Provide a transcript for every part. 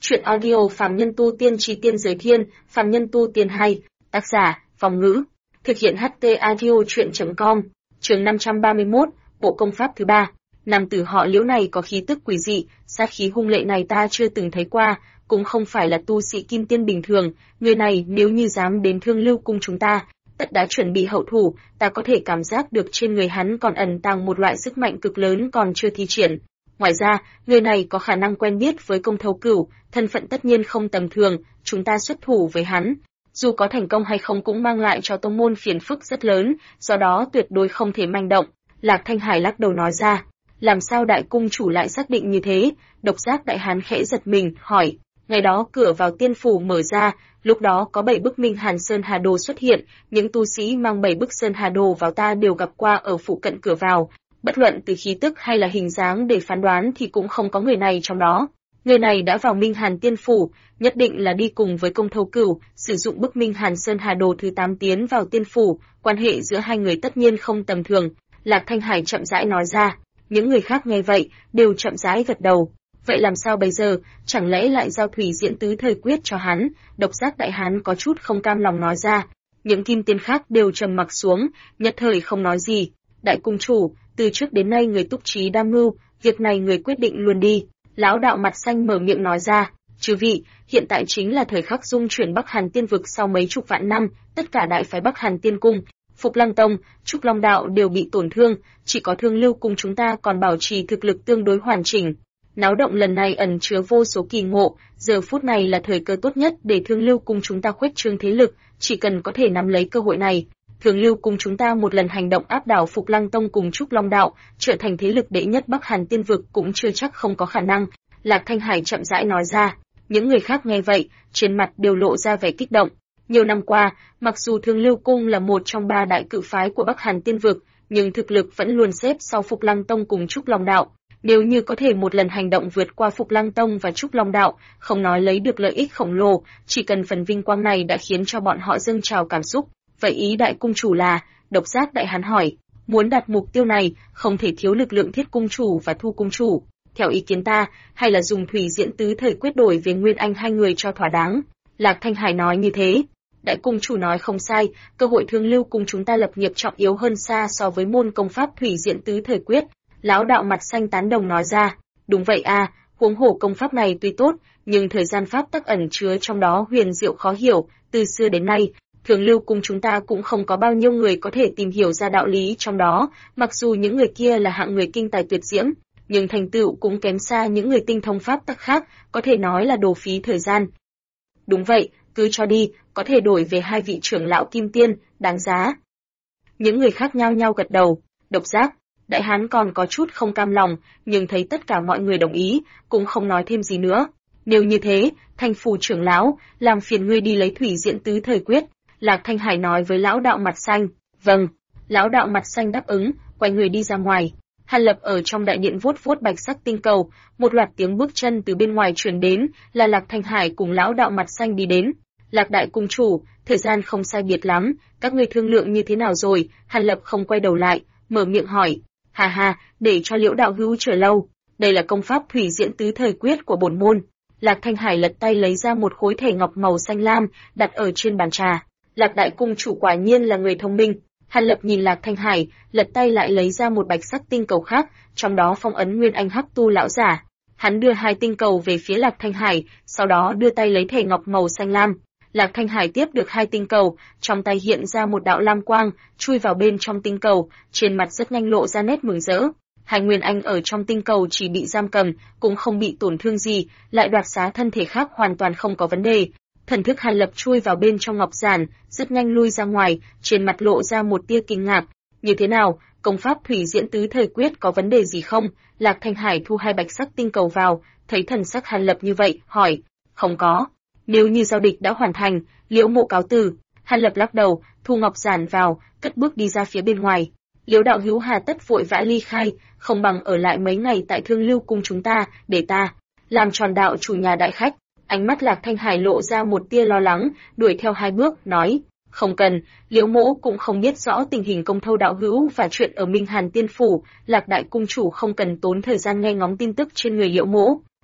Chuyện audio Phàm Nhân Tu Tiên Chí Tiên Giới Thiên, Phàm Nhân Tu Tiên hay, tác giả, Phong Ngữ. Thực hiện HT Audio Chuyện.com, chương 531, bộ công pháp thứ 3. Nam tử họ Liễu này có khí tức quỷ dị, sát khí hung lệ này ta chưa từng thấy qua, cũng không phải là tu sĩ kim tiên bình thường, người này nếu như dám đến Thương Lưu cung chúng ta, tất đã chuẩn bị hậu thủ, ta có thể cảm giác được trên người hắn còn ẩn tàng một loại sức mạnh cực lớn còn chưa thi triển. Ngoài ra, người này có khả năng quen biết với Công Thâu Cửu, thân phận tất nhiên không tầm thường, chúng ta xuất thủ với hắn, dù có thành công hay không cũng mang lại cho tông môn phiền phức rất lớn, do đó tuyệt đối không thể manh động. Lạc Thanh Hải lắc đầu nói ra, làm sao đại cung chủ lại xác định như thế? Độc Giác đại hán khẽ giật mình, hỏi. Ngày đó cửa vào tiên phủ mở ra, lúc đó có 7 bức Minh Hàn Sơn Hà Đồ xuất hiện, những tu sĩ mang 7 bức Sơn Hà Đồ vào ta đều gặp qua ở phụ cận cửa vào. Bất luận từ khí tức hay là hình dáng để phán đoán thì cũng không có người này trong đó. Người này đã vào Minh Hàn Tiên Phủ, nhất định là đi cùng với Công Thâu Cửu, sử dụng bức Minh Hàn Sơn Hà Đồ thứ 8 tiến vào Tiên Phủ, quan hệ giữa hai người tất nhiên không tầm thường. Lạc Thanh Hải chậm rãi nói ra, những người khác nghe vậy, đều chậm rãi gật đầu. Vậy làm sao bây giờ, chẳng lẽ lại giao Thủy Diễn Tứ Thời Quyết cho hắn? Độc Giác đại hán có chút không cam lòng nói ra. Những kim tiên khác đều trầm mặc xuống, nhất thời không nói gì. Đại cung chủ, từ trước đến nay người túc trí đam mưu, việc này người quyết định luôn đi. Lão đạo mặt xanh mở miệng nói ra, chư vị, hiện tại chính là thời khắc dung chuyển Bắc Hàn Tiên vực sau mấy chục vạn năm, tất cả đại phái Bắc Hàn Tiên cung, Phục Lăng Tông, Trúc Long đạo đều bị tổn thương, chỉ có Thương Lưu cung chúng ta còn bảo trì thực lực tương đối hoàn chỉnh. Náo động lần này ẩn chứa vô số kỳ ngộ, giờ phút này là thời cơ tốt nhất để Thương Lưu cung chúng ta khuếch trương thế lực, chỉ cần có thể nắm lấy cơ hội này, Thương Lưu cung chúng ta một lần hành động áp đảo Phục Lăng Tông cùng Trúc Long đạo, trở thành thế lực đệ nhất Bắc Hàn Tiên vực cũng chưa chắc không có khả năng. Lạc Thanh Hải chậm rãi nói ra, những người khác nghe vậy, trên mặt đều lộ ra vẻ kích động. Nhiều năm qua, mặc dù Thương Lưu cung là một trong 3 đại cự phái của Bắc Hàn Tiên vực, nhưng thực lực vẫn luôn xếp sau Phục Lăng Tông cùng Trúc Long đạo. Nếu như có thể một lần hành động vượt qua Phục Lăng Tông và Trúc Long đạo, không nói lấy được lợi ích khổng lồ, chỉ cần phần vinh quang này đã khiến cho bọn họ dâng trào cảm xúc. Vậy ý đại cung chủ là? Độc Giác đại hán hỏi. Muốn đạt mục tiêu này, không thể thiếu lực lượng Thiết cung chủ và Thu cung chủ. Theo ý kiến ta, hay là dùng Thủy Diễn Tứ Thời Quyết đổi về Nguyên Anh hai người cho thỏa đáng. Lạc Thanh Hải nói như thế. Đại cung chủ nói không sai, cơ hội Thương Lưu cùng chúng ta lập nghiệp trọng yếu hơn xa so với môn công pháp Thủy Diễn Tứ Thời Quyết. Lão đạo mặt xanh tán đồng nói ra, đúng vậy à, huống hồ công pháp này tuy tốt, nhưng thời gian pháp tắc ẩn chứa trong đó huyền diệu khó hiểu, từ xưa đến nay, Thương Lưu cung chúng ta cũng không có bao nhiêu người có thể tìm hiểu ra đạo lý trong đó, mặc dù những người kia là hạng người kinh tài tuyệt diễm, nhưng thành tựu cũng kém xa những người tinh thông pháp tắc khác, có thể nói là đồ phí thời gian. Đúng vậy, cứ cho đi, có thể đổi về 2 vị trưởng lão kim tiên, đáng giá. Những người khác nhao nhao gật đầu. Độc Giác đại hán còn có chút không cam lòng, nhưng thấy tất cả mọi người đồng ý, cũng không nói thêm gì nữa. Nếu như thế, Thanh phủ trưởng lão, làm phiền ngươi đi lấy Thủy Diễn Tứ Thời Quyết. Lạc Thanh Hải nói với lão đạo mặt xanh. Vâng. Lão đạo mặt xanh đáp ứng, quay người đi ra ngoài. Hàn Lập ở trong đại điện vuốt vuốt bạch sắc tinh cầu, một loạt tiếng bước chân từ bên ngoài truyền đến, là Lạc Thanh Hải cùng lão đạo mặt xanh đi đến. Lạc đại cung chủ, thời gian không sai biệt lắm, các ngươi thương lượng như thế nào rồi? Hàn Lập không quay đầu lại, mở miệng hỏi. Hà hà, để cho Liễu đạo hữu chờ lâu. Đây là công pháp Thủy Diễn Tứ Thời Quyết của bổn môn. Lạc Thanh Hải lật tay lấy ra một khối thẻ ngọc màu xanh lam, đặt ở trên bàn trà. Lạc đại cung chủ quả nhiên là người thông minh. Hàn Lập nhìn Lạc Thanh Hải, lật tay lại lấy ra một bạch sắc tinh cầu khác, trong đó phong ấn Nguyên Anh Hắc Tu lão giả. Hắn đưa 2 tinh cầu về phía Lạc Thanh Hải, sau đó đưa tay lấy thẻ ngọc màu xanh lam. Lạc Thanh Hải tiếp được 2 tinh cầu, trong tay hiện ra một đạo lam quang, chui vào bên trong tinh cầu, trên mặt rất nhanh lộ ra nét mừng rỡ. 2 Nguyên Anh ở trong tinh cầu chỉ bị giam cầm, cũng không bị tổn thương gì, lại đoạt xá thân thể khác hoàn toàn không có vấn đề. Thần thức Hàn Lập chui vào bên trong ngọc giản, rất nhanh lui ra ngoài, trên mặt lộ ra một tia kinh ngạc. Như thế nào, công pháp Thủy Diễn Tứ Thời Quyết có vấn đề gì không? Lạc Thanh Hải thu 2 bạch sắc tinh cầu vào, thấy thần sắc Hàn Lập như vậy, hỏi. Không có. Nếu như giao dịch đã hoàn thành, Liễu mộ cáo từ. Hàn Lập lắc đầu, thu ngọc giản vào, cất bước đi ra phía bên ngoài. Liễu đạo hữu hà tất vội vã ly khai, không bằng ở lại mấy ngày tại Thương Lưu cung chúng ta, để ta làm tròn đạo chủ nhà đại khách. Ánh mắt Lạc Thanh Hải lộ ra một tia lo lắng, đuổi theo 2 bước, nói, không cần, Liễu mỗ cũng không biết rõ tình hình Công Thâu đạo hữu và chuyện ở Minh Hàn Tiên phủ, Lạc đại cung chủ không cần tốn thời gian nghe ngóng tin tức trên người Liễu mỗ.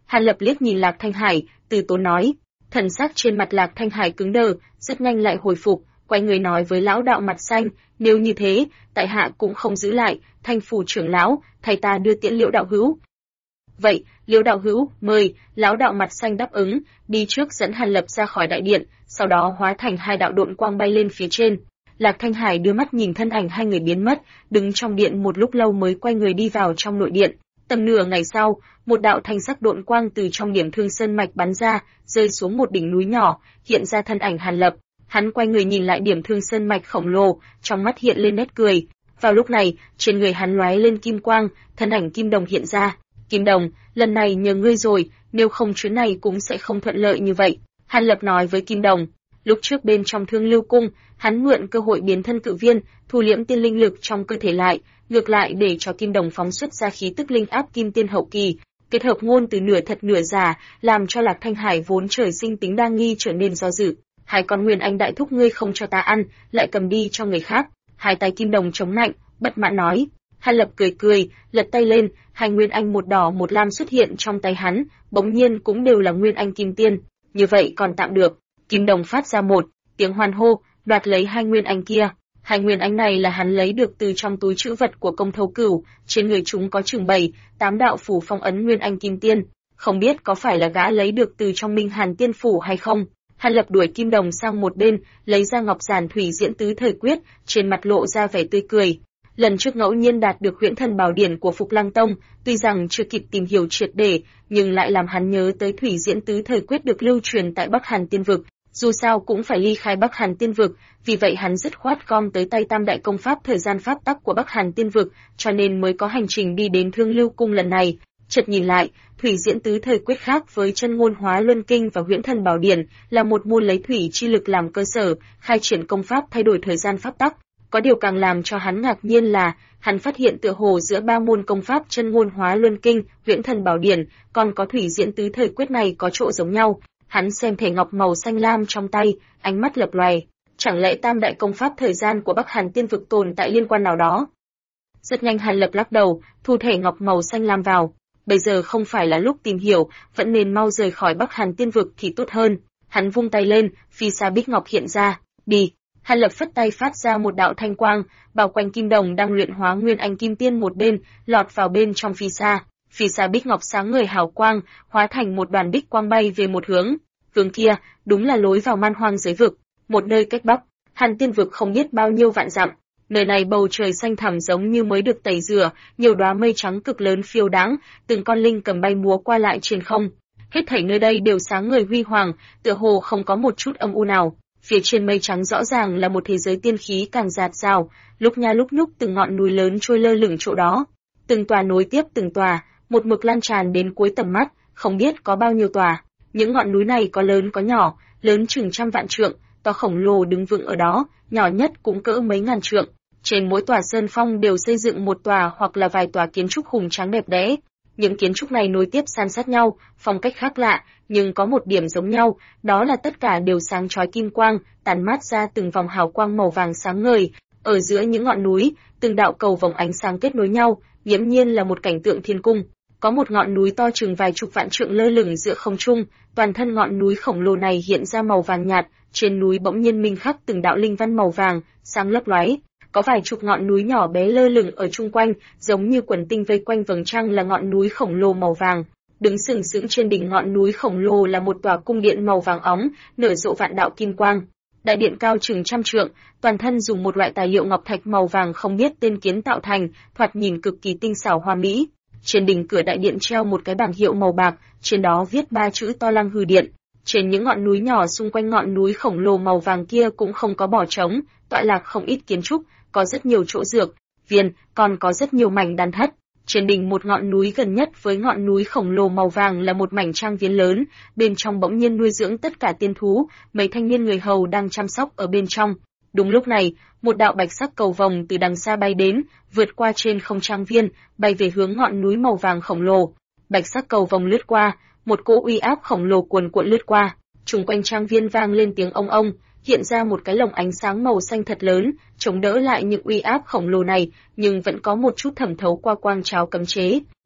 Hàn Lập liếc nhìn Lạc Thanh Hải, từ tốn nói. Thần sắc trên mặt Lạc Thanh Hải cứng đờ, rất nhanh lại hồi phục, quay người nói với lão đạo mặt xanh, nếu như thế, tại hạ cũng không giữ lại, Thanh phủ trưởng lão, thay ta đưa tiễn Liễu đạo hữu. Vậy, Liễu đạo hữu, mời. Lão đạo mặt xanh đáp ứng, đi trước dẫn Hàn Lập ra khỏi đại điện, sau đó hóa thành hai đạo độn quang bay lên phía trên. Lạc Thanh Hải đưa mắt nhìn thân ảnh hai người biến mất, đứng trong điện một lúc lâu mới quay người đi vào trong nội điện. Tầm nửa ngày sau, một đạo thanh sắc độn quang từ trong điểm Thương Sơn mạch bắn ra, rơi xuống một đỉnh núi nhỏ, hiện ra thân ảnh Hàn Lập. Hắn quay người nhìn lại điểm Thương Sơn mạch khổng lồ, trong mắt hiện lên nét cười. Vào lúc này, trên người hắn lóe lên kim quang, thân ảnh Kim Đồng hiện ra. Kim Đồng, lần này nhờ ngươi rồi, nếu không chuyến này cũng sẽ không thuận lợi như vậy. Hàn Lập nói với Kim Đồng. Lúc trước bên trong Thương Lưu cung, hắn mượn cơ hội biến thân cự viên, thu liễm tiên linh lực trong cơ thể lại, ngược lại để cho Kim Đồng phóng xuất ra khí tức linh áp kim tiên hậu kỳ, kết hợp ngôn từ nửa thật nửa giả, làm cho Lạc Thanh Hải vốn trời sinh tính đa nghi trở nên do dự. Hai con Nguyên Anh đại thúc ngươi không cho ta ăn, lại cầm đi cho người khác. Hai tay Kim Đồng chống nạnh, bất mãn nói. Hàn Lập cười cười, lật tay lên, hai Nguyên Anh một đỏ một lam xuất hiện trong tay hắn, bỗng nhiên cũng đều là Nguyên Anh kim tiên. Như vậy còn tạm được. Kim Đồng phát ra một tiếng hoan hô, đoạt lấy hai Nguyên Anh kia. Hai Nguyên Anh này là hắn lấy được từ trong túi trữ vật của Công Thâu Cửu, trên người chúng có chừng 7-8 đạo phủ phong ấn Nguyên Anh kim tiên, không biết có phải là gã lấy được từ trong Minh Hàn Tiên phủ hay không. Hàn Lập đuổi Kim Đồng sang một bên, lấy ra Ngọc Giản Thủy Diễn Tứ Thời Quyết, trên mặt lộ ra vẻ tươi cười. Lần trước ngẫu nhiên đạt được Huyễn Thần Bảo Điển của Phục Lăng Tông, tuy rằng chưa kịp tìm hiểu triệt để, nhưng lại làm hắn nhớ tới Thủy Diễn Tứ Thời Quyết được lưu truyền tại Bắc Hàn Tiên vực. Dù sao cũng phải ly khai Bắc Hàn Tiên vực, vì vậy hắn dứt khoát gom tới tay Tam Đại Công Pháp thời gian pháp tắc của Bắc Hàn Tiên vực, cho nên mới có hành trình đi đến Thương Lưu cung lần này. Chợt nhìn lại, Thủy Diễn Tứ Thời Quyết khác với Chân Ngôn Hóa Luân Kinh và Huyễn Thần Bảo Điển, là một môn lấy thủy chi lực làm cơ sở, khai triển công pháp thay đổi thời gian pháp tắc. Có điều càng làm cho hắn ngạc nhiên là, hắn phát hiện tựa hồ giữa ba môn công pháp Chân Ngôn Hóa Luân Kinh, Huyễn Thần Bảo Điển, còn có Thủy Diễn Tứ Thời Quyết này có chỗ giống nhau. Hắn xem thể ngọc màu xanh lam trong tay, ánh mắt lập lòe. Chẳng lẽ Tam Đại Công Pháp thời gian của Bắc Hàn Tiên vực tồn tại liên quan nào đó? Rất nhanh Hàn Lập lắc đầu, thu thể ngọc màu xanh lam vào. Bây giờ không phải là lúc tìm hiểu, vẫn nên mau rời khỏi Bắc Hàn Tiên vực thì tốt hơn. Hắn vung tay lên, phi sa bích ngọc hiện ra. Đi. Hàn Lập phất tay phát ra một đạo thanh quang, bao quanh Kim Đồng đang luyện hóa Nguyên Anh kim tiên một bên, lọt vào bên trong phi sa. Phi sa bích ngọc sáng ngời hào quang, hóa thành một đoàn bích quang bay về một hướng. Hướng kia, đúng là lối vào Man Hoang giới vực, một nơi cách Bắc Hàn Tiên vực không biết bao nhiêu vạn dặm. Nơi này bầu trời xanh thẳm giống như mới được tẩy rửa, nhiều đóa mây trắng cực lớn phiêu đáng, từng con linh cầm bay múa qua lại trên không. Hết thảy nơi đây đều sáng ngời huy hoàng, tựa hồ không có một chút âm u nào. Phía trên mây trắng rõ ràng là một thế giới tiên khí càng dạt dào, lúc nha lúc nhúc từng ngọn núi lớn trôi lơ lửng chỗ đó. Từng tòa nối tiếp từng tòa, một mực lan tràn đến cuối tầm mắt, không biết có bao nhiêu tòa. Những ngọn núi này có lớn có nhỏ, lớn chừng trăm vạn trượng, to khổng lồ đứng vững ở đó, nhỏ nhất cũng cỡ mấy ngàn trượng. Trên mỗi tòa sơn phong đều xây dựng một tòa hoặc là vài tòa kiến trúc hùng tráng đẹp đẽ. Những kiến trúc này nối tiếp san sát nhau, phong cách khác lạ, nhưng có một điểm giống nhau, đó là tất cả đều sáng chói kim quang, tản mát ra từng vòng hào quang màu vàng sáng ngời. Ở giữa những ngọn núi, từng đạo cầu vòng ánh sáng kết nối nhau, nghiễm nhiên là một cảnh tượng thiên cung. Có một ngọn núi to chừng vài chục vạn trượng lơ lửng giữa không trung, toàn thân ngọn núi khổng lồ này hiện ra màu vàng nhạt, trên núi bỗng nhiên minh khắc từng đạo linh văn màu vàng, sáng lấp lóe. Có vài chục ngọn núi nhỏ bé lơ lửng ở chung quanh, giống như quần tinh vây quanh vầng trăng là ngọn núi khổng lồ màu vàng. Đứng sừng sững trên đỉnh ngọn núi khổng lồ là một tòa cung điện màu vàng óng, nở rộ vạn đạo kim quang. Đại điện cao chừng trăm trượng, toàn thân dùng một loại tài liệu ngọc thạch màu vàng không biết tên kiến tạo thành, thoạt nhìn cực kỳ tinh xảo hoa mỹ. Trên đỉnh cửa đại điện treo một cái bảng hiệu màu bạc, trên đó viết 3 chữ to Lăng Hư Điện. Trên những ngọn núi nhỏ xung quanh ngọn núi khổng lồ màu vàng kia cũng không có bỏ trống, tọa lạc không ít kiến trúc, có rất nhiều chỗ dược, viên, còn có rất nhiều mảnh đan thất. Trên đỉnh một ngọn núi gần nhất với ngọn núi khổng lồ màu vàng là một mảnh trang viên lớn, bên trong bỗng nhiên nuôi dưỡng tất cả tiên thú, mấy thanh niên người hầu đang chăm sóc ở bên trong. Đúng lúc này, một đạo bạch sắc cầu vồng từ đằng xa bay đến, vượt qua trên không trang viên, bay về hướng ngọn núi màu vàng khổng lồ. Bạch sắc cầu vồng lướt qua, một cỗ uy áp khổng lồ cuồn cuộn lướt qua, chung quanh trang viên vang lên tiếng ông ông, hiện ra một cái lồng ánh sáng màu xanh thật lớn, chống đỡ lại những uy áp khổng lồ này, nhưng vẫn có một chút thẩm thấu qua quang tráo cấm chế.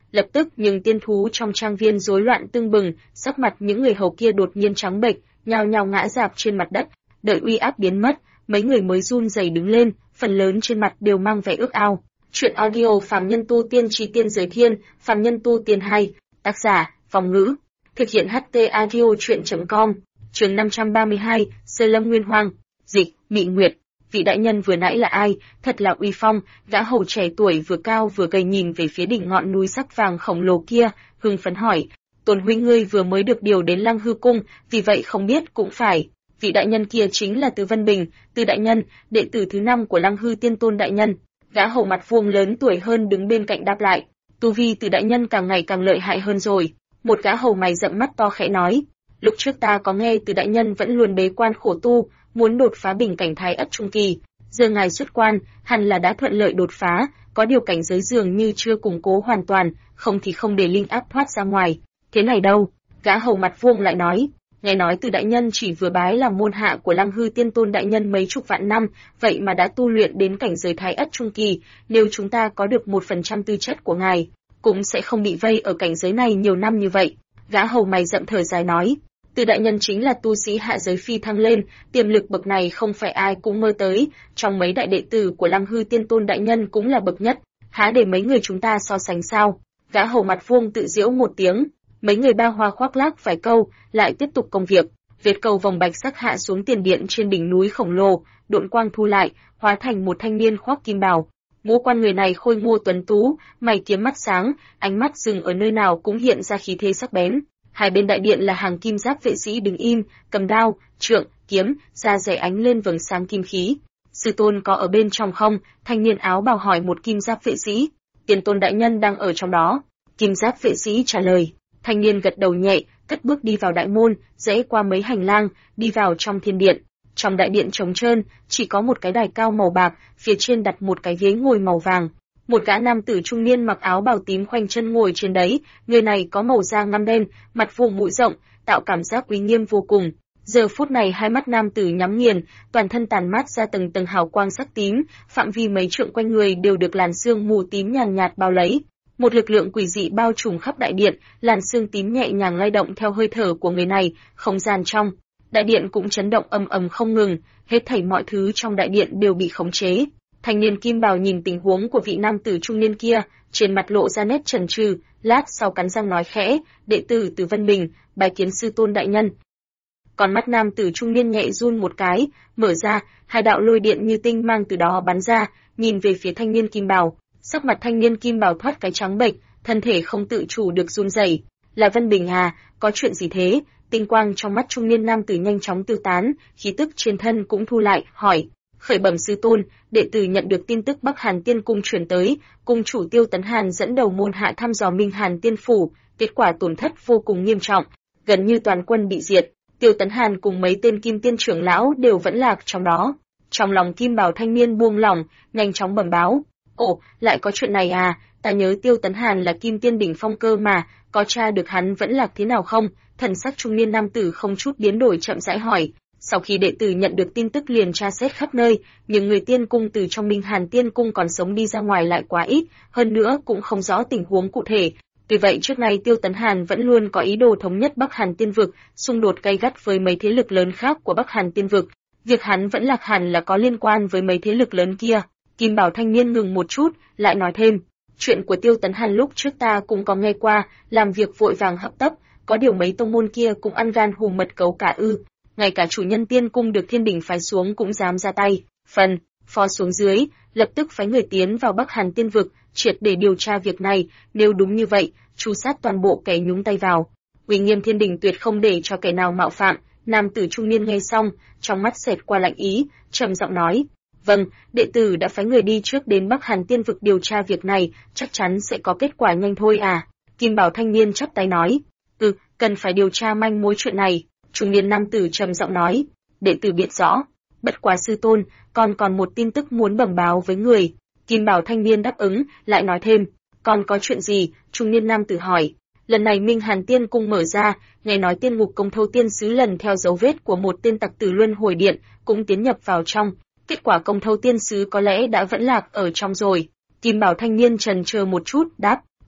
Lập tức những tiên thú trong trang viên rối loạn tưng bừng, sắc mặt những người hầu kia đột nhiên trắng bệch, nhao nhao ngã rạp trên mặt đất. Đợi uy áp biến mất, mấy người mới run rẩy đứng lên, phần lớn trên mặt đều mang vẻ ước ao. Chuyện audio Phàm Nhân Tu Tiên Chi Tiên Giới Thiên, Phàm Nhân Tu Tiên 2, tác giả, Phong Ngữ. Thực hiện HT Audio Chuyện.com, chương 532, Sơ Lâm Nguyên Hoang, dịch, Mị Nguyệt. Vị đại nhân vừa nãy là ai, thật là uy phong, gã hầu trẻ tuổi vừa cao vừa gầy nhìn về phía đỉnh ngọn núi sắc vàng khổng lồ kia, hưng phấn hỏi, Tôn huynh ngươi vừa mới được điều đến Lăng Hư Cung, vì vậy không biết cũng phải. Vị đại nhân kia chính là Từ Vân Bình, Từ đại nhân, đệ tử thứ 5 của Lăng Hư Tiên Tôn đại nhân. Gã hầu mặt vuông lớn tuổi hơn đứng bên cạnh đáp lại, tu vi Từ đại nhân càng ngày càng lợi hại hơn rồi. Một gã hầu mày rậm mắt to khẽ nói, lúc trước ta có nghe Từ đại nhân vẫn luôn bế quan khổ tu, muốn đột phá bình cảnh Thái Ất trung kỳ. Giờ ngài xuất quan, hẳn là đã thuận lợi đột phá, có điều cảnh giới dường như chưa củng cố hoàn toàn, không thì không để linh áp thoát ra ngoài. Thế này đâu? Gã hầu mặt vuông lại nói, nghe nói Từ đại nhân chỉ vừa bái làm môn hạ của Lăng Hư Tiên Tôn đại nhân mấy chục vạn năm, vậy mà đã tu luyện đến cảnh giới Thái Ất trung kỳ, nếu chúng ta có được 1% tư chất của ngài, cũng sẽ không bị vây ở cảnh giới này nhiều năm như vậy. Gã hầu mày rậm thở dài nói, Từ đại nhân chính là tu sĩ hạ giới phi thăng lên, tiềm lực bậc này không phải ai cũng mơ tới, trong mấy đại đệ tử của Lăng Hư Tiên Tôn đại nhân cũng là bậc nhất, há để mấy người chúng ta so sánh sao? Gã hầu mặt vuông tự giễu một tiếng, mấy người ba hoa khoác lác vài câu, lại tiếp tục công việc. Vệt cầu vòng bạch sắc hạ xuống tiền điện trên đỉnh núi khổng lồ, độn quang thu lại, hóa thành một thanh niên khoác kim bào. Ngũ quan người này khôi ngô tuấn tú, mày kiếm mắt sáng, ánh mắt dừng ở nơi nào cũng hiện ra khí thế sắc bén. Hai bên đại điện là hàng kim giáp vệ sĩ đứng im, cầm đao, trượng, kiếm, da dẻ ánh lên vầng sáng kim khí. Sư tôn có ở bên trong không? Thanh niên áo bào hỏi một kim giáp vệ sĩ. Tiền tôn đại nhân đang ở trong đó. Kim giáp vệ sĩ trả lời. Thanh niên gật đầu nhẹ, cất bước đi vào đại môn, rẽ qua mấy hành lang, đi vào trong thiên điện. Trong đại điện trống trơn, chỉ có một cái đài cao màu bạc, phía trên đặt một cái ghế ngồi màu vàng. Một gã nam tử trung niên mặc áo bào tím khoanh chân ngồi trên đấy, người này có màu da ngăm đen, mặt vuông mũi rộng, tạo cảm giác uy nghiêm vô cùng. Giờ phút này hai mắt nam tử nhắm nghiền, toàn thân tàn mát ra từng tầng hào quang sắc tím, phạm vi mấy trượng quanh người đều được làn sương mù tím nhàn nhạt bao lấy. Một lực lượng quỷ dị bao trùm khắp đại điện, làn sương tím nhẹ nhàng lay động theo hơi thở của người này, không gian trong đại điện cũng chấn động ầm ầm không ngừng, hết thảy mọi thứ trong đại điện đều bị khống chế. Thanh niên kim bào nhìn tình huống của vị nam tử trung niên kia, trên mặt lộ ra nét chần chừ, lát sau cắn răng nói khẽ, đệ tử Từ Vân Bình, bái kiến sư tôn đại nhân. Còn mắt nam tử trung niên nhẹ run một cái, mở ra, hai đạo lôi điện như tinh mang từ đó bắn ra, nhìn về phía thanh niên kim bào. Sắc mặt thanh niên kim bào thoát cái trắng bệch, thân thể không tự chủ được run rẩy. Là Vân Bình à, có chuyện gì thế? Tinh quang trong mắt trung niên nam tử nhanh chóng tiêu tán, khí tức trên thân cũng thu lại, hỏi. Khởi bẩm sư tôn, đệ tử nhận được tin tức Bắc Hàn Tiên Cung truyền tới, cung chủ Tiêu Tấn Hàn dẫn đầu môn hạ thăm dò Minh Hàn Tiên phủ, kết quả tổn thất vô cùng nghiêm trọng, gần như toàn quân bị diệt. Tiêu Tấn Hàn cùng mấy tên kim tiên trưởng lão đều vẫn lạc trong đó. Trong lòng kim bào thanh niên buông lỏng, nhanh chóng bẩm báo. Ồ, lại có chuyện này à, ta nhớ Tiêu Tấn Hàn là kim tiên đỉnh phong cơ mà, có tra được hắn vẫn lạc thế nào không? Thần sắc trung niên nam tử không chút biến đổi chậm rãi hỏi. Sau khi đệ tử nhận được tin tức liền tra xét khắp nơi, nhưng người tiên cung từ trong Minh Hàn Tiên Cung còn sống đi ra ngoài lại quá ít, hơn nữa cũng không rõ tình huống cụ thể. Tuy vậy trước nay Tiêu Tấn Hàn vẫn luôn có ý đồ thống nhất Bắc Hàn Tiên vực, xung đột gay gắt với mấy thế lực lớn khác của Bắc Hàn Tiên vực. Việc hắn vẫn lạc hẳn là có liên quan với mấy thế lực lớn kia. Kim Bảo thanh niên ngừng một chút, lại nói thêm, chuyện của Tiêu Tấn Hàn lúc trước ta cũng có nghe qua, làm việc vội vàng hấp tấp, có điều mấy tông môn kia cũng ăn gan hùm mật gấu cả ư. Ngay cả chủ nhân tiên cung được thiên đình phái xuống cũng dám ra tay, phó xuống dưới, lập tức phái người tiến vào Bắc Hàn Tiên vực, triệt để điều tra việc này, nếu đúng như vậy, tru sát toàn bộ kẻ nhúng tay vào. Uy nghiêm thiên đình tuyệt không để cho kẻ nào mạo phạm. Nam tử trung niên nghe xong, trong mắt xẹt qua lạnh ý, trầm giọng nói, vâng, đệ tử đã phái người đi trước đến Bắc Hàn Tiên vực điều tra việc này, chắc chắn sẽ có kết quả nhanh thôi à. Kim Bảo thanh niên chắp tay nói, cần phải điều tra manh mối chuyện này. Trung niên nam tử trầm giọng nói, đệ tử biết rõ, bất quá sư tôn, còn một tin tức muốn bẩm báo với người. Kim Bảo thanh niên đáp ứng, lại nói thêm, còn có chuyện gì? Trung niên nam tử hỏi. Lần này Minh Hàn Tiên Cung mở ra, nghe nói Tiên Ngục Công Thâu Tiên Sứ lần theo dấu vết của một tên tặc tử Luân Hồi Điện cũng tiến nhập vào trong. Kết quả Công Thâu Tiên Sứ có lẽ đã vẫn lạc ở trong rồi. Kim Bảo thanh niên trần chờ một chút, đáp,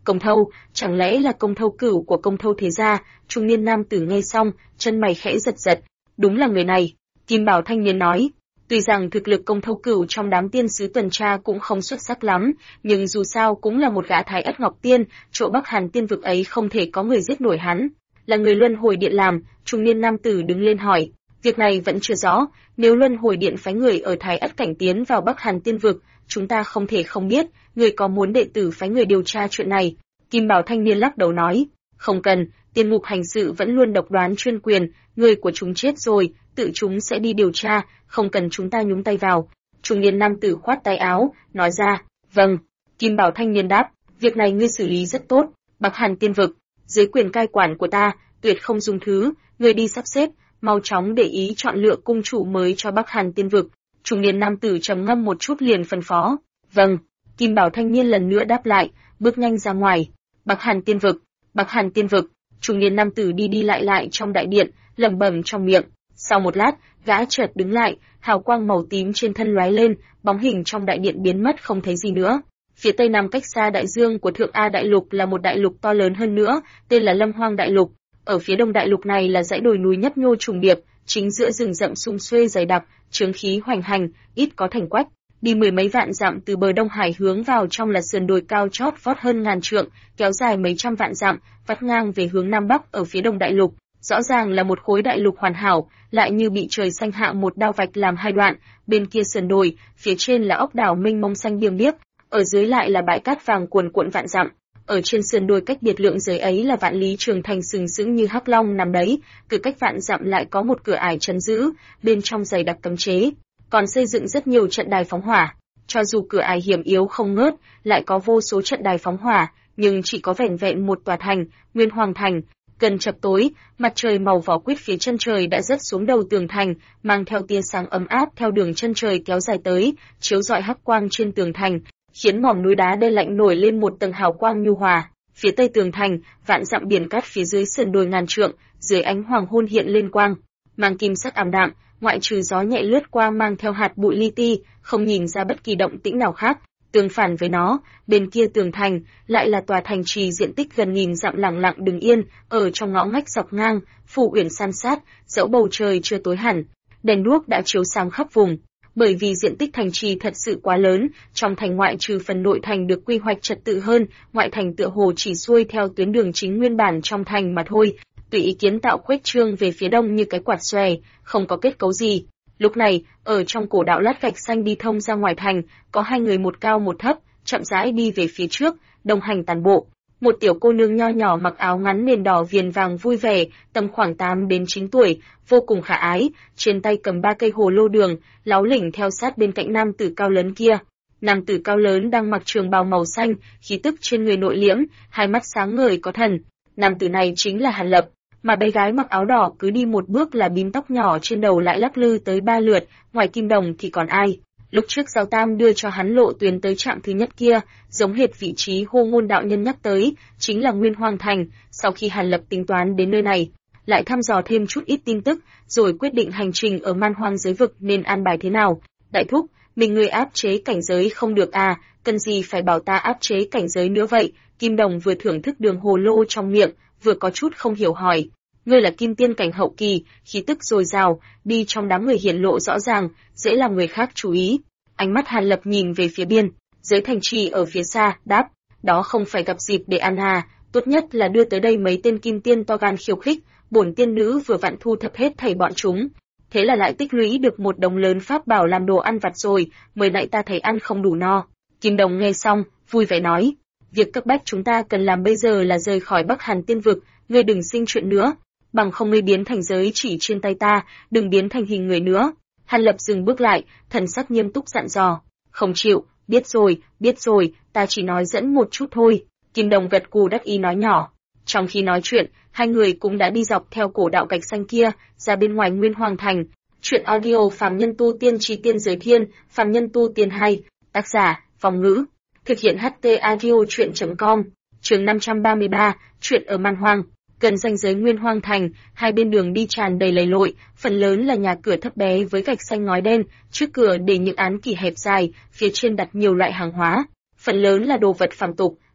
Công Thâu, chẳng lẽ là Công Thâu Cửu của Công Thâu thế gia? Trung niên nam tử nghe xong, chân mày khẽ giật giật. Đúng là người này. Kim Bảo thanh niên nói. Tuy rằng thực lực Công Thâu Cửu trong đám tiên sứ tuần tra cũng không xuất sắc lắm, nhưng dù sao cũng là một gã thái ất ngọc tiên, chỗ Bắc Hàn tiên vực ấy không thể có người giết nổi hắn. Là người Luân Hồi Điện làm, trung niên nam tử đứng lên hỏi. Việc này vẫn chưa rõ, nếu Luân Hồi Điện phái người ở thái ất cảnh tiến vào Bắc Hàn tiên vực, chúng ta không thể không biết, người có muốn đệ tử phái người điều tra chuyện này? Kim Bảo thanh niên lắc đầu nói. Không cần, tiên ngục hành sự vẫn luôn độc đoán chuyên quyền, người của chúng chết rồi, tự chúng sẽ đi điều tra, không cần chúng ta nhúng tay vào. Trung niên nam tử khoát tay áo, nói ra. Vâng. Kim Bảo thanh niên đáp. Việc này ngươi xử lý rất tốt. Bắc Hàn tiên vực, dưới quyền cai quản của ta, tuyệt không dung thứ, người đi sắp xếp, mau chóng để ý chọn lựa cung chủ mới cho Bắc Hàn tiên vực. Trung niên nam tử trầm ngâm một chút liền phân phó. Vâng. Kim Bảo thanh niên lần nữa đáp lại, bước nhanh ra ngoài. Bắc Hàn tiên vực, Bắc Hàn tiên vực. Trung niên nam tử đi đi lại trong đại điện, lẩm bẩm trong miệng. Sau một lát, gã chợt đứng lại, hào quang màu tím trên thân lóe lên, bóng hình trong đại điện biến mất không thấy gì nữa. Phía tây nam cách xa đại dương của Thượng A đại lục là một đại lục to lớn hơn nữa, tên là Lâm Hoang đại lục. Ở phía đông đại lục này là dãy đồi núi nhấp nhô trùng điệp, chính giữa rừng rậm sum xuê dày đặc, chướng khí hoành hành, ít có thành quách. Đi mười mấy vạn dặm từ bờ Đông Hải hướng vào trong là sườn đồi cao chót vót hơn ngàn trượng, kéo dài mấy trăm vạn dặm, vắt ngang về hướng nam bắc ở phía đông đại lục. Rõ ràng là một khối đại lục hoàn hảo, lại như bị trời xanh hạ một đao vạch làm hai đoạn, bên kia sườn đồi, phía trên là ốc đảo mênh mông xanh biếc biếc, ở dưới lại là bãi cát vàng cuồn cuộn vạn dặm. Ở trên sườn đồi cách biệt lượng giới ấy là vạn lý trường thành sừng sững như hắc long nằm đấy, cứ cách vạn dặm lại có một cửa ải trấn giữ, bên trong dày đặc cấm chế, còn xây dựng rất nhiều trận đài phóng hỏa. Cho dù cửa ải hiểm yếu không ngớt, lại có vô số trận đài phóng hỏa, nhưng chỉ có vẻn vẹn một tòa thành, Nguyên Hoàng thành. Gần chập tối, mặt trời màu vỏ quýt phía chân trời đã rớt xuống đầu tường thành, mang theo tia sáng ấm áp theo đường chân trời kéo dài tới, chiếu rọi hắc quang trên tường thành, khiến mỏm núi đá đen lạnh nổi lên một tầng hào quang nhu hòa. Phía tây tường thành, vạn dặm biển cát phía dưới sườn đồi ngàn trượng, dưới ánh hoàng hôn hiện lên quang, mang kim sắc ảm đạm, ngoại trừ gió nhẹ lướt qua mang theo hạt bụi li ti, không nhìn ra bất kỳ động tĩnh nào khác. Tương phản với nó, bên kia tường thành lại là tòa thành trì diện tích gần nghìn dặm lặng lặng đứng yên, ở trong ngõ ngách dọc ngang, phủ uyển san sát, dẫu bầu trời chưa tối hẳn, đèn đuốc đã chiếu sáng khắp vùng. Bởi vì diện tích thành trì thật sự quá lớn, trong thành ngoại trừ phần nội thành được quy hoạch trật tự hơn, ngoại thành tựa hồ chỉ xuôi theo tuyến đường chính nguyên bản trong thành mà thôi, tùy ý kiến tạo khuếch trương về phía đông như cái quạt xòe, không có kết cấu gì. Lúc này, ở trong cổ đạo lát gạch xanh đi thông ra ngoài thành, có hai người một cao một thấp, chậm rãi đi về phía trước, đồng hành tàn bộ. Một tiểu cô nương nho nhỏ mặc áo ngắn nền đỏ viền vàng vui vẻ, tầm khoảng 8 đến 9 tuổi, vô cùng khả ái, trên tay cầm 3 cây hồ lô đường, láo lỉnh theo sát bên cạnh nam tử cao lớn kia. Nam tử cao lớn đang mặc trường bào màu xanh, khí tức trên người nội liễm, hai mắt sáng ngời có thần. Nam tử này chính là Hàn Lập. Mà bé gái mặc áo đỏ cứ đi một bước là bím tóc nhỏ trên đầu lại lắc lư tới 3 lượt, ngoài Kim Đồng thì còn ai. Lúc trước Giao Tam đưa cho hắn lộ tuyến tới trạm thứ nhất kia, giống hệt vị trí Hô Ngôn đạo nhân nhắc tới, chính là Nguyên Hoàng thành. Sau khi Hàn Lập tính toán đến nơi này, lại thăm dò thêm chút ít tin tức, rồi quyết định hành trình ở Man Hoang giới vực nên an bài thế nào. Đại thúc, mình người áp chế cảnh giới không được à, cần gì phải bảo ta áp chế cảnh giới nữa vậy? Kim Đồng vừa thưởng thức đường hồ lô trong miệng, vừa có chút không hiểu hỏi. Ngươi là kim tiên cảnh hậu kỳ, khí tức dồi dào, đi trong đám người hiển lộ rõ ràng, dễ làm người khác chú ý. Ánh mắt Hàn Lập nhìn về phía biên, dưới thành trì ở phía xa, đáp, đó không phải gặp dịp để ăn à, tốt nhất là đưa tới đây mấy tên kim tiên to gan khiêu khích, bổn tiên nữ vừa vặn thu thập hết thảy bọn chúng. Thế là lại tích lũy được một đống lớn pháp bảo làm đồ ăn vặt rồi, mới nãy ta thấy ăn không đủ no. Kim Đồng nghe xong, vui vẻ nói, việc cấp bách chúng ta cần làm bây giờ là rời khỏi Bắc Hàn tiên vực, ngươi đừng sinh chuyện nữa, bằng không ngươi biến thành giới chỉ trên tay ta, đừng biến thành hình người nữa. Hàn Lập dừng bước lại, thần sắc nghiêm túc dặn dò, không chịu, biết rồi, ta chỉ nói dẫn một chút thôi. Kim Đồng gật gù đắc ý nói nhỏ. Trong khi nói chuyện, hai người cũng đã đi dọc theo cổ đạo gạch xanh kia, ra bên ngoài Nguyên Hoàng thành. Chuyện audio Phàm Nhân Tu Tiên Chí Tiên Giới Thiên, Phàm Nhân Tu Tiên 2, tác giả, Phong Ngữ. Thực hiện HT Audio Chuyện.com, chương 533, chuyện ở Man Hoang. Gần ranh giới Nguyên Hoang thành, hai bên đường đi tràn đầy lầy lội, phần lớn là nhà cửa thấp bé với gạch xanh ngói đen, trước cửa để những án kỷ hẹp dài, phía trên đặt nhiều loại hàng hóa. Phần lớn là đồ vật phàm tục,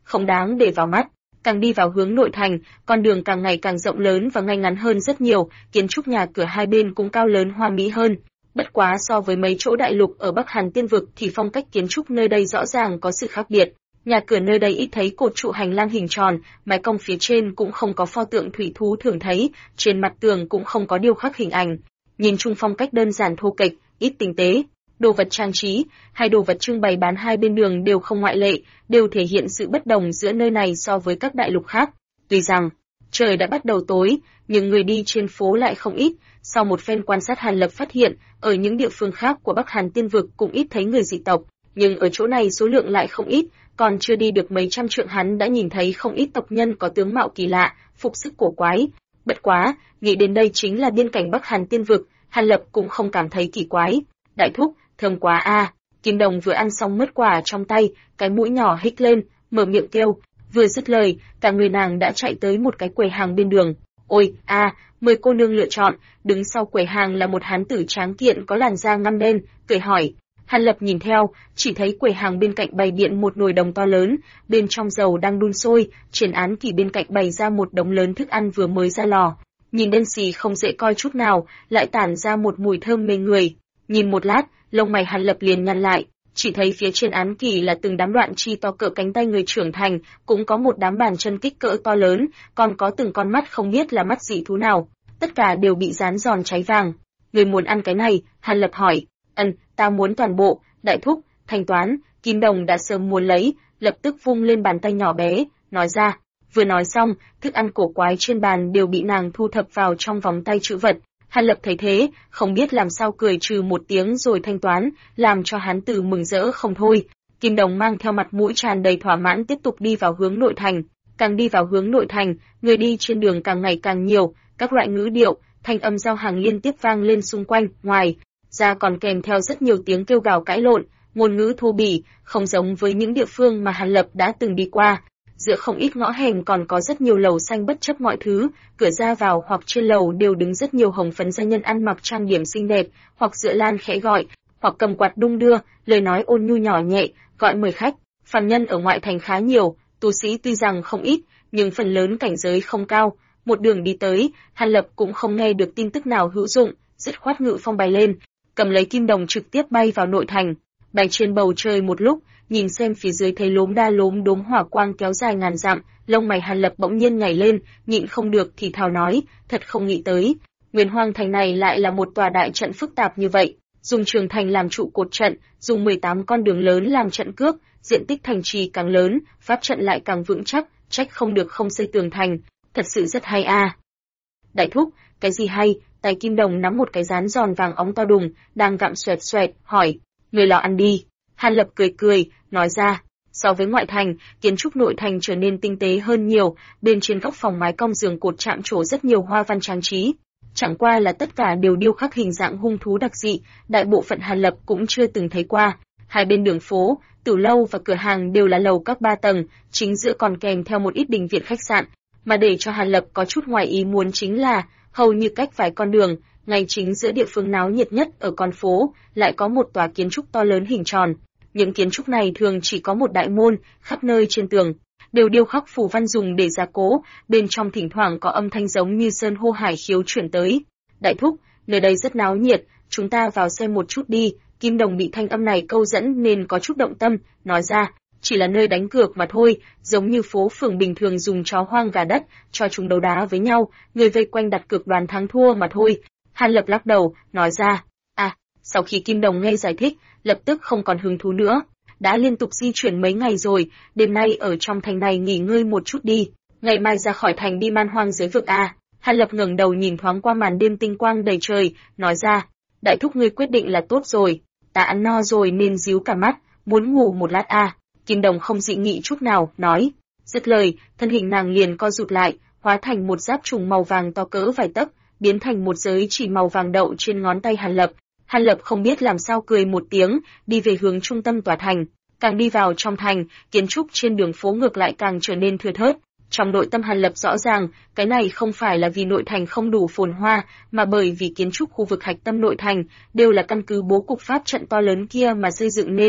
không đáng để vào mắt. Càng đi vào hướng nội thành, con đường càng ngày càng rộng lớn và ngay ngắn hơn rất nhiều, kiến trúc nhà cửa hai bên cũng cao lớn hoa mỹ hơn. Bất quá so với mấy chỗ đại lục ở Bắc Hàn Tiên vực thì phong cách kiến trúc nơi đây rõ ràng có sự khác biệt. Nhà cửa nơi đây ít thấy cột trụ hành lang hình tròn, mái cong phía trên cũng không có pho tượng thủy thú thường thấy, trên mặt tường cũng không có điêu khắc hình ảnh. Nhìn chung phong cách đơn giản thô kệch, ít tinh tế. Đồ vật trang trí, hay đồ vật trưng bày bán hai bên đường đều không ngoại lệ, đều thể hiện sự bất đồng giữa nơi này so với các đại lục khác. Tuy rằng trời đã bắt đầu tối, nhưng người đi trên phố lại không ít. Sau một phen quan sát, Hàn Lập phát hiện, ở những địa phương khác của Bắc Hàn Tiên vực cũng ít thấy người dị tộc, nhưng ở chỗ này số lượng lại không ít, còn chưa đi được mấy trăm trượng hắn đã nhìn thấy không ít tộc nhân có tướng mạo kỳ lạ, phục sức cổ quái. Bất quá, nghĩ đến đây chính là biên cảnh Bắc Hàn Tiên vực, Hàn Lập cũng không cảm thấy kỳ quái. Đại thúc, thơm quá a! Kim Đồng vừa ăn xong mứt quả trong tay, cái mũi nhỏ hích lên, mở miệng kêu. Vừa dứt lời, cả người nàng đã chạy tới một cái quầy hàng bên đường. Ôi, mời cô nương lựa chọn. Đứng sau quầy hàng là một hán tử tráng kiện có làn da ngăm đen, cười hỏi. Hàn Lập nhìn theo, chỉ thấy quầy hàng bên cạnh bày biện một nồi đồng to lớn, bên trong dầu đang đun sôi, trên án kỷ bên cạnh bày ra một đống lớn thức ăn vừa mới ra lò. Nhìn đen xì không dễ coi chút nào, lại tản ra một mùi thơm mê người. Nhìn một lát, lông mày Hàn Lập liền nhăn lại, chỉ thấy phía trên án kỷ là từng đám đoạn chi to cỡ cánh tay người trưởng thành, cũng có một đám bàn chân kích cỡ to lớn, còn có từng con mắt không biết là mắt dị thú nào, tất cả đều bị rán giòn cháy vàng. Người muốn ăn cái này? Hàn Lập hỏi. Ta muốn toàn bộ. Đại thúc, thanh toán. Kim Đồng đã sớm muốn lấy, lập tức vung lên bàn tay nhỏ bé, nói ra. Vừa nói xong, thức ăn cổ quái trên bàn đều bị nàng thu thập vào trong vòng tay trữ vật. Hàn Lập thấy thế, không biết làm sao cười trừ một tiếng rồi thanh toán, làm cho hắn tử mừng rỡ không thôi. Kim Đồng mang theo mặt mũi tràn đầy thỏa mãn tiếp tục đi vào hướng nội thành. Càng đi vào hướng nội thành, người đi trên đường càng ngày càng nhiều, các loại ngữ điệu, thanh âm giao hàng liên tiếp vang lên xung quanh, ngoài ra còn kèm theo rất nhiều tiếng kêu gào cãi lộn, ngôn ngữ thô bỉ, không giống với những địa phương mà Hàn Lập đã từng đi qua. Giữa không ít ngõ hẻm còn có rất nhiều lầu xanh bất chấp mọi thứ, cửa ra vào hoặc trên lầu đều đứng rất nhiều hồng phấn gia nhân ăn mặc trang điểm xinh đẹp, hoặc dựa lan khẽ gọi, hoặc cầm quạt đung đưa, lời nói ôn nhu nhỏ nhẹ, gọi mời khách. Phàm nhân ở ngoại thành khá nhiều, tu sĩ tuy rằng không ít, nhưng phần lớn cảnh giới không cao. Một đường đi tới, Hàn Lập cũng không nghe được tin tức nào hữu dụng, dứt khoát ngự phong bay lên, cầm lấy kim đồng trực tiếp bay vào nội thành. Bay trên bầu trời một lúc, nhìn xem phía dưới thấy lốm đa lốm đốm hỏa quang kéo dài ngàn dặm, lông mày Hàn Lập bỗng nhiên nhảy lên, nhịn không được thì thào nói, thật không nghĩ tới, Nguyên Hoang thành này lại là một tòa đại trận phức tạp như vậy, dùng trường thành làm trụ cột trận, dùng 18 con đường lớn làm trận cước, diện tích thành trì càng lớn, pháp trận lại càng vững chắc, trách không được không xây tường thành, thật sự rất hay a. Đại thúc, cái gì hay? Tay Kim Đồng nắm một cái rán giòn vàng óng to đùng, đang gặm xoẹt xoẹt, hỏi, người lò ăn đi. Hàn Lập cười cười, nói ra, so với ngoại thành, kiến trúc nội thành trở nên tinh tế hơn nhiều, bên trên góc phòng mái cong giường cột chạm trổ rất nhiều hoa văn trang trí. Chẳng qua là tất cả đều điêu khắc hình dạng hung thú đặc dị, đại bộ phận Hàn Lập cũng chưa từng thấy qua. Hai bên đường phố, tử lâu và cửa hàng đều là lầu các 3 tầng, chính giữa còn kèm theo một ít đình viện khách sạn. Mà để cho Hàn Lập có chút ngoài ý muốn chính là, hầu như cách vài con đường, ngay chính giữa địa phương náo nhiệt nhất ở con phố, lại có một tòa kiến trúc to lớn hình tròn. Những kiến trúc này thường chỉ có một đại môn, khắp nơi trên tường đều điêu khắc phù văn dùng để gia cố, bên trong thỉnh thoảng có âm thanh giống như sơn hô hải khiếu chuyển tới. Đại thúc, nơi đây rất náo nhiệt, chúng ta vào xem một chút đi. Kim Đồng bị thanh âm này câu dẫn nên có chút động tâm, nói ra, chỉ là nơi đánh cược mà thôi, giống như phố phường bình thường dùng chó hoang gà đất, cho chúng đấu đá với nhau, người vây quanh đặt cược đoàn thắng thua mà thôi. Hàn Lập lắc đầu, nói ra, sau khi Kim Đồng nghe giải thích, lập tức không còn hứng thú nữa. Đã liên tục di chuyển mấy ngày rồi, đêm nay ở trong thành này nghỉ ngơi một chút đi, ngày mai ra khỏi thành đi man hoang giới vực Hàn Lập ngẩng đầu nhìn thoáng qua màn đêm tinh quang đầy trời, nói ra, đại thúc ngươi quyết định là tốt rồi, ta ăn no rồi nên díu cả mắt, muốn ngủ một lát Kim Đồng không dị nghị chút nào, nói. Dứt lời, thân hình nàng liền co rụt lại, hóa thành một giáp trùng màu vàng to cỡ vài tấc, biến thành một giới chỉ màu vàng đậu trên ngón tay Hàn Lập. Hàn Lập không biết làm sao cười một tiếng, đi về hướng trung tâm tòa thành. Càng đi vào trong thành, kiến trúc trên đường phố ngược lại càng trở nên thưa thớt. Trong nội tâm Hàn Lập rõ ràng, cái này không phải là vì nội thành không đủ phồn hoa, mà bởi vì kiến trúc khu vực hạch tâm nội thành đều là căn cứ bố cục pháp trận to lớn kia mà xây dựng nên.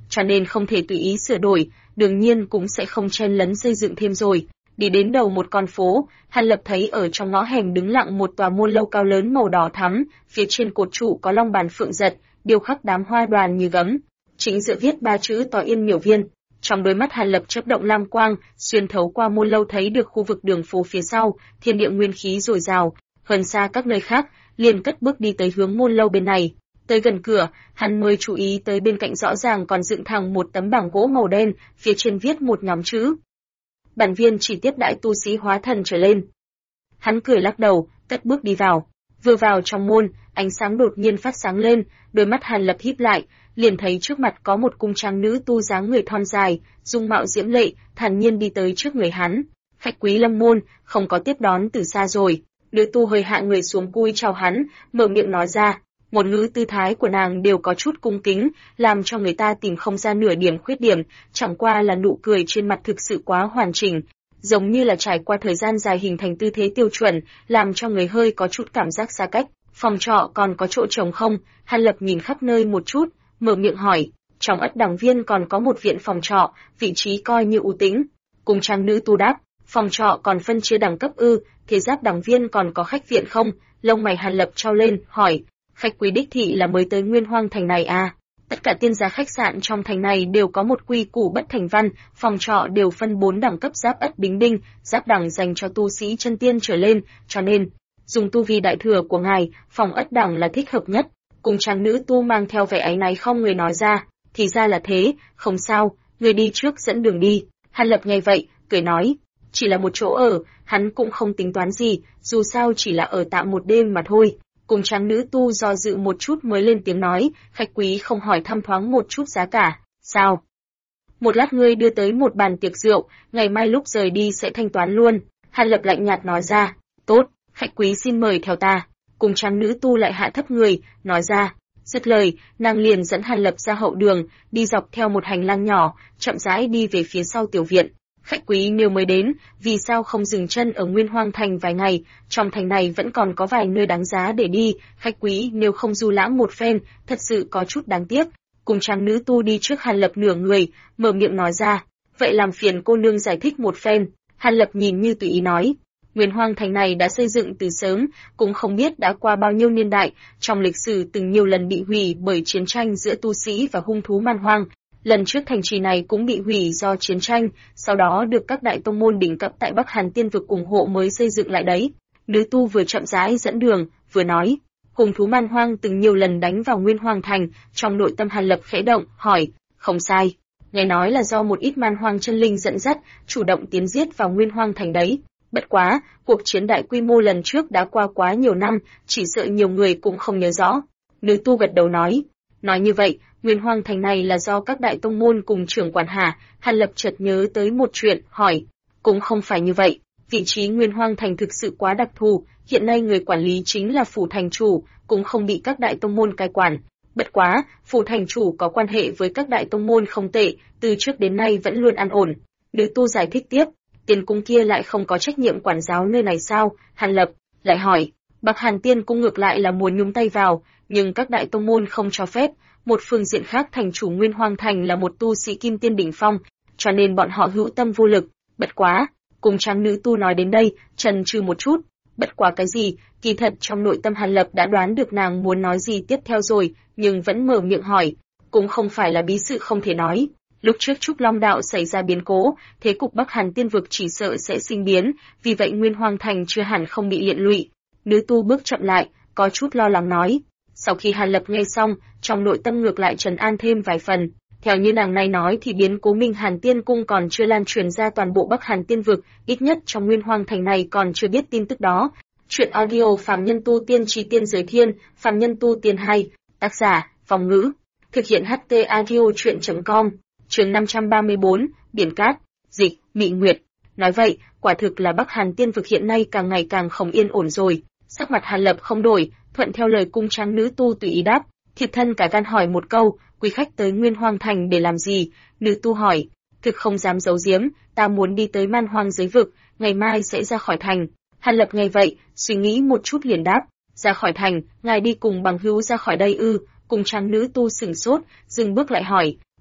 cho nên không thể tùy ý sửa đổi, đương nhiên cũng sẽ không chen lấn xây dựng thêm rồi. Đi đến đầu một con phố, Hàn Lập thấy ở trong ngõ hẻm đứng lặng một tòa môn lâu cao lớn màu đỏ thắm, phía trên cột trụ có long bàn phượng giật, điêu khắc đám hoa đoàn như gấm. Chính giữa viết 3 chữ Tòa Yên Miểu Viên. Trong đôi mắt Hàn Lập chớp động lam quang, xuyên thấu qua môn lâu thấy được khu vực đường phố phía sau, thiên địa nguyên khí dồi dào, hơn xa các nơi khác, liền cất bước đi tới hướng môn lâu bên này. Tới gần cửa, hắn mới chú ý tới bên cạnh rõ ràng còn dựng thẳng một tấm bảng gỗ màu đen, phía trên viết một nhóm chữ. Bản viên chỉ tiếp đãi tu sĩ hóa thần trở lên. Hắn cười lắc đầu, cất bước đi vào. Vừa vào trong môn, ánh sáng đột nhiên phát sáng lên, đôi mắt Hàn Lập híp lại, liền thấy trước mặt có một cung trang nữ tu dáng người thon dài, dung mạo diễm lệ, thản nhiên đi tới trước người hắn. Khách quý lâm môn, không có tiếp đón từ xa rồi. Nữ tu hơi hạ người xuống cúi chào hắn, mở miệng nói ra. Một ngữ tư thái của nàng đều có chút cung kính, làm cho người ta tìm không ra nửa điểm khuyết điểm, chẳng qua là nụ cười trên mặt thực sự quá hoàn chỉnh, giống như là trải qua thời gian dài hình thành tư thế tiêu chuẩn, làm cho người hơi có chút cảm giác xa cách. Phòng trọ còn có chỗ trống không? Hàn Lập nhìn khắp nơi một chút, mở miệng hỏi. Trong ất đảng viên còn có một viện phòng trọ, vị trí coi như ưu tĩnh. Cùng trang nữ tu đáp, phòng trọ còn phân chia đẳng cấp ư? Thế giáp đảng viên còn có khách viện không? Lông mày Hàn Lập trao lên, hỏi. Khách quý đích thị là mới tới Nguyên Hoang thành này à? Tất cả tiên gia khách sạn trong thành này đều có một quy củ bất thành văn, phòng trọ đều phân 4 đẳng cấp giáp ất bính đinh, giáp đẳng dành cho tu sĩ chân tiên trở lên, cho nên dùng tu vi đại thừa của ngài, phòng ất đẳng là thích hợp nhất. Cùng trang nữ tu mang theo vẻ áy náy không người nói ra, thì ra là thế, không sao, người đi trước dẫn đường đi. Hàn Lập nghe vậy, cười nói, chỉ là một chỗ ở, hắn cũng không tính toán gì, dù sao chỉ là ở tạm một đêm mà thôi. Cùng trang nữ tu do dự một chút mới lên tiếng nói, khách quý không hỏi thăm thoáng một chút giá cả, sao? Một lát ngươi đưa tới một bàn tiệc rượu, ngày mai lúc rời đi sẽ thanh toán luôn. Hàn Lập lạnh nhạt nói ra, tốt, khách quý xin mời theo ta. Cùng trang nữ tu lại hạ thấp người, nói ra, dứt lời, nàng liền dẫn Hàn Lập ra hậu đường, đi dọc theo một hành lang nhỏ, chậm rãi đi về phía sau tiểu viện. Khách quý nếu mới đến, vì sao không dừng chân ở Nguyên Hoang thành vài ngày, trong thành này vẫn còn có vài nơi đáng giá để đi, khách quý nếu không du lãm một phen, thật sự có chút đáng tiếc. Cùng trang nữ tu đi trước Hàn Lập nửa người, mở miệng nói ra, vậy làm phiền cô nương giải thích một phen. Hàn Lập nhìn như tùy ý nói, Nguyên Hoang thành này đã xây dựng từ sớm, cũng không biết đã qua bao nhiêu niên đại, trong lịch sử từng nhiều lần bị hủy bởi chiến tranh giữa tu sĩ và hung thú man hoang. Lần trước thành trì này cũng bị hủy do chiến tranh, sau đó được các đại tông môn đỉnh cấp tại Bắc Hàn Tiên vực ủng hộ mới xây dựng lại đấy. Nữ tu vừa chậm rãi dẫn đường, vừa nói, hung thú man hoang từng nhiều lần đánh vào Nguyên Hoang thành, trong nội tâm Hàn Lập khẽ động, hỏi, không sai, nghe nói là do một ít man hoang chân linh dẫn dắt, chủ động tiến giết vào Nguyên Hoang thành đấy. Bất quá, cuộc chiến đại quy mô lần trước đã qua quá nhiều năm, chỉ sợ nhiều người cũng không nhớ rõ. Nữ tu gật đầu nói như vậy, Nguyên Hoang thành này là do các đại tông môn cùng trưởng quản hả? Hàn Lập chợt nhớ tới một chuyện, hỏi, cũng không phải như vậy, vị trí Nguyên Hoang thành thực sự quá đặc thù, hiện nay người quản lý chính là phủ thành chủ, cũng không bị các đại tông môn cai quản. Bất quá, phủ thành chủ có quan hệ với các đại tông môn không tệ, từ trước đến nay vẫn luôn an ổn. Nữ tu giải thích tiếp, Tiên cung kia lại không có trách nhiệm quản giáo nơi này sao? Hàn Lập lại hỏi, Bắc Hàn Tiên cung ngược lại là muốn nhúng tay vào, nhưng các đại tông môn không cho phép. Một phương diện khác thành chủ Nguyên Hoang thành là một tu sĩ kim tiên đỉnh phong, cho nên bọn họ hữu tâm vô lực. Bất quá, cùng trang nữ tu nói đến đây, chần chừ một chút. Bất quá cái gì, kỳ thật trong nội tâm Hàn Lập đã đoán được nàng muốn nói gì tiếp theo rồi, nhưng vẫn mở miệng hỏi, cũng không phải là bí sự không thể nói. Lúc trước Trúc Long đạo xảy ra biến cố, thế cục Bắc Hàn Tiên vực chỉ sợ sẽ sinh biến, vì vậy Nguyên Hoang thành chưa hẳn không bị liên lụy. Nữ tu bước chậm lại, có chút lo lắng nói. Sau khi Hàn Lập nghe xong, trong nội tâm ngược lại trấn an thêm vài phần. Theo như nàng này nói thì biến cố Minh Hàn Tiên cung còn chưa lan truyền ra toàn bộ Bắc Hàn Tiên vực, ít nhất trong Nguyên Hoang thành này còn chưa biết tin tức đó. Chuyện audio Phàm Nhân Tu Tiên Chí Tiên Giới Thiên, Phàm Nhân Tu Tiên 2, tác giả, Phong Ngữ, thực hiện HT audio chuyện.com, chương 534, Biển Cát, dịch, Mị Nguyệt. Nói vậy, quả thực là Bắc Hàn Tiên vực hiện nay càng ngày càng không yên ổn rồi. Sắc mặt Hàn Lập không đổi, thuận theo lời cung trang nữ tu tùy ý đáp, thiệp thân cả gan hỏi một câu, quý khách tới Nguyên Hoang thành để làm gì? Nữ tu hỏi, thực không dám giấu giếm, ta muốn đi tới Man Hoang giới vực, ngày mai sẽ ra khỏi thành. Hàn Lập nghe vậy, suy nghĩ một chút liền đáp, ra khỏi thành, ngài đi cùng bằng hữu ra khỏi đây ư? Cung trang nữ tu sửng sốt, dừng bước lại hỏi,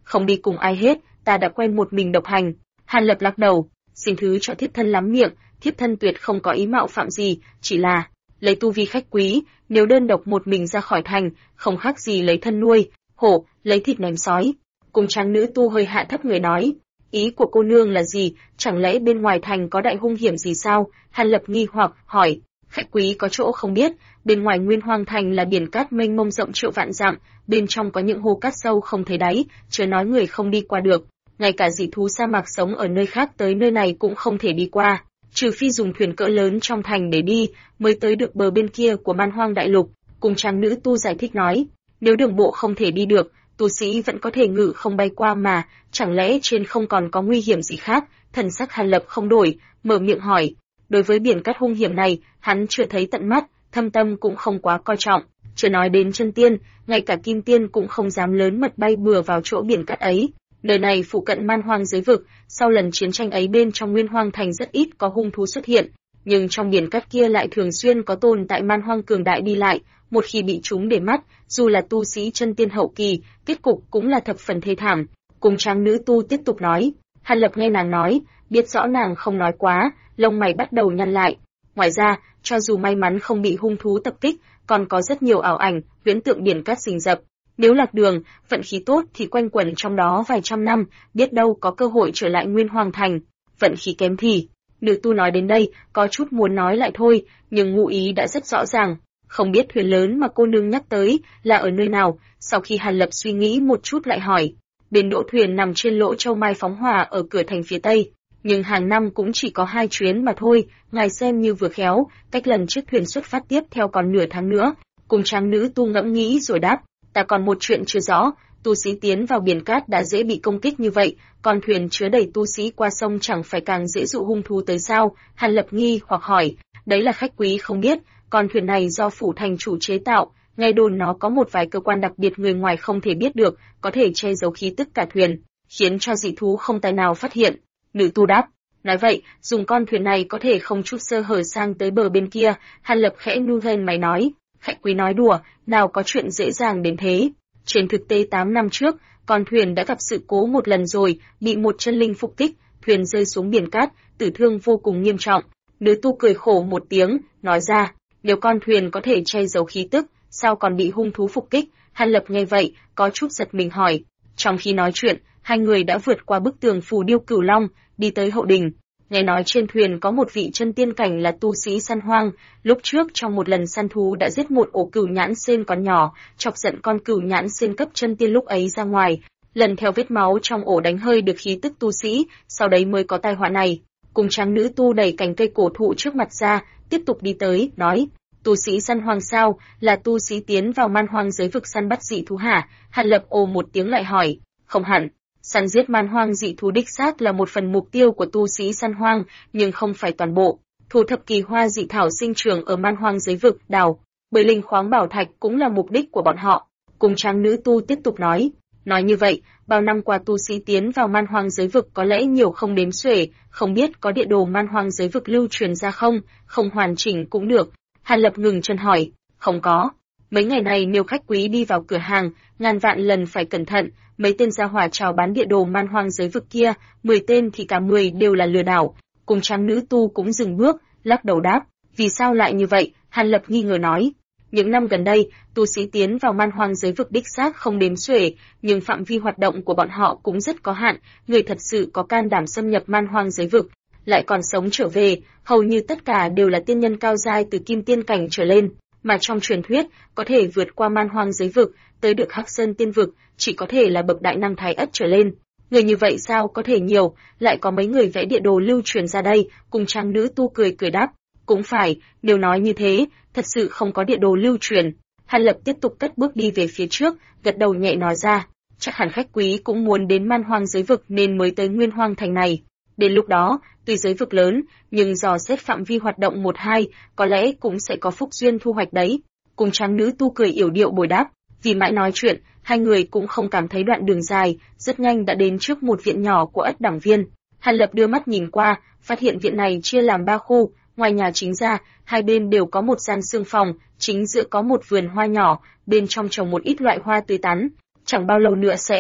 không đi cùng ai hết, ta đã quen một mình độc hành. Hàn Lập lắc đầu, xin thứ cho thiếp thân lắm miệng, thiếp thân tuyệt không có ý mạo phạm gì, chỉ là lấy tu vi khách quý, nếu đơn độc một mình ra khỏi thành, không khác gì lấy thân nuôi hổ, lấy thịt ném sói. Cùng tráng nữ tu hơi hạ thấp người nói, ý của cô nương là gì, chẳng lẽ bên ngoài thành có đại hung hiểm gì sao? Hàn Lập nghi hoặc hỏi, khách quý có chỗ không biết, bên ngoài Nguyên Hoang thành là biển cát mênh mông rộng triệu vạn dặm, bên trong có những hồ cát sâu không thấy đáy, chớ nói người không đi qua được, ngay cả dị thú sa mạc sống ở nơi khác tới nơi này cũng không thể đi qua, trừ phi dùng thuyền cỡ lớn trong thành để đi, mới tới được bờ bên kia của Man Hoang đại lục. Cùng tráng nữ tu giải thích nói, nếu đường bộ không thể đi được, tu sĩ vẫn có thể ngự không bay qua mà, chẳng lẽ trên không còn có nguy hiểm gì khác? Thần sắc Hàn Lập không đổi, mở miệng hỏi. Đối với biển cát hung hiểm này, hắn chưa thấy tận mắt, thâm tâm cũng không quá coi trọng, chưa nói đến chân tiên, ngay cả kim tiên cũng không dám lớn mật bay bừa vào chỗ biển cát ấy. Nơi này phụ cận Man Hoang giới vực, sau lần chiến tranh ấy bên trong Nguyên Hoang thành rất ít có hung thú xuất hiện, nhưng trong biển cát kia lại thường xuyên có tồn tại Man Hoang cường đại đi lại, một khi bị chúng để mắt, dù là tu sĩ chân tiên hậu kỳ, kết cục cũng là thập phần thê thảm. Cùng tráng nữ tu tiếp tục nói, Hàn Lập nghe nàng nói, biết rõ nàng không nói quá, lông mày bắt đầu nhăn lại. Ngoài ra, cho dù may mắn không bị hung thú tập kích, còn có rất nhiều ảo ảnh, huyễn tượng biển cát rình rập. Nếu lạc đường, vận khí tốt thì quanh quẩn trong đó vài trăm năm, biết đâu có cơ hội trở lại Nguyên Hoàng thành. Vận khí kém thì, nữ tu nói đến đây, có chút muốn nói lại thôi, nhưng ngụ ý đã rất rõ ràng. Không biết thuyền lớn mà cô nương nhắc tới là ở nơi nào, sau khi Hàn Lập suy nghĩ một chút lại hỏi. Bến đỗ thuyền nằm trên lỗ châu mai phóng hỏa ở cửa thành phía tây, nhưng hàng năm cũng chỉ có 2 chuyến mà thôi, ngài xem như vừa khéo, cách lần chiếc thuyền xuất phát tiếp theo còn nửa tháng nữa. Cùng tráng nữ tu ngẫm nghĩ rồi đáp, ta còn một chuyện chưa rõ, tu sĩ tiến vào biển cát đã dễ bị công kích như vậy, còn thuyền chứa đầy tu sĩ qua sông chẳng phải càng dễ dụ hung thú tới sao? Hàn Lập nghi hoặc hỏi, đấy là khách quý không biết, con thuyền này do phủ thành chủ chế tạo, nghe đồn nó có một vài cơ quan đặc biệt người ngoài không thể biết được, có thể che giấu khí tức cả thuyền, khiến cho dị thú không tài nào phát hiện. Nữ tu đáp, nói vậy, dùng con thuyền này có thể không chút sơ hở sang tới bờ bên kia. Hàn Lập khẽ nu lên mày nói, khách quý nói đùa, nào có chuyện dễ dàng đến thế. Trên thực tế 8 năm trước, con thuyền đã gặp sự cố một lần rồi, bị một chân linh phục kích, thuyền rơi xuống biển cát, tử thương vô cùng nghiêm trọng. Nữ tu cười khổ một tiếng, nói ra, nếu con thuyền có thể che giấu khí tức, sao còn bị hung thú phục kích? Hàn Lập nghe vậy, có chút giật mình hỏi. Trong khi nói chuyện, hai người đã vượt qua bức tường phù điêu Cửu Long, đi tới hậu đình. Nghe nói trên thuyền có một vị chân tiên cảnh là tu sĩ săn hoang, lúc trước trong một lần săn thú đã giết một ổ cửu nhãn sên còn nhỏ, chọc giận con cửu nhãn sên cấp chân tiên lúc ấy ra ngoài, lần theo vết máu trong ổ đánh hơi được khí tức tu sĩ, sau đấy mới có tai họa này. Cùng tráng nữ tu đẩy cành cây cổ thụ trước mặt ra, tiếp tục đi tới, nói, tu sĩ săn hoang sao, là tu sĩ tiến vào Man Hoang giới vực săn bắt dị thú hả? Hàn Lập ồ một tiếng lại hỏi, không hẳn. Săn giết man hoang dị thú đích xác là một phần mục tiêu của tu sĩ săn hoang, nhưng không phải toàn bộ. Thu thập kỳ hoa dị thảo sinh trưởng ở man hoang giới vực, đào, bởi linh khoáng bảo thạch cũng là mục đích của bọn họ. Cùng tráng nữ tu tiếp tục nói như vậy, bao năm qua tu sĩ tiến vào man hoang giới vực có lẽ nhiều không đếm xuể, không biết có địa đồ man hoang giới vực lưu truyền ra không hoàn chỉnh cũng được. Hàn Lập ngừng chân hỏi, không có. Mấy ngày này nếu khách quý đi vào cửa hàng, ngàn vạn lần phải cẩn thận, mấy tên gia hỏa chào bán địa đồ man hoang giới vực kia, 10 tên thì cả 10 đều là lừa đảo. Cùng tráng nữ tu cũng dừng bước, lắc đầu đáp, vì sao lại như vậy? Hàn Lập nghi ngờ nói, những năm gần đây, tu sĩ tiến vào man hoang giới vực đích xác không đếm xuể, nhưng phạm vi hoạt động của bọn họ cũng rất có hạn, người thật sự có can đảm xâm nhập man hoang giới vực, lại còn sống trở về, hầu như tất cả đều là tiên nhân cao giai từ kim tiên cảnh trở lên, mà trong truyền thuyết, có thể vượt qua man hoang giới vực, tới được Hắc Sơn tiên vực, chỉ có thể là bậc đại năng thái ất trở lên. Người như vậy sao có thể nhiều, lại có mấy người vẽ địa đồ lưu truyền ra đây? Cùng tráng nữ tu cười đáp, cũng phải, nếu nói như thế, thật sự không có địa đồ lưu truyền. Hàn Lập tiếp tục cất bước đi về phía trước, gật đầu nhẹ nói ra, chắc hẳn khách quý cũng muốn đến man hoang giới vực nên mới tới Nguyên Hoang thành này. Đến lúc đó, tuy giới vực lớn, nhưng dò xét phạm vi hoạt động 1-2, có lẽ cũng sẽ có phúc duyên thu hoạch đấy. Cùng tráng nữ tu cười yểu điệu bồi đáp, vì mãi nói chuyện, hai người cũng không cảm thấy đoạn đường dài, rất nhanh đã đến trước một viện nhỏ của Ất Đẳng Viên. Hàn Lập đưa mắt nhìn qua, phát hiện viện này chia làm 3 khu, ngoài nhà chính ra, hai bên đều có một gian xương phòng, chính giữa có một vườn hoa nhỏ, bên trong trồng một ít loại hoa tươi tắn. Chẳng bao lâu nữa sẽ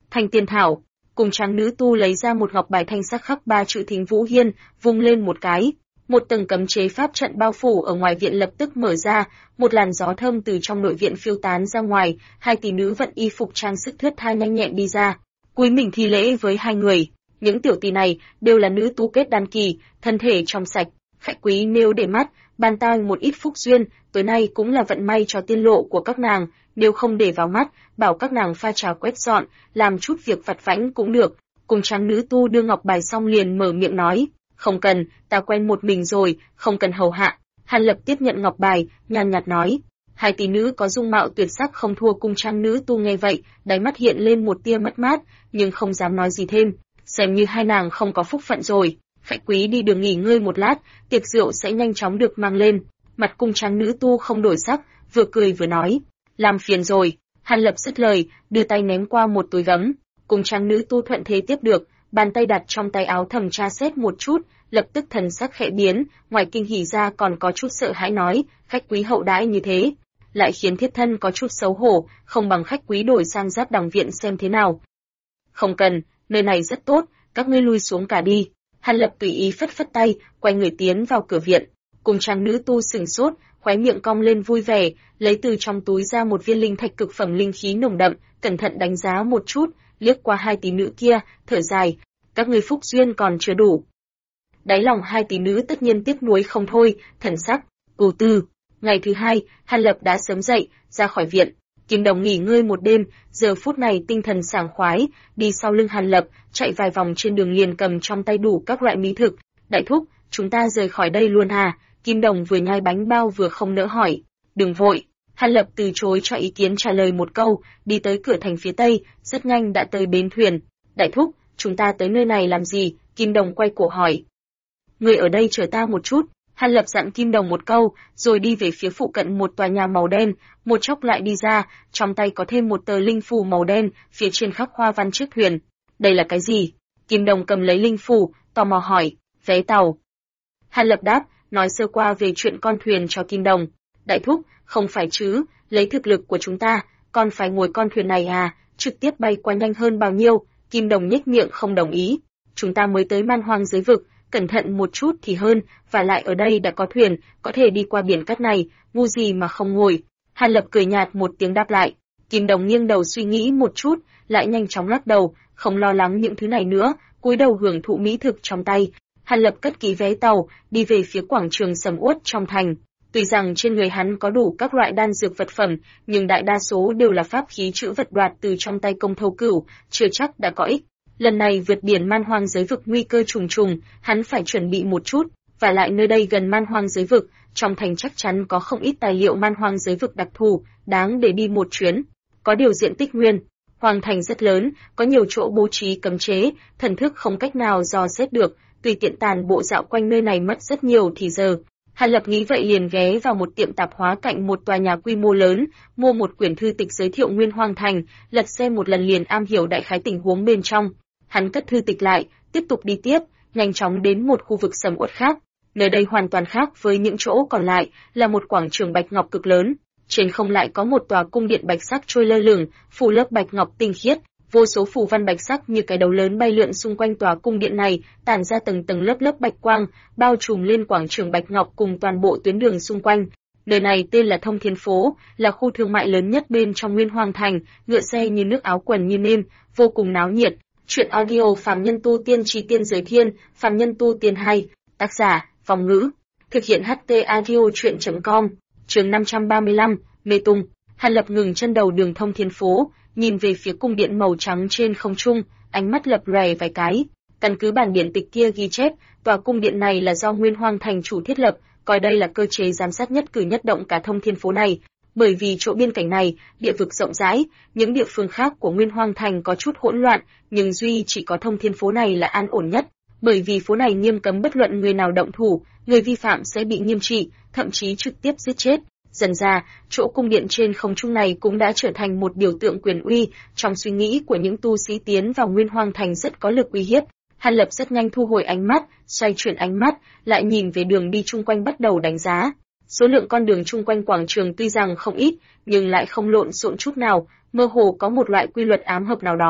Thanh tiên thảo. Cùng tráng nữ tu lấy ra một ngọc bài thanh sắc khắc 3 chữ Thính Vũ Hiên, vung lên một cái. Một tầng cấm chế pháp trận bao phủ ở ngoài viện lập tức mở ra, một làn gió thơm từ trong nội viện phiêu tán ra ngoài, hai tỷ nữ vận y phục trang sức thướt tha nhanh nhẹn đi ra, cúi mình thi lễ với hai người. Những tiểu tỷ này đều là nữ tu kết đan kỳ, thân thể trong sạch, khách quý nếu để mắt, ban tai một ít phúc duyên, tối nay cũng là vận may cho tiên lộ của các nàng, nếu không để vào mắt, bảo các nàng pha trà quét dọn, làm chút việc vặt vãnh cũng được. Cùng tráng nữ tu đưa ngọc bài xong liền mở miệng nói, không cần, ta quen một mình rồi, không cần hầu hạ. Hàn Lập tiếp nhận ngọc bài, nhàn nhạt nói. Hai tỷ nữ có dung mạo tuyệt sắc không thua cung tráng nữ tu nghe vậy, đáy mắt hiện lên một tia mất mát, nhưng không dám nói gì thêm, xem như hai nàng không có phúc phận rồi. Khách quý đi đường nghỉ ngơi một lát, tiệc rượu sẽ nhanh chóng được mang lên. Mặt cung tráng nữ tu không đổi sắc, vừa cười vừa nói, làm phiền rồi. Hàn Lập dứt lời, đưa tay ném qua một túi gấm. Cung tráng nữ tu thuận thế tiếp được, bàn tay đặt trong tay áo thầm tra xét một chút, lập tức thần sắc khẽ biến, ngoài kinh hỉ ra còn có chút sợ hãi nói, khách quý hậu đãi như thế, lại khiến thiếp thân có chút xấu hổ, không bằng khách quý đổi sang Giáp Đằng viện xem thế nào. Không cần, nơi này rất tốt, các ngươi lui xuống cả đi. Hàn Lập tùy ý phất phất tay, quay người tiến vào cửa viện. Cùng trang nữ tu sửng sốt, khóe miệng cong lên vui vẻ, lấy từ trong túi ra một viên linh thạch cực phẩm linh khí nồng đậm, cẩn thận đánh giá một chút, liếc qua hai tỷ nữ kia, thở dài, các ngươi phúc duyên còn chưa đủ. Đáy lòng hai tỷ nữ tất nhiên tiếc nuối không thôi, thần sắc ưu tư. Ngày thứ hai, Hàn Lập đã sớm dậy, ra khỏi viện. Kim Đồng nghỉ ngơi một đêm, giờ phút này tinh thần sảng khoái, đi sau lưng Hàn Lập, chạy vài vòng trên đường liền cầm trong tay đủ các loại mỹ thực. Đại thúc, chúng ta rời khỏi đây luôn à? Kim Đồng vừa nhai bánh bao vừa không nỡ hỏi. Đừng vội. Hàn Lập từ chối cho ý kiến trả lời một câu, đi tới cửa thành phía tây, rất nhanh đã tới bến thuyền. Đại thúc, chúng ta tới nơi này làm gì? Kim Đồng quay cổ hỏi. Người ở đây chờ ta một chút. Hàn Lập dặn Kim Đồng một câu, rồi đi về phía phụ cận một tòa nhà màu đen, một chốc lại đi ra, trong tay có thêm một tờ linh phù màu đen, phía trên khắc hoa văn chiếc thuyền. Đây là cái gì? Kim Đồng cầm lấy linh phù, tò mò hỏi, vé tàu. Hàn Lập đáp, nói sơ qua về chuyện con thuyền cho Kim Đồng. Đại thúc, không phải chứ, lấy thực lực của chúng ta, còn phải ngồi con thuyền này à, trực tiếp bay qua nhanh hơn bao nhiêu? Kim Đồng nhếch miệng không đồng ý. Chúng ta mới tới Man Hoang giới vực, cẩn thận một chút thì hơn, và lại ở đây đã có thuyền, có thể đi qua biển cát này, ngu gì mà không ngồi. Hàn Lập cười nhạt một tiếng đáp lại. Kim Đồng nghiêng đầu suy nghĩ một chút, lại nhanh chóng lắc đầu, không lo lắng những thứ này nữa, cúi đầu hưởng thụ mỹ thực trong tay. Hàn Lập cất kỹ vé tàu, đi về phía quảng trường sầm uất trong thành. Tuy rằng trên người hắn có đủ các loại đan dược vật phẩm, nhưng đại đa số đều là pháp khí trữ vật đoạt từ trong tay Công Thâu Cửu, chưa chắc đã có ích. Lần này vượt biển Man Hoang giới vực nguy cơ trùng trùng, hắn phải chuẩn bị một chút, và lại nơi đây gần Man Hoang giới vực, trong thành chắc chắn có không ít tài liệu Man Hoang giới vực đặc thù, đáng để đi một chuyến. Có điều diện tích nguyên, Hoàng thành rất lớn, có nhiều chỗ bố trí cấm chế, thần thức không cách nào dò xét được, tùy tiện tàn bộ dạo quanh nơi này mất rất nhiều thì giờ. Hàn Lập nghĩ vậy liền ghé vào một tiệm tạp hóa cạnh một tòa nhà quy mô lớn, mua một quyển thư tịch giới thiệu Nguyên Hoang thành, lật xem một lần liền am hiểu đại khái tình huống bên trong. Hắn cất thư tịch lại, tiếp tục đi tiếp, nhanh chóng đến một khu vực sầm uất khác. Nơi đây hoàn toàn khác với những chỗ còn lại, là một quảng trường bạch ngọc cực lớn. Trên không lại có một tòa cung điện bạch sắc trôi lơ lửng, phủ lớp bạch ngọc tinh khiết, vô số phù văn bạch sắc như cái đầu lớn bay lượn xung quanh tòa cung điện này, tản ra tầng tầng lớp lớp bạch quang, bao trùm lên quảng trường bạch ngọc cùng toàn bộ tuyến đường xung quanh. Nơi này tên là Thông Thiên Phố, là khu thương mại lớn nhất bên trong Nguyên Hoang thành, ngựa xe như nước áo quần như nêm, vô cùng náo nhiệt. Chuyện audio Phàm Nhân Tu Tiên Chí Tiên Giới Thiên, Phàm Nhân Tu Tiên hay, tác giả, Vong Ngữ, thực hiện HT audio chuyện.com, chương 535, Mê Tung. Hàn Lập ngừng chân đầu đường Thông Thiên Phố, nhìn về phía cung điện màu trắng trên không trung, ánh mắt lập lòe vài cái. Căn cứ bản điển tịch kia ghi chép, tòa cung điện này là do Nguyên Hoang thành chủ thiết lập, coi đây là cơ chế giám sát nhất cử nhất động cả Thông Thiên Phố này. Bởi vì chỗ biên cảnh này, địa vực rộng rãi, những địa phương khác của Nguyên Hoang thành có chút hỗn loạn, nhưng duy chỉ có Thông Thiên Phố này là an ổn nhất, bởi vì phố này nghiêm cấm bất luận người nào động thủ, người vi phạm sẽ bị nghiêm trị, thậm chí trực tiếp giết chết. Dần ra, chỗ cung điện trên không trung này cũng đã trở thành một biểu tượng quyền uy, trong suy nghĩ của những tu sĩ tiến vào Nguyên Hoang thành rất có lực uy hiếp. Hàn Lập rất nhanh thu hồi ánh mắt, xoay chuyển ánh mắt, lại nhìn về đường đi chung quanh bắt đầu đánh giá. Số lượng con đường chung quanh quảng trường tuy rằng không ít, nhưng lại không lộn xộn chút nào, mơ hồ có một loại quy luật ám hợp nào đó.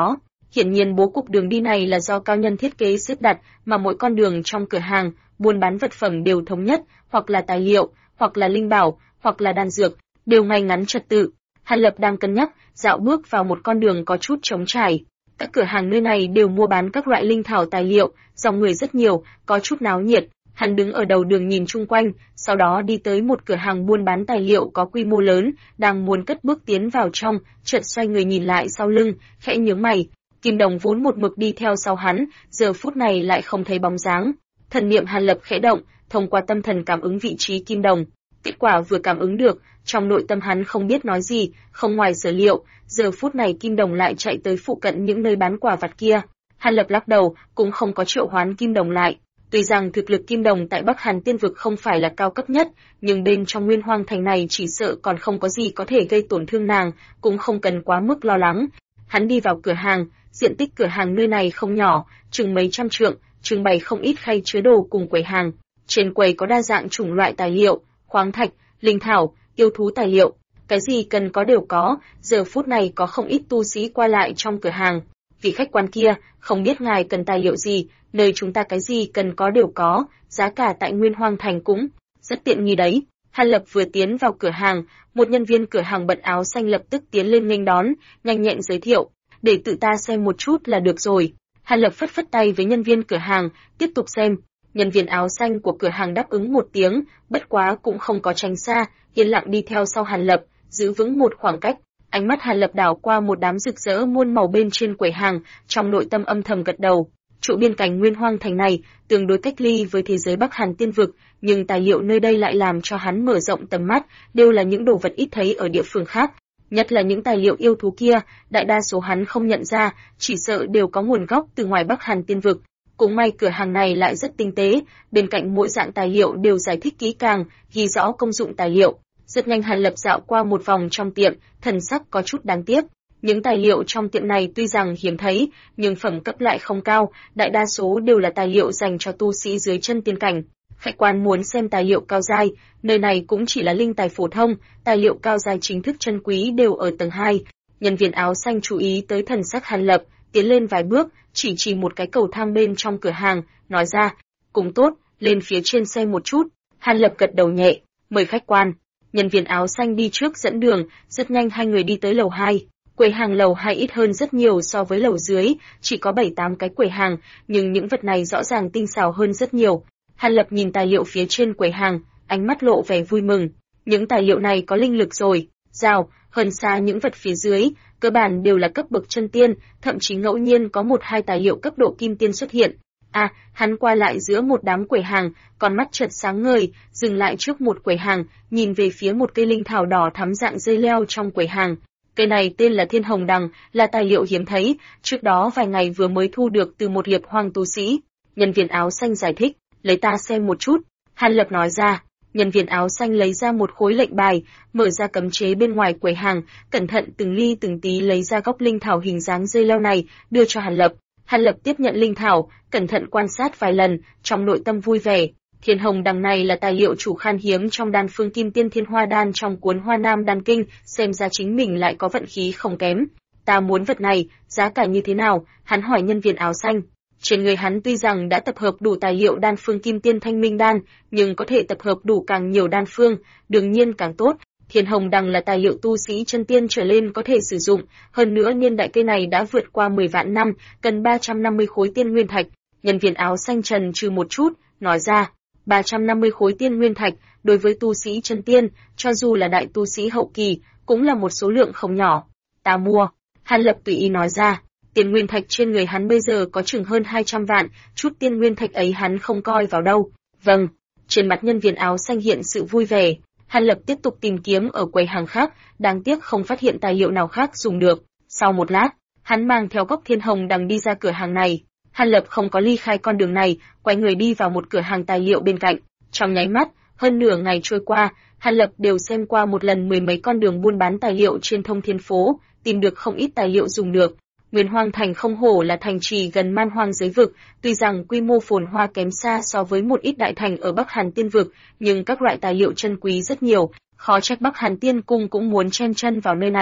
Hiển nhiên bố cục đường đi này là do cao nhân thiết kế xếp đặt, mà mỗi con đường trong cửa hàng buôn bán vật phẩm đều thống nhất, hoặc là tài liệu, hoặc là linh bảo, hoặc là đan dược, đều ngay ngắn trật tự. Hàn Lập đang cân nhắc, dạo bước vào một con đường có chút trống trải. Các cửa hàng nơi này đều mua bán các loại linh thảo tài liệu, dòng người rất nhiều, có chút náo nhiệt. Hắn đứng ở đầu đường nhìn chung quanh, sau đó đi tới một cửa hàng buôn bán tài liệu có quy mô lớn, đang muốn cất bước tiến vào trong, chợt xoay người nhìn lại sau lưng, khẽ nhướng mày. Kim Đồng vốn một mực đi theo sau hắn, giờ phút này lại không thấy bóng dáng. Thần niệm Hàn Lập khẽ động, thông qua tâm thần cảm ứng vị trí Kim Đồng. Kết quả vừa cảm ứng được, trong nội tâm hắn không biết nói gì, không ngoài sở liệu, giờ phút này Kim Đồng lại chạy tới phụ cận những nơi bán quả vặt kia. Hàn Lập lắc đầu, cũng không có triệu hoán Kim Đồng lại. Tuy rằng thực lực Kim Đồng tại Bắc Hàn Tiên vực không phải là cao cấp nhất, nhưng bên trong Nguyên Hoang Thành này chỉ sợ còn không có gì có thể gây tổn thương nàng, cũng không cần quá mức lo lắng. Hắn đi vào cửa hàng, diện tích cửa hàng nơi này không nhỏ, chừng mấy trăm trượng, trưng bày không ít khay chứa đồ cùng quầy hàng. Trên quầy có đa dạng chủng loại tài liệu, khoáng thạch, linh thảo, yêu thú tài liệu, cái gì cần có đều có. Giờ phút này có không ít tu sĩ qua lại trong cửa hàng. Vị khách quan kia, không biết ngài cần tài liệu gì, nơi chúng ta cái gì cần có đều có, giá cả tại Nguyên Hoang Thành cũng rất tiện nghi đấy. Hàn Lập vừa tiến vào cửa hàng, một nhân viên cửa hàng bận áo xanh lập tức tiến lên nghênh đón, nhanh nhẹn giới thiệu, để tự ta xem một chút là được rồi. Hàn Lập phất phất tay với nhân viên cửa hàng, tiếp tục xem. Nhân viên áo xanh của cửa hàng đáp ứng một tiếng, bất quá cũng không có tránh xa, yên lặng đi theo sau Hàn Lập, giữ vững một khoảng cách. Ánh mắt Hàn Lập đảo qua một đám rực rỡ muôn màu bên trên quầy hàng, trong nội tâm âm thầm gật đầu. Chỗ biên cảnh Nguyên Hoang Thành này tương đối cách ly với thế giới Bắc Hàn Tiên vực, nhưng tài liệu nơi đây lại làm cho hắn mở rộng tầm mắt, đều là những đồ vật ít thấy ở địa phương khác. Nhất là những tài liệu yêu thú kia, đại đa số hắn không nhận ra, chỉ sợ đều có nguồn gốc từ ngoài Bắc Hàn Tiên vực. Cũng may cửa hàng này lại rất tinh tế, bên cạnh mỗi dạng tài liệu đều giải thích kỹ càng, ghi rõ công dụng tài liệu. Rất nhanh Hàn Lập dạo qua một vòng trong tiệm, thần sắc có chút đáng tiếc. Những tài liệu trong tiệm này tuy rằng hiếm thấy, nhưng phẩm cấp lại không cao, đại đa số đều là tài liệu dành cho tu sĩ dưới chân tiên cảnh. Khách quan muốn xem tài liệu cao giai, nơi này cũng chỉ là linh tài phổ thông, tài liệu cao giai chính thức chân quý đều ở tầng 2. Nhân viên áo xanh chú ý tới thần sắc Hàn Lập, tiến lên vài bước, chỉ một cái cầu thang bên trong cửa hàng, nói ra, cũng tốt, lên phía trên xem một chút. Hàn Lập gật đầu nhẹ, mời khách quan. Nhân viên áo xanh đi trước dẫn đường, rất nhanh hai người đi tới lầu 2. Quầy hàng lầu 2 ít hơn rất nhiều so với lầu dưới, chỉ có 7-8 cái quầy hàng, nhưng những vật này rõ ràng tinh xảo hơn rất nhiều. Hàn Lập nhìn tài liệu phía trên quầy hàng, ánh mắt lộ vẻ vui mừng. Những tài liệu này có linh lực rồi, rào, hơn xa những vật phía dưới, cơ bản đều là cấp bậc chân tiên, thậm chí ngẫu nhiên có 1-2 tài liệu cấp độ kim tiên xuất hiện. Hắn qua lại giữa một đám quầy hàng, con mắt chợt sáng ngời, dừng lại trước một quầy hàng, nhìn về phía một cây linh thảo đỏ thắm dạng dây leo trong quầy hàng. Cây này tên là Thiên Hồng Đằng, là tài liệu hiếm thấy, trước đó vài ngày vừa mới thu được từ một hiệp hoang tu sĩ. Nhân viên áo xanh giải thích, lấy ta xem một chút. Hàn Lập nói ra. Nhân viên áo xanh lấy ra một khối lệnh bài, mở ra cấm chế bên ngoài quầy hàng, cẩn thận từng ly từng tí lấy ra gốc linh thảo hình dáng dây leo này, đưa cho Hàn Lập. Hàn Lập tiếp nhận linh thảo, cẩn thận quan sát vài lần, trong nội tâm vui vẻ. Thiên Hồng Đằng này là tài liệu chủ khan hiếm trong đan phương Kim Tiên Thiên Hoa Đan trong cuốn Hoa Nam Đan Kinh, xem ra chính mình lại có vận khí không kém. Ta muốn vật này, giá cả như thế nào? Hắn hỏi nhân viên áo xanh. Trên người hắn tuy rằng đã tập hợp đủ tài liệu đan phương Kim Tiên Thanh Minh Đan, nhưng có thể tập hợp đủ càng nhiều đan phương, đương nhiên càng tốt. Thiên Hồng Đằng là tài liệu tu sĩ chân tiên trở lên có thể sử dụng, hơn nữa niên đại cây này đã vượt qua 10 vạn năm, cần 350 khối tiên nguyên thạch. Nhân viên áo xanh trần trừ một chút, nói ra, 350 khối tiên nguyên thạch, đối với tu sĩ chân tiên, cho dù là đại tu sĩ hậu kỳ, cũng là một số lượng không nhỏ. Ta mua. Hàn Lập tùy ý nói ra. Tiên nguyên thạch trên người hắn bây giờ có chừng hơn 200 vạn, chút tiên nguyên thạch ấy hắn không coi vào đâu. Vâng. Trên mặt nhân viên áo xanh hiện sự vui vẻ. Hàn Lập tiếp tục tìm kiếm ở quầy hàng khác, đáng tiếc không phát hiện tài liệu nào khác dùng được. Sau một lát, hắn mang theo gốc Thiên Hồng Đằng đi ra cửa hàng này. Hàn Lập không có ly khai con đường này, quay người đi vào một cửa hàng tài liệu bên cạnh. Trong nháy mắt, hơn nửa ngày trôi qua, Hàn Lập đều xem qua một lần 10 mấy con đường buôn bán tài liệu trên thông thiên phố, tìm được không ít tài liệu dùng được. Nguyên Hoang Thành không hổ là thành trì gần Man Hoang giới vực, tuy rằng quy mô phồn hoa kém xa so với một ít đại thành ở Bắc Hàn Tiên vực, nhưng các loại tài liệu chân quý rất nhiều, khó trách Bắc Hàn Tiên cung cũng muốn chen chân vào nơi này.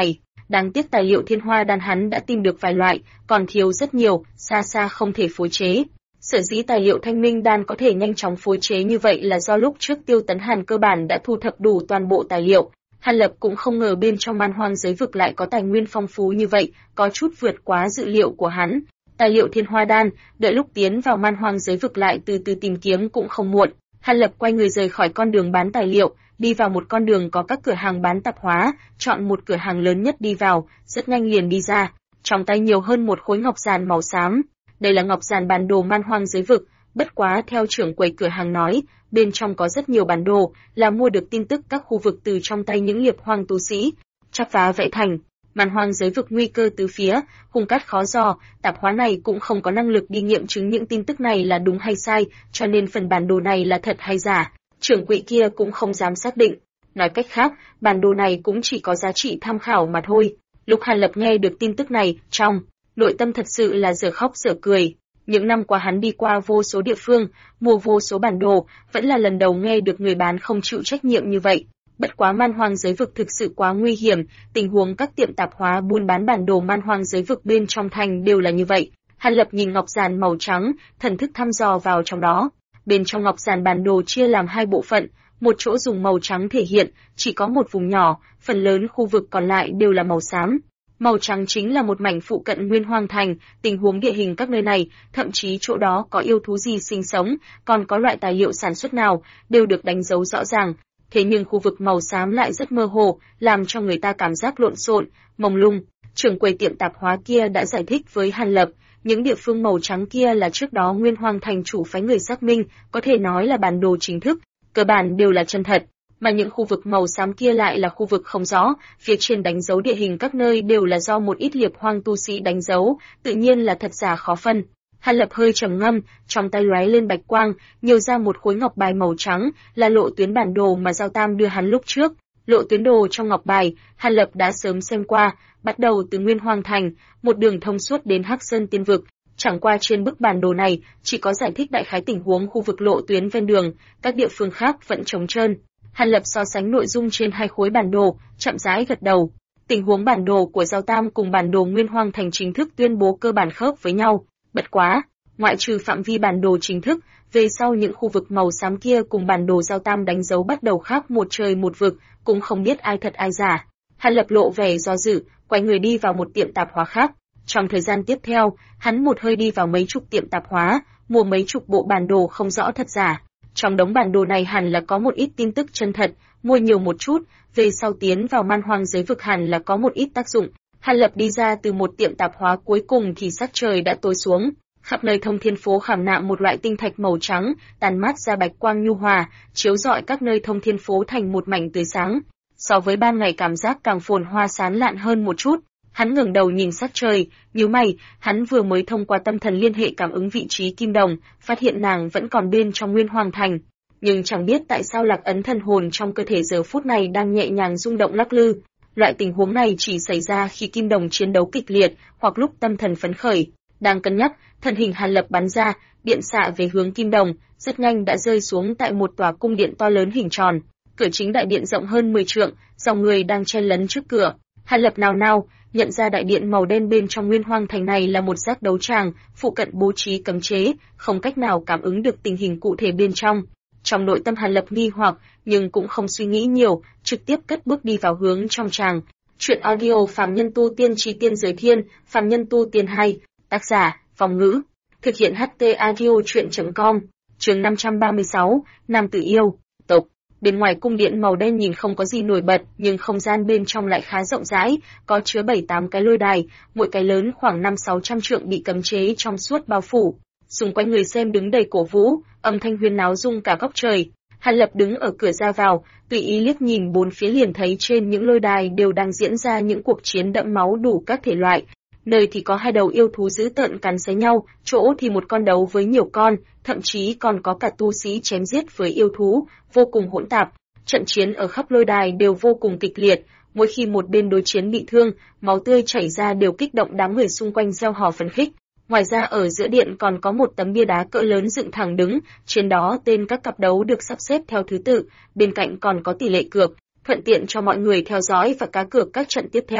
Đáng tiếc tài liệu thiên hoa đan hắn đã tìm được vài loại, còn thiếu rất nhiều, xa xa không thể phối chế. Sở dĩ tài liệu thanh minh đan có thể nhanh chóng phối chế như vậy là do lúc trước Tiêu Tấn Hàn cơ bản đã thu thập đủ toàn bộ tài liệu. Hàn Lập cũng không ngờ bên trong man hoang giới vực lại có tài nguyên phong phú như vậy, có chút vượt quá dự liệu của hắn. Tài liệu thiên hoa đan, đợi lúc tiến vào man hoang giới vực lại từ từ tìm kiếm cũng không muộn. Hàn Lập quay người rời khỏi con đường bán tài liệu, đi vào một con đường có các cửa hàng bán tạp hóa, chọn một cửa hàng lớn nhất đi vào, rất nhanh liền đi ra. Trong tay nhiều hơn một khối ngọc giản màu xám. Đây là ngọc giản bản đồ man hoang giới vực, bất quá theo trưởng quầy cửa hàng nói, bên trong có rất nhiều bản đồ, là mua được tin tức các khu vực từ trong tay những liệp hoang tu sĩ. Chắp vá vẽ thành, man hoang giới vực nguy cơ tứ phía, hung cát khó dò, tạp hóa này cũng không có năng lực đi nghiệm chứng những tin tức này là đúng hay sai, cho nên phần bản đồ này là thật hay giả, trưởng quỹ kia cũng không dám xác định. Nói cách khác, bản đồ này cũng chỉ có giá trị tham khảo mà thôi. Lúc Hàn Lập nghe được tin tức này, trong nội tâm thật sự là dở khóc dở cười. Những năm qua hắn đi qua vô số địa phương, mua vô số bản đồ, vẫn là lần đầu nghe được người bán không chịu trách nhiệm như vậy. Bất quá man hoang giới vực thực sự quá nguy hiểm, tình huống các tiệm tạp hóa buôn bán bản đồ man hoang giới vực bên trong thành đều là như vậy. Hàn Lập nhìn ngọc giản màu trắng, thần thức thăm dò vào trong đó. Bên trong ngọc giản bản đồ chia làm hai bộ phận, một chỗ dùng màu trắng thể hiện, chỉ có một vùng nhỏ, phần lớn khu vực còn lại đều là màu xám. Màu trắng chính là một mảnh phụ cận Nguyên Hoang Thành, tình huống địa hình các nơi này, thậm chí chỗ đó có yêu thú gì sinh sống, còn có loại tài liệu sản xuất nào, đều được đánh dấu rõ ràng. Thế nhưng khu vực màu xám lại rất mơ hồ, làm cho người ta cảm giác lộn xộn, mông lung. Trưởng quầy tiệm tạp hóa kia đã giải thích với Hàn Lập, những địa phương màu trắng kia là trước đó Nguyên Hoang Thành chủ phái người xác minh, có thể nói là bản đồ chính thức, cơ bản đều là chân thật. Mà những khu vực màu xám kia lại là khu vực không rõ, phía trên đánh dấu địa hình các nơi đều là do một ít liệp hoang tu sĩ đánh dấu, tự nhiên là thật giả khó phân. Hàn Lập hơi trầm ngâm, trong tay lóe lên bạch quang, nhiều ra một khối ngọc bài màu trắng, là lộ tuyến bản đồ mà Giao Tam đưa hắn lúc trước. Lộ tuyến đồ trong ngọc bài, Hàn Lập đã sớm xem qua, bắt đầu từ Nguyên Hoang Thành, một đường thông suốt đến Hắc Sơn Tiên Vực. Chẳng qua trên bức bản đồ này, chỉ có giải thích đại khái tình huống khu vực lộ tuyến ven đường, các địa phương khác vẫn trống trơn. Hàn Lập so sánh nội dung trên hai khối bản đồ, chậm rãi gật đầu. Tình huống bản đồ của Giao Tam cùng bản đồ Nguyên Hoang Thành chính thức tuyên bố cơ bản khớp với nhau. Bất quá, ngoại trừ phạm vi bản đồ chính thức, về sau những khu vực màu xám kia cùng bản đồ Giao Tam đánh dấu bắt đầu khác một trời một vực, cũng không biết ai thật ai giả. Hàn Lập lộ vẻ do dự, quay người đi vào một tiệm tạp hóa khác. Trong thời gian tiếp theo, hắn một hơi đi vào mấy chục tiệm tạp hóa, mua mấy chục bộ bản đồ không rõ thật giả. Trong đống bản đồ này hẳn là có một ít tin tức chân thật, mua nhiều một chút, về sau tiến vào man hoang giới vực hẳn là có một ít tác dụng. Hàn Lập đi ra từ một tiệm tạp hóa cuối cùng thì sắc trời đã tối xuống, khắp nơi thông thiên phố khảm nạm một loại tinh thạch màu trắng, tàn mát ra bạch quang nhu hòa, chiếu rọi các nơi thông thiên phố thành một mảnh tươi sáng. So với ban ngày cảm giác càng phồn hoa sán lạn hơn một chút. Hắn ngẩng đầu nhìn sắc trời, nhíu mày, hắn vừa mới thông qua tâm thần liên hệ cảm ứng vị trí Kim Đồng, phát hiện nàng vẫn còn bên trong Nguyên Hoàng Thành. Nhưng chẳng biết tại sao lạc ấn thần hồn trong cơ thể giờ phút này đang nhẹ nhàng rung động lắc lư. Loại tình huống này chỉ xảy ra khi Kim Đồng chiến đấu kịch liệt, hoặc lúc tâm thần phấn khởi. Đang cân nhắc, thân hình Hàn Lập bắn ra, điện xạ về hướng Kim Đồng, rất nhanh đã rơi xuống tại một tòa cung điện to lớn hình tròn. Cửa chính đại điện rộng hơn 10 trượng, dòng người đang chen lấn trước cửa. Hàn Lập nào nhận ra đại điện màu đen bên trong Nguyên Hoang Thành này là một giác đấu tràng, phụ cận bố trí cấm chế, không cách nào cảm ứng được tình hình cụ thể bên trong. Trong nội tâm Hàn Lập nghi hoặc, nhưng cũng không suy nghĩ nhiều, trực tiếp cất bước đi vào hướng trong tràng. Truyện audio Phàm Nhân Tu Tiên Chí Tiên Giới Thiên, Phàm Nhân Tu Tiên 2, tác giả, Phong Ngữ, thực hiện HT audio truyện.com, chương 536, Nam Tử Yêu, tộc. Bên ngoài cung điện màu đen nhìn không có gì nổi bật, nhưng không gian bên trong lại khá rộng rãi, có chứa 7-8 cái lôi đài, mỗi cái lớn khoảng 500-600 trượng bị cấm chế trong suốt bao phủ. Xung quanh người xem đứng đầy cổ vũ, âm thanh huyên náo rung cả góc trời. Hàn Lập đứng ở cửa ra vào, tùy ý liếc nhìn bốn phía liền thấy trên những lôi đài đều đang diễn ra những cuộc chiến đẫm máu đủ các thể loại. Nơi thì có hai đầu yêu thú dữ tợn cắn xé nhau, chỗ thì một con đấu với nhiều con, thậm chí còn có cả tu sĩ chém giết với yêu thú, vô cùng hỗn tạp. Trận chiến ở khắp lôi đài đều vô cùng kịch liệt, mỗi khi một bên đối chiến bị thương, máu tươi chảy ra đều kích động đám người xung quanh reo hò phấn khích. Ngoài ra ở giữa điện còn có một tấm bia đá cỡ lớn dựng thẳng đứng, trên đó tên các cặp đấu được sắp xếp theo thứ tự, bên cạnh còn có tỷ lệ cược, thuận tiện cho mọi người theo dõi và cá cược các trận tiếp theo.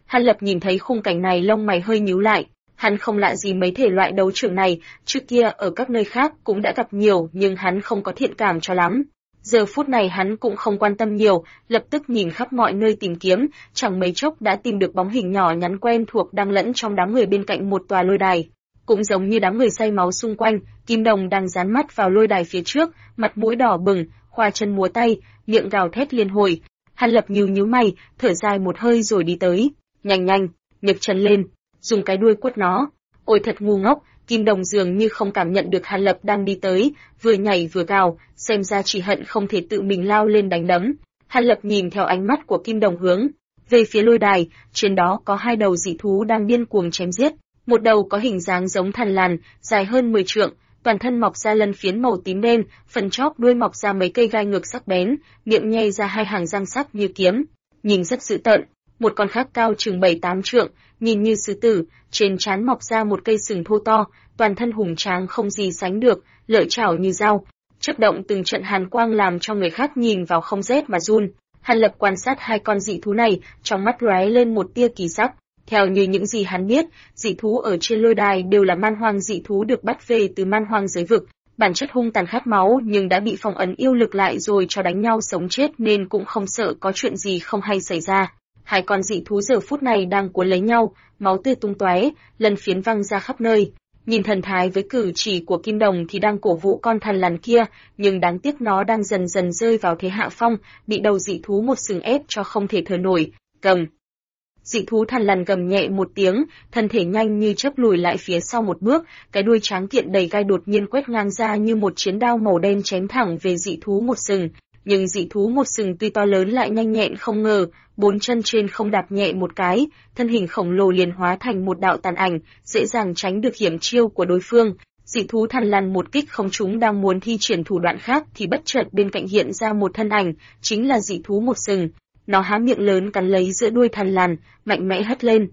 Hàn Lập nhìn thấy khung cảnh này lông mày hơi nhíu lại, hắn không lạ gì mấy thể loại đấu trường này, trước kia ở các nơi khác cũng đã gặp nhiều nhưng hắn không có thiện cảm cho lắm. Giờ phút này hắn cũng không quan tâm nhiều, lập tức nhìn khắp mọi nơi tìm kiếm, chẳng mấy chốc đã tìm được bóng hình nhỏ nhắn quen thuộc đang lẫn trong đám người bên cạnh một tòa lôi đài. Cũng giống như đám người say máu xung quanh, Kim Đồng đang dán mắt vào lôi đài phía trước, mặt mũi đỏ bừng, khoa chân múa tay, miệng gào thét liên hồi. Hàn Lập nhíu mày, thở dài một hơi rồi đi tới, nhanh, nhấc chân lên, dùng cái đuôi quất nó. Ôi thật ngu ngốc, Kim Đồng dường như không cảm nhận được Hàn Lập đang đi tới, vừa nhảy vừa gào, xem ra chỉ hận không thể tự mình lao lên đánh đấm. Hàn Lập nhìn theo ánh mắt của Kim Đồng hướng về phía lôi đài, trên đó có hai đầu dị thú đang điên cuồng chém giết. Một đầu có hình dáng giống thằn lằn, dài hơn 10 trượng, toàn thân mọc ra lân phiến màu tím đen, phần chóp đuôi mọc ra mấy cây gai ngược sắc bén, miệng nhe ra hai hàng răng sắc như kiếm, nhìn rất dữ tợn. Một con khác cao chừng 7-8 trượng, nhìn như sư tử, trên trán mọc ra một cây sừng thô to, toàn thân hùng tráng không gì sánh được, lợi chảo như dao, chớp động từng trận hàn quang làm cho người khác nhìn vào không rét mà run. Hàn Lập quan sát hai con dị thú này, trong mắt lóe lên một tia kỳ sắc. Theo như những gì hắn biết, dị thú ở trên lôi đài đều là man hoang dị thú được bắt về từ man hoang giới vực, bản chất hung tàn khát máu nhưng đã bị phong ấn yêu lực lại rồi cho đánh nhau sống chết nên cũng không sợ có chuyện gì không hay xảy ra. Hai con dị thú giờ phút này đang cuốn lấy nhau, máu tươi tung tóe, lân phiến văng ra khắp nơi. Nhìn thần thái với cử chỉ của Kim Đồng thì đang cổ vũ con thằn lằn kia, nhưng đáng tiếc nó đang dần dần rơi vào thế hạ phong, bị đầu dị thú một sừng ép cho không thể thở nổi. Cầm. Dị thú thằn lằn gầm nhẹ một tiếng, thân thể nhanh như chớp lùi lại phía sau một bước, cái đuôi tráng kiện đầy gai đột nhiên quét ngang ra như một chiến đao màu đen chém thẳng về dị thú một sừng. Nhưng dị thú một sừng tuy to lớn lại nhanh nhẹn không ngờ, bốn chân trên không đạp nhẹ một cái, thân hình khổng lồ liền hóa thành một đạo tàn ảnh, dễ dàng tránh được hiểm chiêu của đối phương. Dị thú thằn lằn một kích không trúng đang muốn thi triển thủ đoạn khác thì bất chợt bên cạnh hiện ra một thân ảnh, chính là dị thú một sừng. Nó há miệng lớn cắn lấy giữa đuôi thằn lằn, mạnh mẽ hất lên.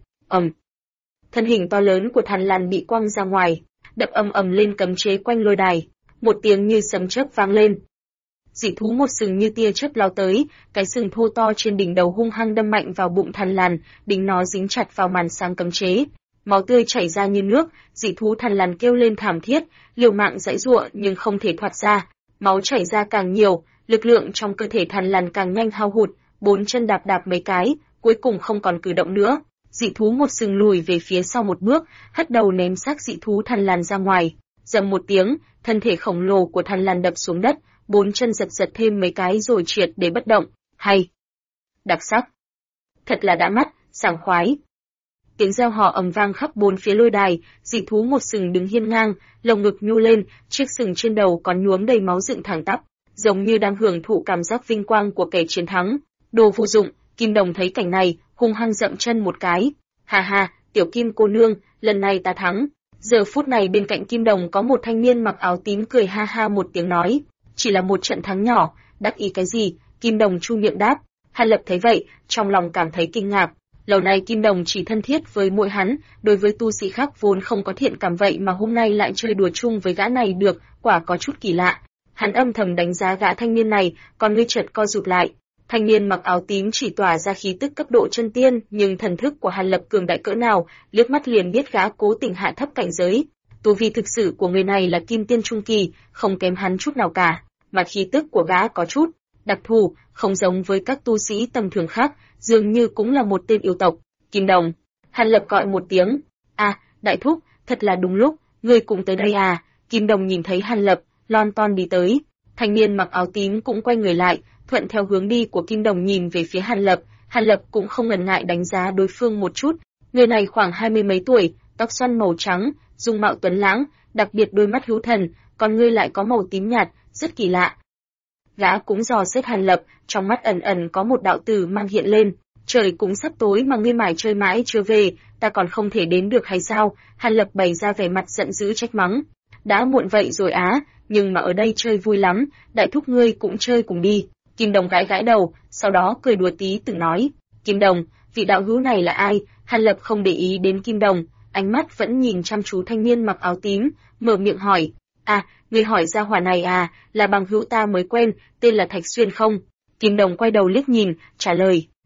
Thân hình to lớn của thằn lằn bị quăng ra ngoài, đập ầm lên cấm chế quanh lôi đài. Một tiếng như sấm chớp vang lên. Dị thú một sừng như tia chớp lao tới, cái sừng thô to trên đỉnh đầu hung hăng đâm mạnh vào bụng thằn lằn, đính nó dính chặt vào màn sáng cấm chế. Máu tươi chảy ra như nước, dị thú thằn lằn kêu lên thảm thiết, liều mạng giãy giụa nhưng không thể thoát ra. Máu chảy ra càng nhiều, lực lượng trong cơ thể thằn lằn càng nhanh hao hụt, bốn chân đạp mấy cái, cuối cùng không còn cử động nữa. Dị thú một sừng lùi về phía sau một bước, hất đầu ném xác dị thú thằn lằn ra ngoài. Rầm một tiếng, thân thể khổng lồ của thằn lằn đập xuống đất, bốn chân giật thêm mấy cái rồi triệt để bất động. Hay, đặc sắc, thật là đã mắt, sảng khoái. Tiếng reo hò ầm vang khắp bốn phía lôi đài, dị thú một sừng đứng hiên ngang, lồng ngực nhô lên, chiếc sừng trên đầu còn nhuốm đầy máu dựng thẳng tắp, giống như đang hưởng thụ cảm giác vinh quang của kẻ chiến thắng. Đồ vô dụng. Kim Đồng thấy cảnh này, hung hăng dậm chân một cái. Ha, tiểu Kim cô nương, lần này ta thắng. Giờ phút này bên cạnh Kim Đồng có một thanh niên mặc áo tím cười ha một tiếng nói, chỉ là một trận thắng nhỏ, đắc ý cái gì? Kim Đồng chu miệng đáp. Hàn Lập thấy vậy, trong lòng cảm thấy kinh ngạc. Lâu nay Kim Đồng chỉ thân thiết với mỗi hắn, đối với tu sĩ khác vốn không có thiện cảm vậy mà hôm nay lại chơi đùa chung với gã này được, quả có chút kỳ lạ. Hắn âm thầm đánh giá gã thanh niên này, còn ngươi chợt co rụt lại. Thanh niên mặc áo tím chỉ tỏa ra khí tức cấp độ chân tiên, nhưng thần thức của Hàn Lập cường đại cỡ nào, liếc mắt liền biết gã cố tình hạ thấp cảnh giới. Tu vi thực sự của người này là kim tiên trung kỳ, không kém hắn chút nào cả, mà khí tức của gã có chút đặc thù, không giống với các tu sĩ tầm thường khác, dường như cũng là một tên yêu tộc. Kim Đồng, Hàn Lập gọi một tiếng. Đại thúc, thật là đúng lúc, ngươi cũng tới đây à? Kim Đồng nhìn thấy Hàn Lập, lon ton đi tới. Thanh niên mặc áo tím cũng quay người lại, thuận theo hướng đi của Kim Đồng nhìn về phía Hàn Lập cũng không ngần ngại đánh giá đối phương một chút. Người này khoảng 20 mấy tuổi, tóc xoăn màu trắng, dung mạo tuấn lãng, đặc biệt đôi mắt hữu thần, còn ngươi lại có màu tím nhạt, rất kỳ lạ. Gã cũng dò xét Hàn Lập, trong mắt ẩn có một đạo tử mang hiện lên. Trời cũng sắp tối mà ngươi mải chơi mãi chưa về, ta còn không thể đến được hay sao? Hàn Lập bày ra vẻ mặt giận dữ trách mắng. Đã muộn vậy rồi á, nhưng mà ở đây chơi vui lắm, đại thúc ngươi cũng chơi cùng đi. Kim Đồng gãi đầu, sau đó cười đùa tí từng nói. Kim Đồng, vị đạo hữu này là ai? Hàn Lập không để ý đến Kim Đồng, ánh mắt vẫn nhìn chăm chú thanh niên mặc áo tím, mở miệng hỏi. Người hỏi ra hỏa này à, là bằng hữu ta mới quen, tên là Thạch Xuyên không? Kim Đồng quay đầu liếc nhìn, trả lời.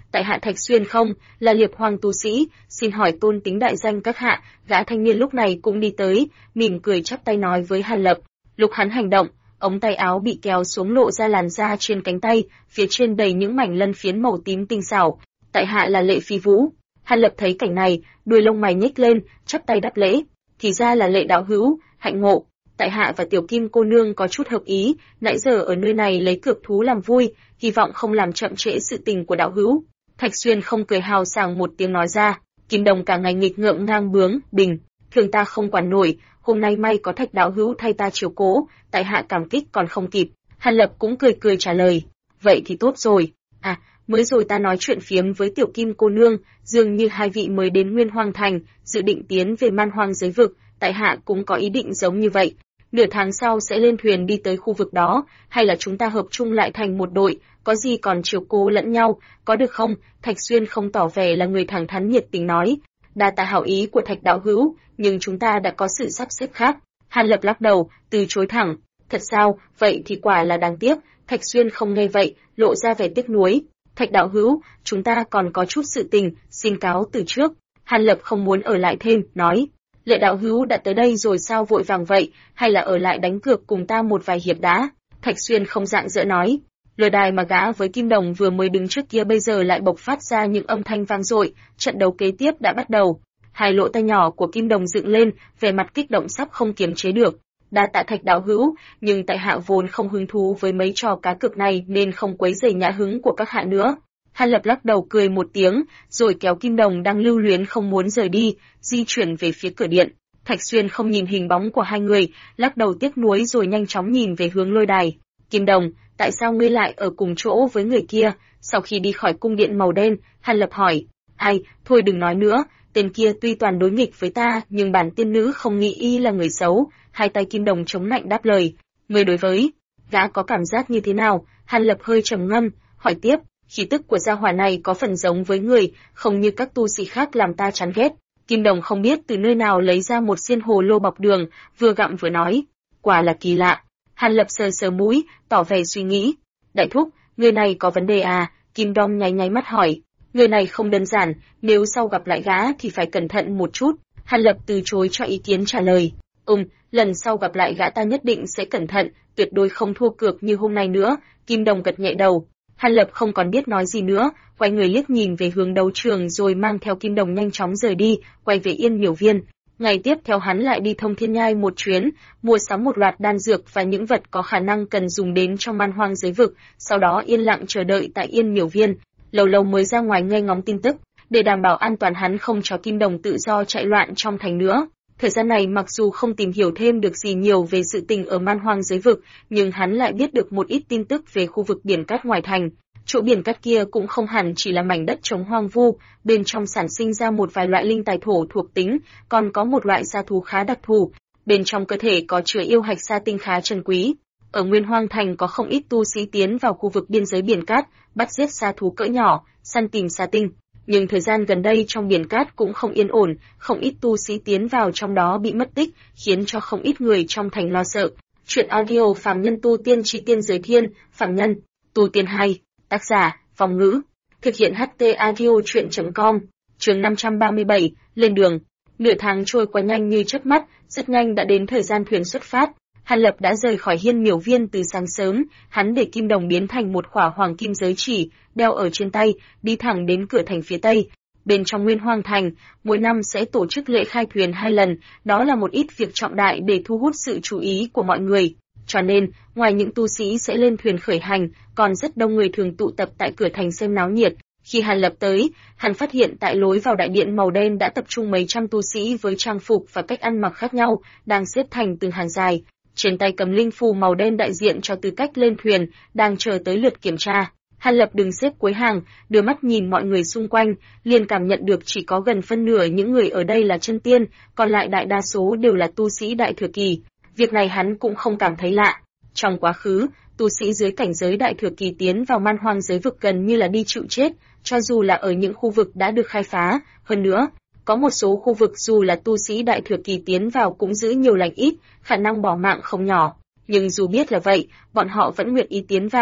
Tại hạ Thạch Xuyên không, là Liệp Hoàng tu sĩ, xin hỏi tôn tính đại danh các hạ. Gã thanh niên lúc này cũng đi tới, mỉm cười chắp tay nói với Hàn Lập. Lúc hắn hành động, ống tay áo bị kéo xuống lộ ra làn da trên cánh tay, phía trên đầy những mảnh lân phiến màu tím tinh xảo. Tại hạ là Lệ Phi Vũ. Hàn Lập thấy cảnh này, đuôi lông mày nhếch lên, chắp tay đáp lễ. Thì ra là Lệ đạo hữu, hạnh ngộ. Tại hạ và Tiểu Kim cô nương có chút hợp ý, nãy giờ ở nơi này lấy cược thú làm vui, hy vọng không làm chậm trễ sự tình của đạo hữu. Thạch Xuyên không cười hào sảng một tiếng nói ra, Kim Đồng cả ngày nghịch ngợm ngang bướng, bình, thường ta không quản nổi, hôm nay may có Thạch đạo hữu thay ta chiếu cố, tại hạ cảm kích còn không kịp. Hàn Lập cũng cười cười trả lời, vậy thì tốt rồi. À, mới rồi ta nói chuyện phiếm với Tiểu Kim cô nương, dường như hai vị mới đến Nguyên Hoang Thành, dự định tiến về Man Hoang giới vực, tại hạ cũng có ý định giống như vậy. Nửa tháng sau sẽ lên thuyền đi tới khu vực đó, hay là chúng ta hợp chung lại thành một đội, có gì còn chiếu cố lẫn nhau, có được không? Thạch Xuyên không tỏ vẻ là người thẳng thắn nhiệt tình nói. Đa tạ hảo ý của Thạch đạo hữu, nhưng chúng ta đã có sự sắp xếp khác. Hàn Lập lắc đầu, từ chối thẳng. Thật sao, vậy thì quả là đáng tiếc. Thạch Xuyên không nghe vậy, lộ ra vẻ tiếc nuối. Thạch đạo hữu, chúng ta còn có chút sự tình, xin cáo từ trước. Hàn Lập không muốn ở lại thêm, nói. Lệ đạo hữu đã tới đây rồi sao vội vàng vậy, hay là ở lại đánh cược cùng ta một vài hiệp đã? Thạch Xuyên không rạng rỡ nói. Lôi đài mà gã với Kim Đồng vừa mới đứng trước kia bây giờ lại bộc phát ra những âm thanh vang dội, trận đấu kế tiếp đã bắt đầu. Hai lỗ tai nhỏ của Kim Đồng dựng lên, vẻ mặt kích động sắp không kiềm chế được. Đa tạ Thạch đạo hữu, nhưng tại hạ vốn không hứng thú với mấy trò cá cược này nên không quấy rầy nhã hứng của các hạ nữa. Hàn Lập lắc đầu cười một tiếng, rồi kéo Kim Đồng đang lưu luyến không muốn rời đi, di chuyển về phía cửa điện. Thạch Xuyên không nhìn hình bóng của hai người, lắc đầu tiếc nuối rồi nhanh chóng nhìn về hướng lôi đài. Kim Đồng, tại sao ngươi lại ở cùng chỗ với người kia? Sau khi đi khỏi cung điện màu đen, Hàn Lập hỏi. Ai, thôi đừng nói nữa, tên kia tuy toàn đối nghịch với ta, nhưng bản tiên nữ không nghĩ y là người xấu. Hai tay Kim Đồng chống nạnh đáp lời. Ngươi đối với gã có cảm giác như thế nào? Hàn Lập hơi trầm ngâm, hỏi tiếp. Khí tức của gia hỏa này có phần giống với người, không như các tu sĩ khác làm ta chán ghét. Kim Đồng không biết từ nơi nào lấy ra một xiên hồ lô bọc đường, vừa gặm vừa nói. Quả là kỳ lạ. Hàn Lập sờ sờ mũi, tỏ vẻ suy nghĩ. Đại thúc, người này có vấn đề à? Kim Đồng nháy nháy mắt hỏi. Người này không đơn giản, nếu sau gặp lại gã thì phải cẩn thận một chút. Hàn Lập từ chối cho ý kiến trả lời. Lần sau gặp lại gã ta nhất định sẽ cẩn thận, tuyệt đối không thua cược như hôm nay nữa. Kim Đồng gật nhẹ đầu. Hàn Lập không còn biết nói gì nữa, quay người liếc nhìn về hướng đấu trường rồi mang theo Kim Đồng nhanh chóng rời đi, quay về Yên Miểu Viên. Ngày tiếp theo hắn lại đi Thông Thiên Nhai một chuyến, mua sắm một loạt đan dược và những vật có khả năng cần dùng đến trong Man Hoang giới vực, sau đó yên lặng chờ đợi tại Yên Miểu Viên, lâu lâu mới ra ngoài nghe ngóng tin tức, để đảm bảo an toàn hắn không cho Kim Đồng tự do chạy loạn trong thành nữa. Thời gian này mặc dù không tìm hiểu thêm được gì nhiều về sự tình ở Man Hoang giới vực, nhưng hắn lại biết được một ít tin tức về khu vực biển cát ngoài thành. Chỗ biển cát kia cũng không hẳn chỉ là mảnh đất trống hoang vu, bên trong sản sinh ra một vài loại linh tài thổ thuộc tính, còn có một loại sa thú khá đặc thù. Bên trong cơ thể có chứa yêu hạch sa tinh khá trân quý. Ở Nguyên Hoang Thành có không ít tu sĩ tiến vào khu vực biên giới biển cát, bắt giết sa thú cỡ nhỏ, săn tìm sa tinh. Nhưng thời gian gần đây trong biển cát cũng không yên ổn, không ít tu sĩ tiến vào trong đó bị mất tích, khiến cho không ít người trong thành lo sợ. Chuyện audio Phàm Nhân Tu Tiên Chi Tiên Giới Thiên, Phàm Nhân, Tu Tiên 2, tác giả, Phong Ngữ. Thực hiện HT audio chuyện.com, chương 537, lên đường. Nửa tháng trôi qua nhanh như chớp mắt, rất nhanh đã đến thời gian thuyền xuất phát. Hàn Lập đã rời khỏi Hiên Miểu Viên từ sáng sớm, hắn để Kim Đồng biến thành một khỏa hoàng kim giới chỉ, đeo ở trên tay, đi thẳng đến cửa thành phía tây. Bên trong Nguyên Hoang Thành, mỗi năm sẽ tổ chức lễ khai thuyền 2 lần, đó là một ít việc trọng đại để thu hút sự chú ý của mọi người. Cho nên, ngoài những tu sĩ sẽ lên thuyền khởi hành, còn rất đông người thường tụ tập tại cửa thành xem náo nhiệt. Khi Hàn Lập tới, hắn phát hiện tại lối vào đại điện màu đen đã tập trung mấy trăm tu sĩ với trang phục và cách ăn mặc khác nhau, đang xếp thành từng hàng dài. Trên tay cầm linh phù màu đen đại diện cho tư cách lên thuyền, đang chờ tới lượt kiểm tra. Hàn Lập đứng xếp cuối hàng, đưa mắt nhìn mọi người xung quanh, liền cảm nhận được chỉ có gần phân nửa những người ở đây là chân tiên, còn lại đại đa số đều là tu sĩ đại thừa kỳ. Việc này hắn cũng không cảm thấy lạ. Trong quá khứ, tu sĩ dưới cảnh giới đại thừa kỳ tiến vào Man Hoang giới vực gần như là đi chịu chết, cho dù là ở những khu vực đã được khai phá. Hơn nữa, có một số khu vực dù là tu sĩ đại thừa kỳ tiến vào cũng giữ nhiều lành ít, khả năng bỏ mạng không nhỏ. Nhưng dù biết là vậy, bọn họ vẫn nguyện ý tiến vào,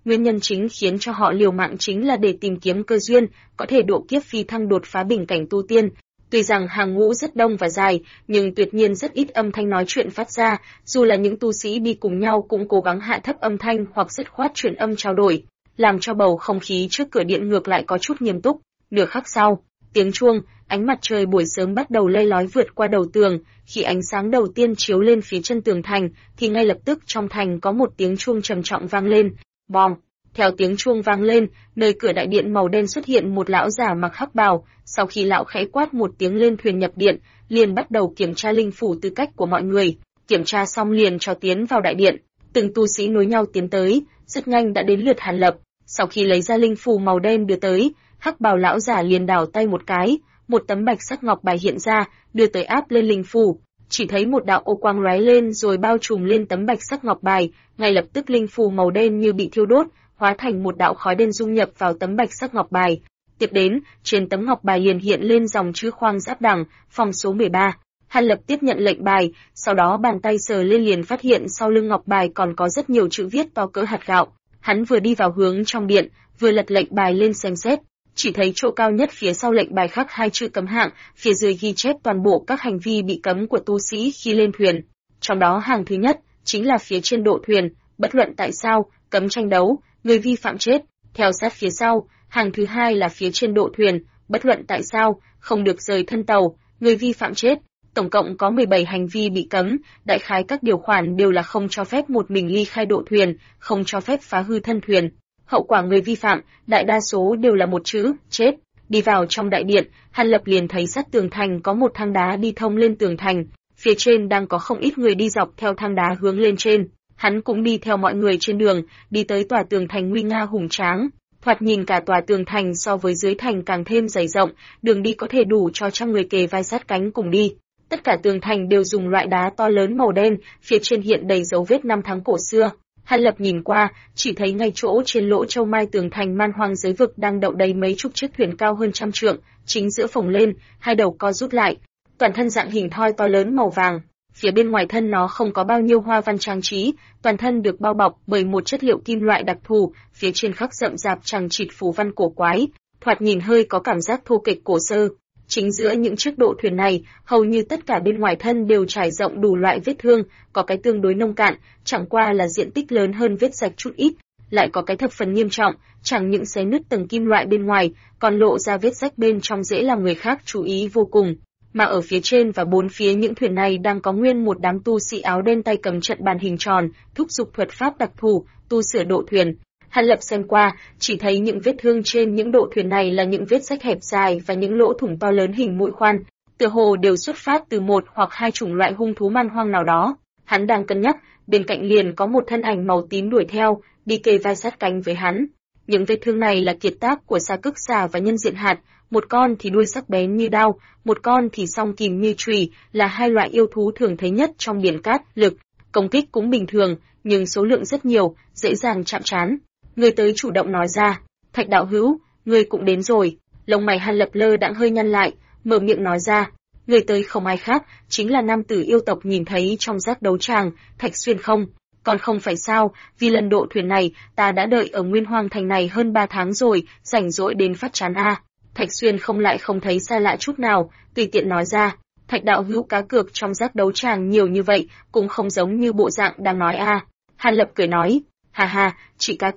Nguyên nhân chính khiến cho họ liều mạng chính là để tìm kiếm cơ duyên, có thể độ kiếp phi thăng đột phá bình cảnh tu tiên. Tuy rằng hàng ngũ rất đông và dài, nhưng tuyệt nhiên rất ít âm thanh nói chuyện phát ra, dù là những tu sĩ đi cùng nhau cũng cố gắng hạ thấp âm thanh hoặc dứt khoát chuyển âm trao đổi, làm cho bầu không khí trước cửa điện ngược lại có chút nghiêm túc. Nửa khắc sau, tiếng chuông, ánh mặt trời buổi sớm bắt đầu lây lói vượt qua đầu tường, khi ánh sáng đầu tiên chiếu lên phía chân tường thành, thì ngay lập tức trong thành có một tiếng chuông trầm trọng vang lên. Bom! Theo tiếng chuông vang lên, nơi cửa đại điện màu đen xuất hiện một lão già mặc hắc bào, sau khi lão khẽ quát một tiếng lên thuyền nhập điện, liền bắt đầu kiểm tra linh phủ tư cách của mọi người, kiểm tra xong liền cho tiến vào đại điện. Từng tu sĩ nối nhau tiến tới, rất nhanh đã đến lượt Hàn Lập. Sau khi lấy ra linh phù màu đen đưa tới, hắc bào lão giả liền đảo tay một cái, một tấm bạch sắc ngọc bài hiện ra, đưa tới áp lên linh phù. Chỉ thấy một đạo ô quang lóe lên rồi bao trùm lên tấm bạch sắc ngọc bài, ngay lập tức linh phù màu đen như bị thiêu đốt, hóa thành một đạo khói đen dung nhập vào tấm bạch sắc ngọc bài. Tiếp đến, trên tấm ngọc bài liền hiện lên dòng chữ Khoang Giáp Đẳng, phòng số 13. Hàn Lập tiếp nhận lệnh bài, sau đó bàn tay sờ lên liền phát hiện sau lưng ngọc bài còn có rất nhiều chữ viết to cỡ hạt gạo. Hắn vừa đi vào hướng trong điện, vừa lật lệnh bài lên xem xét, chỉ thấy chỗ cao nhất phía sau lệnh bài khắc hai chữ cấm hạng, phía dưới ghi chép toàn bộ các hành vi bị cấm của tu sĩ khi lên thuyền. Trong đó hàng thứ nhất chính là phía trên độ thuyền, bất luận tại sao, cấm tranh đấu, người vi phạm chết. Theo sát phía sau, hàng thứ hai là phía trên độ thuyền, bất luận tại sao, không được rời thân tàu, người vi phạm chết. Tổng cộng có 17 hành vi bị cấm, đại khái các điều khoản đều là không cho phép một mình ly khai độ thuyền, không cho phép phá hư thân thuyền. Hậu quả người vi phạm, đại đa số đều là một chữ, chết. Đi vào trong đại điện, Hàn Lập liền thấy sát tường thành có một thang đá đi thông lên tường thành, phía trên đang có không ít người đi dọc theo thang đá hướng lên trên. Hắn cũng đi theo mọi người trên đường, đi tới tòa tường thành nguy nga hùng tráng. Thoạt nhìn cả tòa tường thành so với dưới thành càng thêm dày rộng, đường đi có thể đủ cho trăm người kề vai sát cánh cùng đi. Tất cả tường thành đều dùng loại đá to lớn màu đen, phía trên hiện đầy dấu vết năm tháng cổ xưa. Hàn Lập nhìn qua, chỉ thấy ngay chỗ trên lỗ châu mai tường thành man hoang giới vực đang đậu đầy mấy chục chiếc thuyền cao hơn 100 trượng, chính giữa phồng lên, hai đầu co rút lại, toàn thân dạng hình thoi to lớn màu vàng. Phía bên ngoài thân nó không có bao nhiêu hoa văn trang trí, toàn thân được bao bọc bởi một chất liệu kim loại đặc thù, phía trên khắc rậm rạp chằng chịt phù văn cổ quái, thoạt nhìn hơi có cảm giác thô kệch cổ xưa. Chính giữa những chiếc độ thuyền này, hầu như tất cả bên ngoài thân đều trải rộng đủ loại vết thương, có cái tương đối nông cạn, chẳng qua là diện tích lớn hơn vết rạch chút ít, lại có cái thập phần nghiêm trọng, chẳng những xé nứt tầng kim loại bên ngoài, còn lộ ra vết rách bên trong dễ làm người khác chú ý vô cùng. Mà ở phía trên và bốn phía những thuyền này đang có nguyên một đám tu sĩ áo đen tay cầm trận bàn hình tròn, thúc giục thuật pháp đặc thù, tu sửa độ thuyền. Hàn Lập xem qua, chỉ thấy những vết thương trên những độ thuyền này là những vết rách hẹp dài và những lỗ thủng to lớn hình mũi khoan, tựa hồ đều xuất phát từ một hoặc hai chủng loại hung thú man hoang nào đó. Hắn đang cân nhắc, bên cạnh liền có một thân ảnh màu tím đuổi theo, đi kề vai sát cánh với hắn. Những vết thương này là kiệt tác của Sa Cức Xà và Nhân Diện Hạt, một con thì đuôi sắc bén như đao, một con thì song kìm như chùy, là hai loại yêu thú thường thấy nhất trong biển cát, lực công kích cũng bình thường, nhưng số lượng rất nhiều, dễ dàng chạm trán. Người tới chủ động nói ra, Thạch đạo hữu, người cũng đến rồi. Lông mày Hàn Lập lơ đãng hơi nhăn lại, mở miệng nói ra, người tới không ai khác, chính là nam tử yêu tộc nhìn thấy trong giác đấu tràng, Thạch Xuyên không? Còn không phải sao, vì lần độ thuyền này, ta đã đợi ở Nguyên Hoang Thành này hơn 3 tháng rồi, rảnh rỗi đến phát chán a. Thạch Xuyên không lại không thấy xa lạ chút nào, tùy tiện nói ra, Thạch đạo hữu cá cược trong giác đấu tràng nhiều như vậy, cũng không giống như bộ dạng đang nói a. Hàn Lập cười nói, ha ha, chỉ cá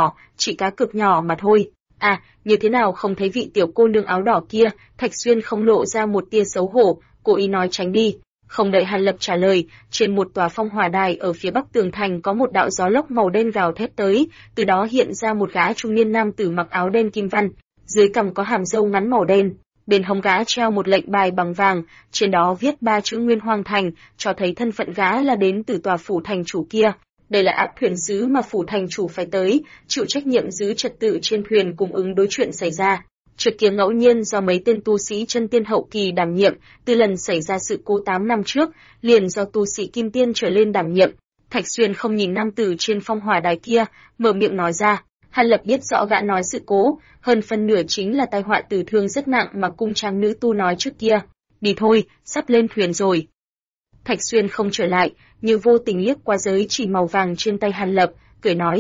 cược nhỏ mà thôi. À, như thế nào không thấy vị tiểu cô nương áo đỏ kia? Thạch Xuyên không lộ ra một tia xấu hổ, cố ý nói tránh đi. Không đợi Hàn Lập trả lời, trên một tòa phong hỏa đài ở phía bắc tường thành có một đạo gió lốc màu đen gào thét tới, từ đó hiện ra một gã trung niên nam tử mặc áo đen kim văn, dưới cằm có hàm râu ngắn màu đen, bên hông gã treo một lệnh bài bằng vàng, trên đó viết 3 chữ Nguyên Hoang Thành, cho thấy thân phận gã là đến từ tòa phủ thành chủ kia. Đây là áp thuyền sứ mà phủ thành chủ phải tới, chịu trách nhiệm giữ trật tự trên thuyền cùng ứng đối chuyện xảy ra. Trước kia ngẫu nhiên do mấy tên tu sĩ chân tiên hậu kỳ đảm nhiệm, từ lần xảy ra sự cố 8 năm trước, liền do tu sĩ kim tiên trở lên đảm nhiệm. Thạch Xuyên không nhìn nam tử trên phong hỏa đài kia, mở miệng nói ra. Hàn Lập biết rõ gã nói sự cố, hơn phân nửa chính là tai họa tử thương rất nặng mà cung trang nữ tu nói trước kia. Đi thôi, sắp lên thuyền rồi. Thạch Xuyên không trở lại, như vô tình liếc qua giới chỉ màu vàng trên tay Hàn Lập, cười nói,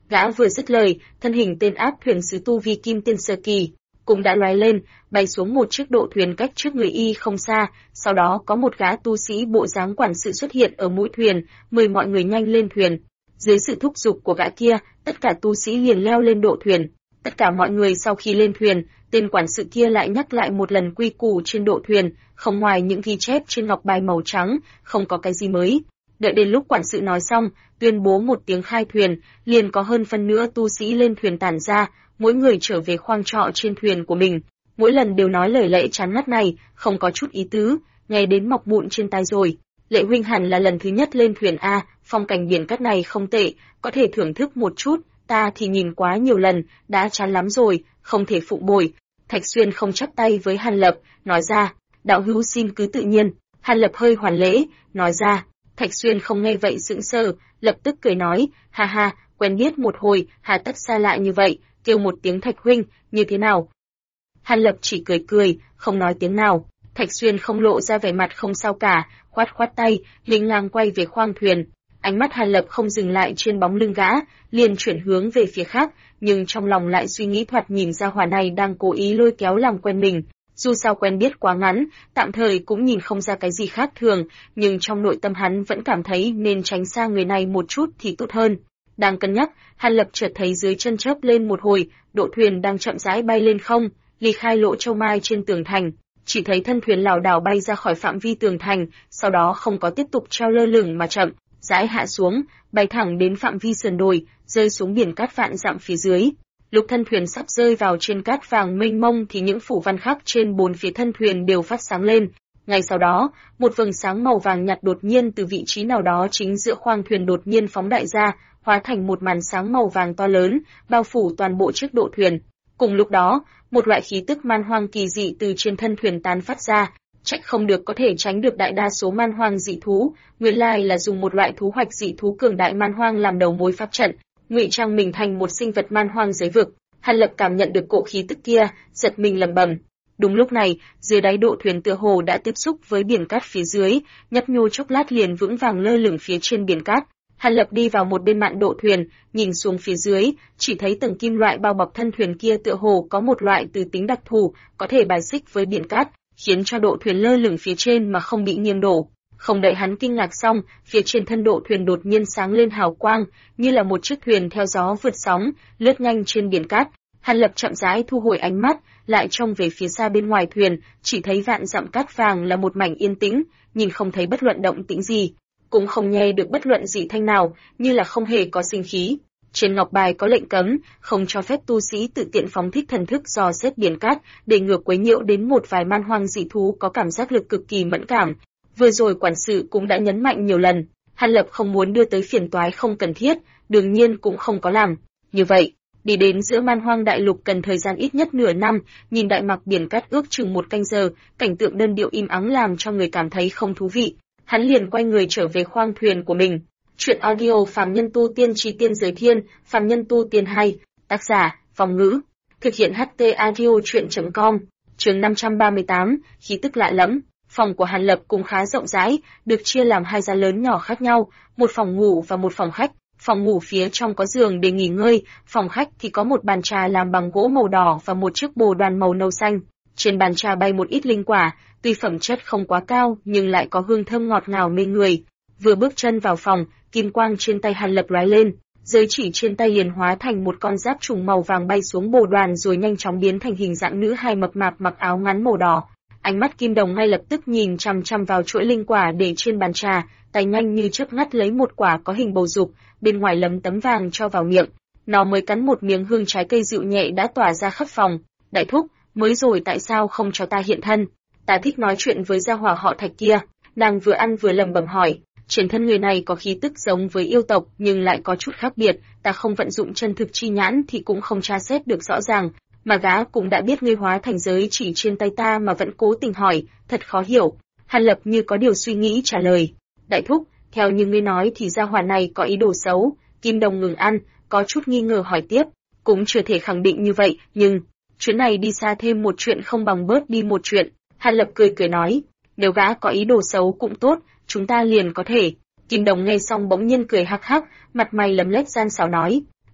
Gã vừa dứt lời, thân hình tên áp thuyền sứ tu vi kim tiên sơ kỳ cũng đã lóe lên, bay xuống một chiếc độ thuyền cách trước người y không xa, sau đó có một gã tu sĩ bộ dáng quản sự xuất hiện ở mũi thuyền, mời mọi người nhanh lên thuyền. Dưới sự thúc giục của gã kia, tất cả tu sĩ liền leo lên độ thuyền. Tất cả mọi người sau khi lên thuyền, tên quản sự kia lại nhắc lại một lần quy củ trên độ thuyền, không ngoài những ghi chép trên ngọc bài màu trắng, không có cái gì mới. Đợi đến lúc quản sự nói xong, tuyên bố một tiếng khai thuyền, liền có hơn phân nửa tu sĩ lên thuyền tản ra, mỗi người trở về khoang trọ trên thuyền của mình. Mỗi lần đều nói lời lẽ chán ngắt này, không có chút ý tứ, nghe đến mọc mụn trên tai rồi. Lệ huynh hẳn là lần thứ nhất lên thuyền a, phong cảnh biển cát này không tệ, có thể thưởng thức một chút, ta thì nhìn quá nhiều lần, đã chán lắm rồi, không thể phụ bồi. Thạch Xuyên không chắp tay với Hàn Lập, nói ra, đạo hữu xin cứ tự nhiên. Hàn Lập hơi hoàn lễ, nói ra. Thạch Xuyên không nghe vậy sững sờ, lập tức cười nói, ha ha, quen biết một hồi, hà tất xa lạ như vậy, kêu một tiếng Thạch huynh, như thế nào? Hàn Lập chỉ cười cười, không nói tiếng nào. Thạch Xuyên không lộ ra vẻ mặt không sao cả, khoát khoát tay, lính ngang quay về khoang thuyền. Ánh mắt Hàn Lập không dừng lại trên bóng lưng gã, liền chuyển hướng về phía khác, nhưng trong lòng lại suy nghĩ thoạt nhìn ra hỏa này đang cố ý lôi kéo làm quen mình. Dù sao quen biết quá ngắn, tạm thời cũng nhìn không ra cái gì khác thường, nhưng trong nội tâm hắn vẫn cảm thấy nên tránh xa người này một chút thì tốt hơn. Đang cân nhắc, Hàn Lập chợt thấy dưới chân chớp lên một hồi, độ thuyền đang chậm rãi bay lên không, ly khai lỗ châu mai trên tường thành. Chỉ thấy thân thuyền lảo đảo bay ra khỏi phạm vi tường thành, sau đó không có tiếp tục treo lơ lửng mà chậm rãi hạ xuống, bay thẳng đến phạm vi sườn đồi, rơi xuống biển cát vạn dặm phía dưới. Lúc thân thuyền sắp rơi vào trên cát vàng mênh mông thì những phủ văn khắc trên bốn phía thân thuyền đều phát sáng lên. Ngay sau đó, một vầng sáng màu vàng nhạt đột nhiên từ vị trí nào đó chính giữa khoang thuyền đột nhiên phóng đại ra, hóa thành một màn sáng màu vàng to lớn, bao phủ toàn bộ chiếc độ thuyền. Cùng lúc đó, một loại khí tức man hoang kỳ dị từ trên thân thuyền tán phát ra, trách không được có thể tránh được đại đa số man hoang dị thú, nguyên lai là dùng một loại thú hoạch dị thú cường đại man hoang làm đầu mối pháp trận, ngụy trang mình thành một sinh vật man hoang giới vực. Hàn Lập cảm nhận được cỗ khí tức kia, giật mình lẩm bẩm. Đúng lúc này, dưới đáy độ thuyền tựa hồ đã tiếp xúc với biển cát phía dưới, nhấp nhô chốc lát liền vững vàng lơ lửng phía trên biển cát. Hàn Lập đi vào một bên mạn độ thuyền, nhìn xuống phía dưới, chỉ thấy tầng kim loại bao bọc thân thuyền kia tựa hồ có một loại từ tính đặc thù, có thể bài xích với biển cát, khiến cho độ thuyền lơ lửng phía trên mà không bị nghiêng đổ. Không đợi hắn kinh ngạc xong, phía trên thân độ thuyền đột nhiên sáng lên hào quang, như là một chiếc thuyền theo gió vượt sóng, lướt nhanh trên biển cát. Hàn Lập chậm rãi thu hồi ánh mắt, lại trông về phía xa bên ngoài thuyền, chỉ thấy vạn dặm cát vàng là một mảnh yên tĩnh, nhìn không thấy bất luận động tĩnh gì, cũng không nghe được bất luận gì thanh nào, như là không hề có sinh khí. Trên ngọc bài có lệnh cấm, không cho phép tu sĩ tự tiện phóng thích thần thức dò xét biển cát, để ngừa quấy nhiễu đến một vài man hoang dị thú có cảm giác lực cực kỳ mẫn cảm. Vừa rồi quản sự cũng đã nhấn mạnh nhiều lần, Hàn Lập không muốn đưa tới phiền toái không cần thiết, đương nhiên cũng không có làm. Như vậy, đi đến giữa man hoang đại lục cần thời gian ít nhất nửa năm, nhìn đại mạc biển cát ước chừng 1 canh giờ, cảnh tượng đơn điệu im ắng làm cho người cảm thấy không thú vị. Hắn liền quay người trở về khoang thuyền của mình. Chuyện audio Phàm Nhân Tu Tiên Chí Tiên Giới Thiên, Phàm Nhân Tu Tiên hay, tác giả, Phong Ngữ. Thực hiện HT Audio Chuyện.com, chương 538, khí tức lạ lẫm. Phòng của Hàn Lập cũng khá rộng rãi, được chia làm 2 gian lớn nhỏ khác nhau, một phòng ngủ và một phòng khách. Phòng ngủ phía trong có giường để nghỉ ngơi, phòng khách thì có một bàn trà làm bằng gỗ màu đỏ và một chiếc bồ đoàn màu nâu xanh. Trên bàn trà bày một ít linh quả, tuy phẩm chất không quá cao nhưng lại có hương thơm ngọt ngào mê người. Vừa bước chân vào phòng, kim quang trên tay Hàn Lập lóe lên, giới chỉ trên tay liền hóa thành một con giáp trùng màu vàng bay xuống bồ đoàn rồi nhanh chóng biến thành hình dạng nữ hài mập mạp mặc áo ngắn màu đỏ. Ánh mắt Kim Đồng ngay lập tức nhìn chằm chằm vào chuỗi linh quả để trên bàn trà, tay nhanh như chớp ngắt lấy một quả có hình bầu dục, bên ngoài lấm tấm vàng cho vào miệng. Nó mới cắn một miếng hương trái cây dịu nhẹ đã tỏa ra khắp phòng. Đại thúc, mới rồi tại sao không cho ta hiện thân? Ta thích nói chuyện với gia hỏa họ Thạch kia. Nàng vừa ăn vừa lẩm bẩm hỏi. Trên thân người này có khí tức giống với yêu tộc nhưng lại có chút khác biệt, ta không vận dụng chân thực chi nhãn thì cũng không tra xét được rõ ràng, mà gã cũng đã biết ngươi hóa thành giới chỉ trên tay ta mà vẫn cố tình hỏi, thật khó hiểu. Hàn Lập như có điều suy nghĩ trả lời. Đại thúc, theo như ngươi nói thì gia hỏa này có ý đồ xấu. Kim Đồng ngừng ăn, có chút nghi ngờ hỏi tiếp, cũng chưa thể khẳng định như vậy, nhưng chuyến này đi xa thêm một chuyện không bằng bớt đi một chuyện. Hàn Lập cười cười nói, nếu gã có ý đồ xấu cũng tốt, chúng ta liền có thể. Kim Đồng nghe xong bỗng nhiên cười hắc hắc, mặt mày lấm lét gian xảo nói,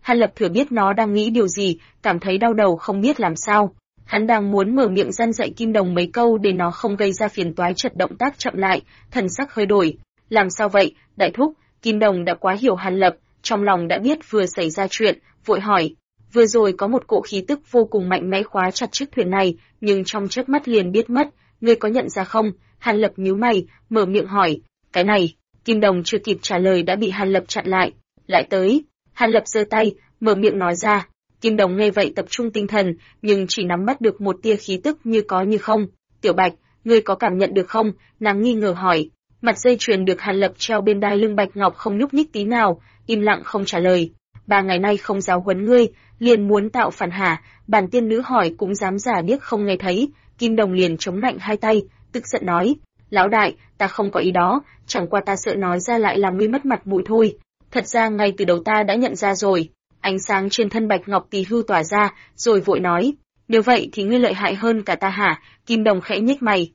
Hàn Lập thừa biết nó đang nghĩ điều gì, cảm thấy đau đầu không biết làm sao. Hắn đang muốn mở miệng răn dạy Kim Đồng mấy câu để nó không gây ra phiền toái, chợt động tác chậm lại, thần sắc hơi đổi. Làm sao vậy, đại thúc? Kim Đồng đã quá hiểu Hàn Lập, trong lòng đã biết vừa xảy ra chuyện, vội hỏi. Vừa rồi có một cỗ khí tức vô cùng mạnh mẽ khóa chặt chiếc thuyền này, nhưng trong chớp mắt liền biết mất, ngươi có nhận ra không? Hàn Lập nhíu mày, mở miệng hỏi. Cái này, Kim Đồng chưa kịp trả lời đã bị Hàn Lập chặn lại. Lại tới. Hàn Lập giơ tay, mở miệng nói ra. Kim Đồng nghe vậy tập trung tinh thần, nhưng chỉ nắm bắt được một tia khí tức như có như không. Tiểu Bạch, ngươi có cảm nhận được không? Nàng nghi ngờ hỏi. Mặt dây chuyền được Hàn Lập treo bên đai lưng Bạch Ngọc không nhúc nhích tí nào, im lặng không trả lời. 3 ngày nay không giáo huấn ngươi, liền muốn tạo phản hả? Bản tiên nữ hỏi cũng dám giả điếc không nghe thấy. Kim Đồng liền chống lạnh hai tay, tức giận nói. Lão đại, ta không có ý đó, chẳng qua ta sợ nói ra lại làm ngươi mất mặt mũi thôi. Thật ra ngay từ đầu ta đã nhận ra rồi. Ánh sáng trên thân Bạch Ngọc Tỳ hưu tỏa ra, rồi vội nói. Nếu vậy thì ngươi lợi hại hơn cả ta hả? Kim Đồng khẽ nhếch mày.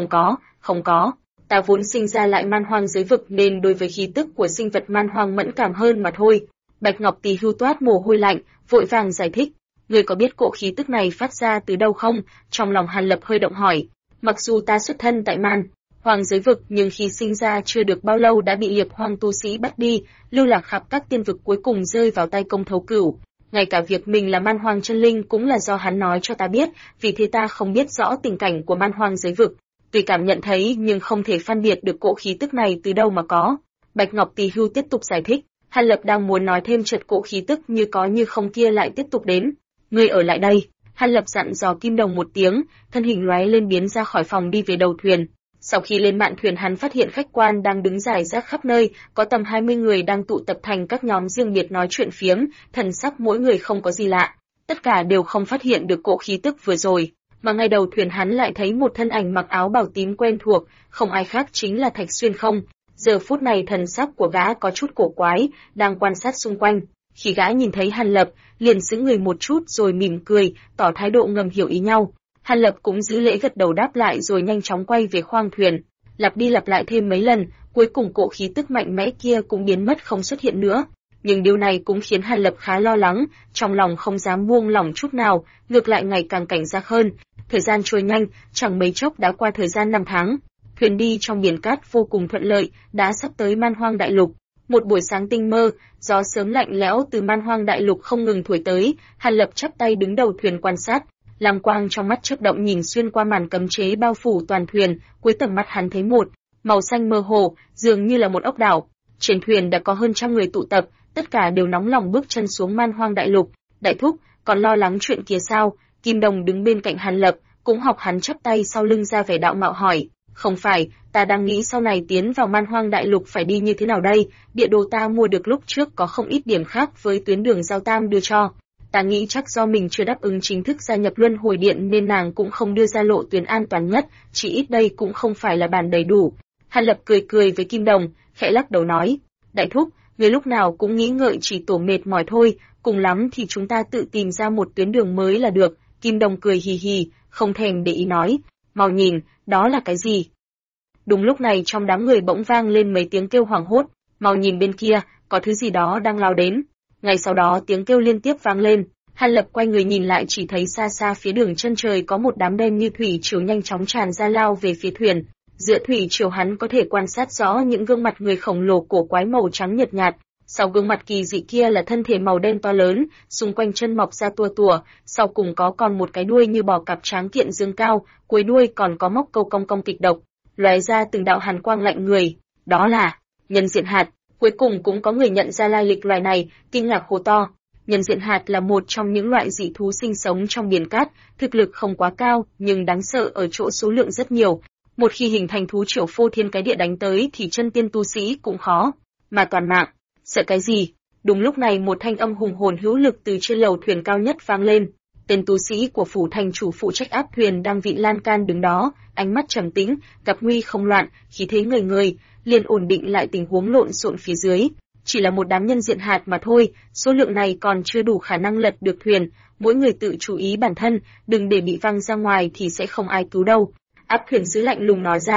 Không có. Ta vốn sinh ra lại man hoang giới vực nên đối với khí tức của sinh vật man hoang mẫn cảm hơn mà thôi. Bạch Ngọc Tỳ hưu toát mồ hôi lạnh, vội vàng giải thích. Ngươi có biết cỗ khí tức này phát ra từ đâu không? Trong lòng Hàn Lập hơi động hỏi. Mặc dù ta xuất thân tại man hoang giới vực nhưng khi sinh ra chưa được bao lâu đã bị liệp hoang tu sĩ bắt đi, lưu lạc khắp các tiên vực, cuối cùng rơi vào tay Công Thấu Cửu. Ngay cả việc mình là man hoang chân linh cũng là do hắn nói cho ta biết, vì thế ta không biết rõ tình cảnh của man hoang giới vực. Tuy cảm nhận thấy nhưng không thể phân biệt được cỗ khí tức này từ đâu mà có. Bạch Ngọc Tỳ hưu tiếp tục giải thích. Hàn Lập đang muốn nói thêm, chợt cỗ khí tức như có như không kia lại tiếp tục đến. Ngươi ở lại đây. Hàn Lập dặn dò Kim Đồng một tiếng, thân hình lóe lên biến ra khỏi phòng đi về đầu thuyền. Sau khi lên mạn thuyền hắn phát hiện khách quan đang đứng rải rác khắp nơi, có tầm 20 người đang tụ tập thành các nhóm riêng biệt nói chuyện phiếm, thần sắc mỗi người không có gì lạ. Tất cả đều không phát hiện được cỗ khí tức vừa rồi, mà ngay đầu thuyền hắn lại thấy một thân ảnh mặc áo bào tím quen thuộc, không ai khác chính là Thạch Xuyên không. Giờ phút này thần sắc của gã có chút cổ quái, đang quan sát xung quanh. Khi gã nhìn thấy Hàn Lập, liền sững người một chút rồi mỉm cười, tỏ thái độ ngầm hiểu ý nhau. Hàn Lập cũng giữ lễ gật đầu đáp lại rồi nhanh chóng quay về khoang thuyền. Lặp đi lặp lại thêm mấy lần, cuối cùng cỗ khí tức mạnh mẽ kia cũng biến mất không xuất hiện nữa. Nhưng điều này cũng khiến Hàn Lập khá lo lắng, trong lòng không dám buông lỏng chút nào, ngược lại ngày càng cảnh giác hơn. Thời gian trôi nhanh, chẳng mấy chốc đã qua thời gian 5 tháng. Thuyền đi trong biển cát vô cùng thuận lợi, đã sắp tới Man Hoang Đại Lục. Một buổi sáng tinh mơ, gió sớm lạnh lẽo từ Man Hoang Đại Lục không ngừng thổi tới, Hàn Lập chắp tay đứng đầu thuyền quan sát. Lam quang trong mắt chớp động nhìn xuyên qua màn cấm chế bao phủ toàn thuyền, cuối tầm mắt hắn thấy một màu xanh mơ hồ, dường như là một ốc đảo. Trên thuyền đã có hơn 100 người tụ tập, tất cả đều nóng lòng bước chân xuống Man Hoang Đại Lục. Đại thúc, còn lo lắng chuyện kia sao? Kim Đồng đứng bên cạnh Hàn Lập, cũng học hắn chắp tay sau lưng ra vẻ đạo mạo hỏi. Không phải, ta đang nghĩ sau này tiến vào Man Hoang Đại Lục phải đi như thế nào đây? Địa đồ ta mua được lúc trước có không ít điểm khác với tuyến đường Giao Tam đưa cho. Ta nghĩ chắc do mình chưa đáp ứng chính thức gia nhập Luân Hồi Điện nên nàng cũng không đưa ra lộ tuyến an toàn nhất, chỉ ít đây cũng không phải là bản đầy đủ. Hàn Lập cười cười với Kim Đồng, khẽ lắc đầu nói, đại thúc, người lúc nào cũng nghĩ ngợi chỉ tổ mệt mỏi thôi, cùng lắm thì chúng ta tự tìm ra một tuyến đường mới là được. Kim Đồng cười hì hì, không thèm để ý nói, mau nhìn, đó là cái gì? Đúng lúc này trong đám người bỗng vang lên mấy tiếng kêu hoảng hốt, mau nhìn bên kia, có thứ gì đó đang lao đến. Ngay sau đó tiếng kêu liên tiếp vang lên, Hàn Lập quay người nhìn lại chỉ thấy xa xa phía đường chân trời có một đám đen như thủy triều nhanh chóng tràn ra lao về phía thuyền. Giữa thủy triều hắn có thể quan sát rõ những gương mặt người khổng lồ cổ quái màu trắng nhợt nhạt, sau gương mặt kỳ dị kia là thân thể màu đen to lớn, xung quanh chân mọc ra tua tủa, sau cùng có còn một cái đuôi như bò cạp tráng kiện dương cao, cuối đuôi còn có móc câu cong cong kịch độc, lóe ra từng đạo hàn quang lạnh người. Đó là nhân diện hạt. Cuối cùng cũng có người nhận ra lai lịch loài này, kinh ngạc hô to. Nhân diện hạt là một trong những loại dị thú sinh sống trong biển cát, thực lực không quá cao, nhưng đáng sợ ở chỗ số lượng rất nhiều. Một khi hình thành thú triều phô thiên cái địa đánh tới thì chân tiên tu sĩ cũng khó mà toàn mạng. Sợ cái gì? Đúng lúc này một thanh âm hùng hồn hữu lực từ trên lầu thuyền cao nhất vang lên. Tên tu sĩ của phủ thành chủ phụ trách áp thuyền đang vịn lan can đứng đó, ánh mắt trầm tĩnh, gặp nguy không loạn, khí thế ngời ngời, liền ổn định lại tình huống lộn xộn phía dưới. Chỉ là một đám nhân diện hạt mà thôi, số lượng này còn chưa đủ khả năng lật được thuyền, mỗi người tự chú ý bản thân, đừng để bị văng ra ngoài thì sẽ không ai cứu đâu. Áp thuyền sứ lạnh lùng nói ra.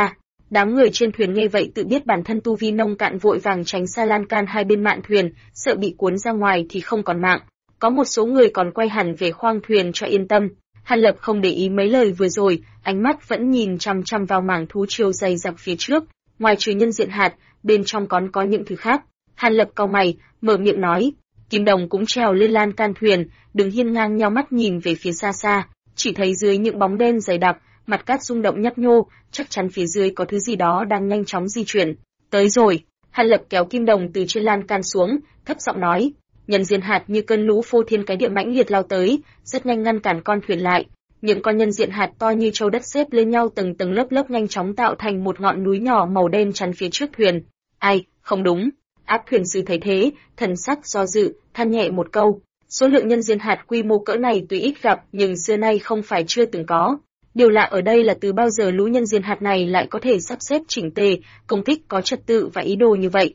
Đám người trên thuyền nghe vậy tự biết bản thân tu vi nông cạn, vội vàng tránh xa lan can hai bên mạn thuyền, sợ bị cuốn ra ngoài thì không còn mạng. Có một số người còn quay hẳn về khoang thuyền cho yên tâm. Hàn Lập không để ý mấy lời vừa rồi, ánh mắt vẫn nhìn chằm chằm vào mảng thú triều dày dặc phía trước. Ngoài trừ nhân diện hạt, bên trong còn có những thứ khác. Hàn Lập cau mày, mở miệng nói. Kim Đồng cũng trèo lên lan can thuyền, đứng hiên ngang nheo mắt nhìn về phía xa xa, chỉ thấy dưới những bóng đen dày đặc, mặt cát rung động nhấp nhô, chắc chắn phía dưới có thứ gì đó đang nhanh chóng di chuyển. Tới rồi. Hàn Lập kéo Kim Đồng từ trên lan can xuống, thấp giọng nói. Nhân diện hạt như cơn lũ phô thiên cái địa mãnh liệt lao tới, rất nhanh ngăn cản con thuyền lại. Những con nhân diện hạt to như châu đất xếp lên nhau từng tầng lớp lớp, nhanh chóng tạo thành một ngọn núi nhỏ màu đen chắn phía trước thuyền. Ai, không đúng. Áp thuyền sư thấy thế, thần sắc do dự, than nhẹ một câu. Số lượng nhân diện hạt quy mô cỡ này tuy ít gặp, nhưng xưa nay không phải chưa từng có. Điều lạ ở đây là từ bao giờ lũ nhân diện hạt này lại có thể sắp xếp chỉnh tề, công kích có trật tự và ý đồ như vậy.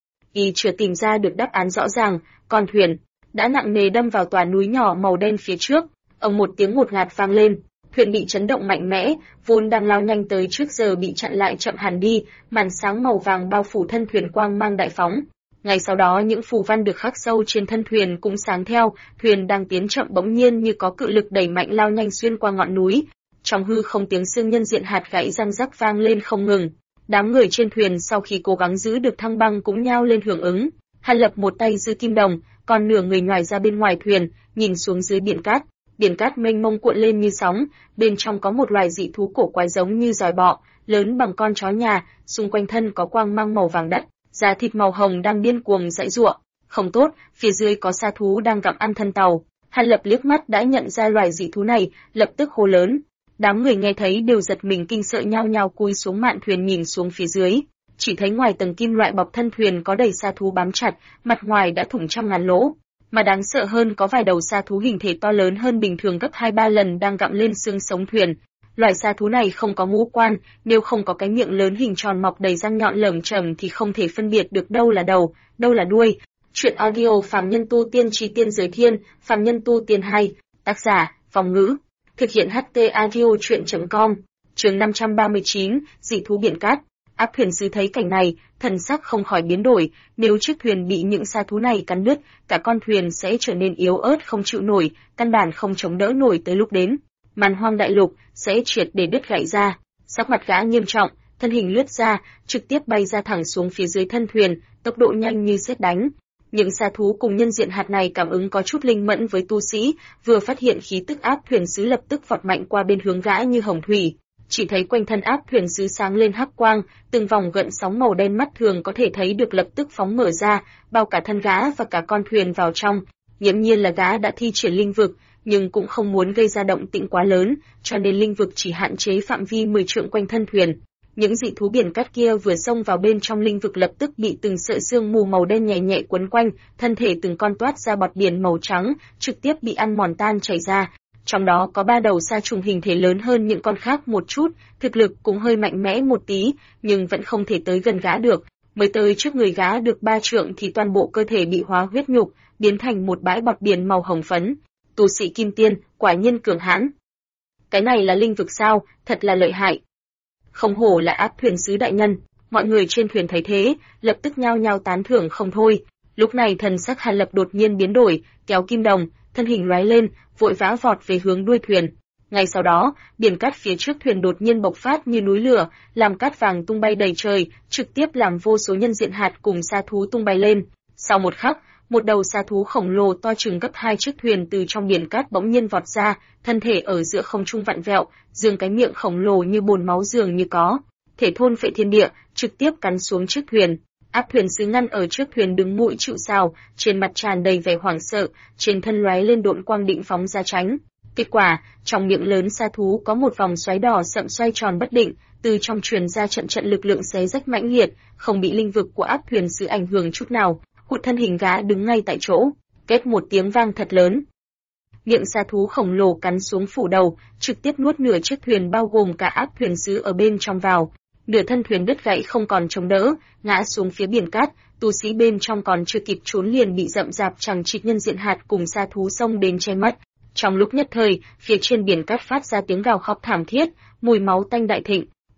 Y chưa tìm ra được đáp án rõ ràng, con thuyền đã nặng nề đâm vào tòa núi nhỏ màu đen phía trước. Ầm một tiếng ngột ngạt vang lên, thuyền bị chấn động mạnh mẽ, vốn đang lao nhanh tới trước giờ bị chặn lại chậm hẳn đi, màn sáng màu vàng bao phủ thân thuyền, quang mang đại phóng. Ngay sau đó những phù văn được khắc sâu trên thân thuyền cũng sáng theo, thuyền đang tiến chậm bỗng nhiên như có cự lực đẩy mạnh lao nhanh xuyên qua ngọn núi. Trong hư không tiếng xương nhân diện hạt gãy răng rắc vang lên không ngừng. Đám người trên thuyền sau khi cố gắng giữ được thăng băng cũng nhao lên hưởng ứng. Hàn Lập một tay giữ kim đồng, còn nửa người nhòi ra bên ngoài thuyền, nhìn xuống dưới biển cát. Biển cát mênh mông cuộn lên như sóng, bên trong có một loài dị thú cổ quái giống như giòi bọ, lớn bằng con chó nhà, xung quanh thân có quang mang màu vàng đậm, da thịt màu hồng đang điên cuồng giãy giụa. Không tốt, phía dưới có sa thú đang gặm ăn thân tàu. Hàn Lập liếc mắt đã nhận ra loài dị thú này, lập tức hô lớn. Đám người nghe thấy đều giật mình kinh sợ, nhao nhao cúi xuống mạn thuyền nhìn xuống phía dưới. Chỉ thấy ngoài tầng kim loại bọc thân thuyền có đầy sa thú bám chặt, mặt ngoài đã thủng trăm ngàn lỗ. Mà đáng sợ hơn có vài đầu sa thú hình thể to lớn hơn bình thường gấp 2-3 lần đang gặm lên xương sống thuyền. Loài sa thú này không có ngũ quan, nếu không có cái miệng lớn hình tròn mọc đầy răng nhọn lởm chởm thì không thể phân biệt được đâu là đầu, đâu là đuôi. Truyện audio Phàm Nhân Tu Tiên Chí Tiên Giới Thiên, Phàm Nhân Tu Tiên 2, tác giả, Phong Ngữ. Thực hiện HT Audio Truyện.com. Chương 539, dị thú biển cát. Áp thuyền sứ thấy cảnh này, thần sắc không khỏi biến đổi, nếu chiếc thuyền bị những sa thú này cắn đứt, cả con thuyền sẽ trở nên yếu ớt không chịu nổi, căn bản không chống đỡ nổi tới lúc đến. Man Hoang đại lục sẽ triệt để đứt gãy ra. Sắc mặt gã nghiêm trọng, thân hình lướt ra, trực tiếp bay ra thẳng xuống phía dưới thân thuyền, tốc độ nhanh như sét đánh. Những sa thú cùng nhân diện hạt này cảm ứng có chút linh mẫn với tu sĩ, vừa phát hiện khí tức áp thuyền sứ lập tức vọt mạnh qua bên hướng gã như hồng thủy. Chỉ thấy quanh thân áp thuyền sứ sáng lên hắc quang, từng vòng gợn sóng màu đen mắt thường có thể thấy được lập tức phóng mở ra, bao cả thân gã và cả con thuyền vào trong. Nghiễm nhiên là gã đã thi triển linh vực, nhưng cũng không muốn gây ra động tĩnh quá lớn, cho nên linh vực chỉ hạn chế phạm vi 10 trượng quanh thân thuyền. Những dị thú biển cát kia vừa xông vào bên trong linh vực lập tức bị từng sợi sương mù màu đen nhẹ nhẹ quấn quanh, thân thể từng con toát ra bọt biển màu trắng, trực tiếp bị ăn mòn tan chảy ra. Trong đó có 3 đầu sa trùng hình thể lớn hơn những con khác một chút, thực lực cũng hơi mạnh mẽ một tí, nhưng vẫn không thể tới gần gã được. Mới tới trước người gã được 3 trượng thì toàn bộ cơ thể bị hóa huyết nhục, biến thành một bãi bọt biển màu hồng phấn. Tu sĩ kim tiên, quả nhiên cường hãn. Cái này là linh vực sao, thật là lợi hại. Không hổ là áp thuyền sứ đại nhân. Mọi người trên thuyền thấy thế, lập tức nhao nhao tán thưởng không thôi. Lúc này thần sắc Hàn Lập đột nhiên biến đổi, kéo kim đồng, thân hình lóe lên, vội vã vọt về hướng đuôi thuyền. Ngay sau đó, biển cát phía trước thuyền đột nhiên bộc phát như núi lửa, làm cát vàng tung bay đầy trời, trực tiếp làm vô số nhân diện hạt cùng sa thú tung bay lên. Sau một khắc, một đầu sa thú khổng lồ to chừng gấp 2 chiếc thuyền từ trong biển cát bỗng nhiên vọt ra, thân thể ở giữa không trung vặn vẹo, dương cái miệng khổng lồ như bồn máu dường như có thể thôn phệ thiên địa, trực tiếp cắn xuống chiếc thuyền. Áp thuyền sứ ngăn ở trước thuyền đứng mũi chịu sào, trên mặt tràn đầy vẻ hoảng sợ, trên thân lóe lên độn quang định phóng ra tránh. Kết quả, trong miệng lớn sa thú có một vòng xoáy đỏ sậm xoay tròn bất định, từ trong truyền ra trận trận lực lượng xé rách mãnh liệt, không bị linh vực của áp thuyền sứ ảnh hưởng chút nào, hụt thân hình gã đứng ngay tại chỗ. Kết một tiếng vang thật lớn. Miệng sa thú khổng lồ cắn xuống phủ đầu, trực tiếp nuốt nửa chiếc thuyền bao gồm cả áp thuyền sứ ở bên trong vào. Nửa thân thuyền đứt gãy không còn chống đỡ, ngã xuống phía biển cát, tu sĩ bên trong còn chưa kịp trốn liền bị rậm rạp chằng chịt nhân diện hạt cùng sa thú xông đến che mất. Trong lúc nhất thời, phía trên biển cát phát ra tiếng gào khóc thảm thiết, mùi máu tanh đại thịnh.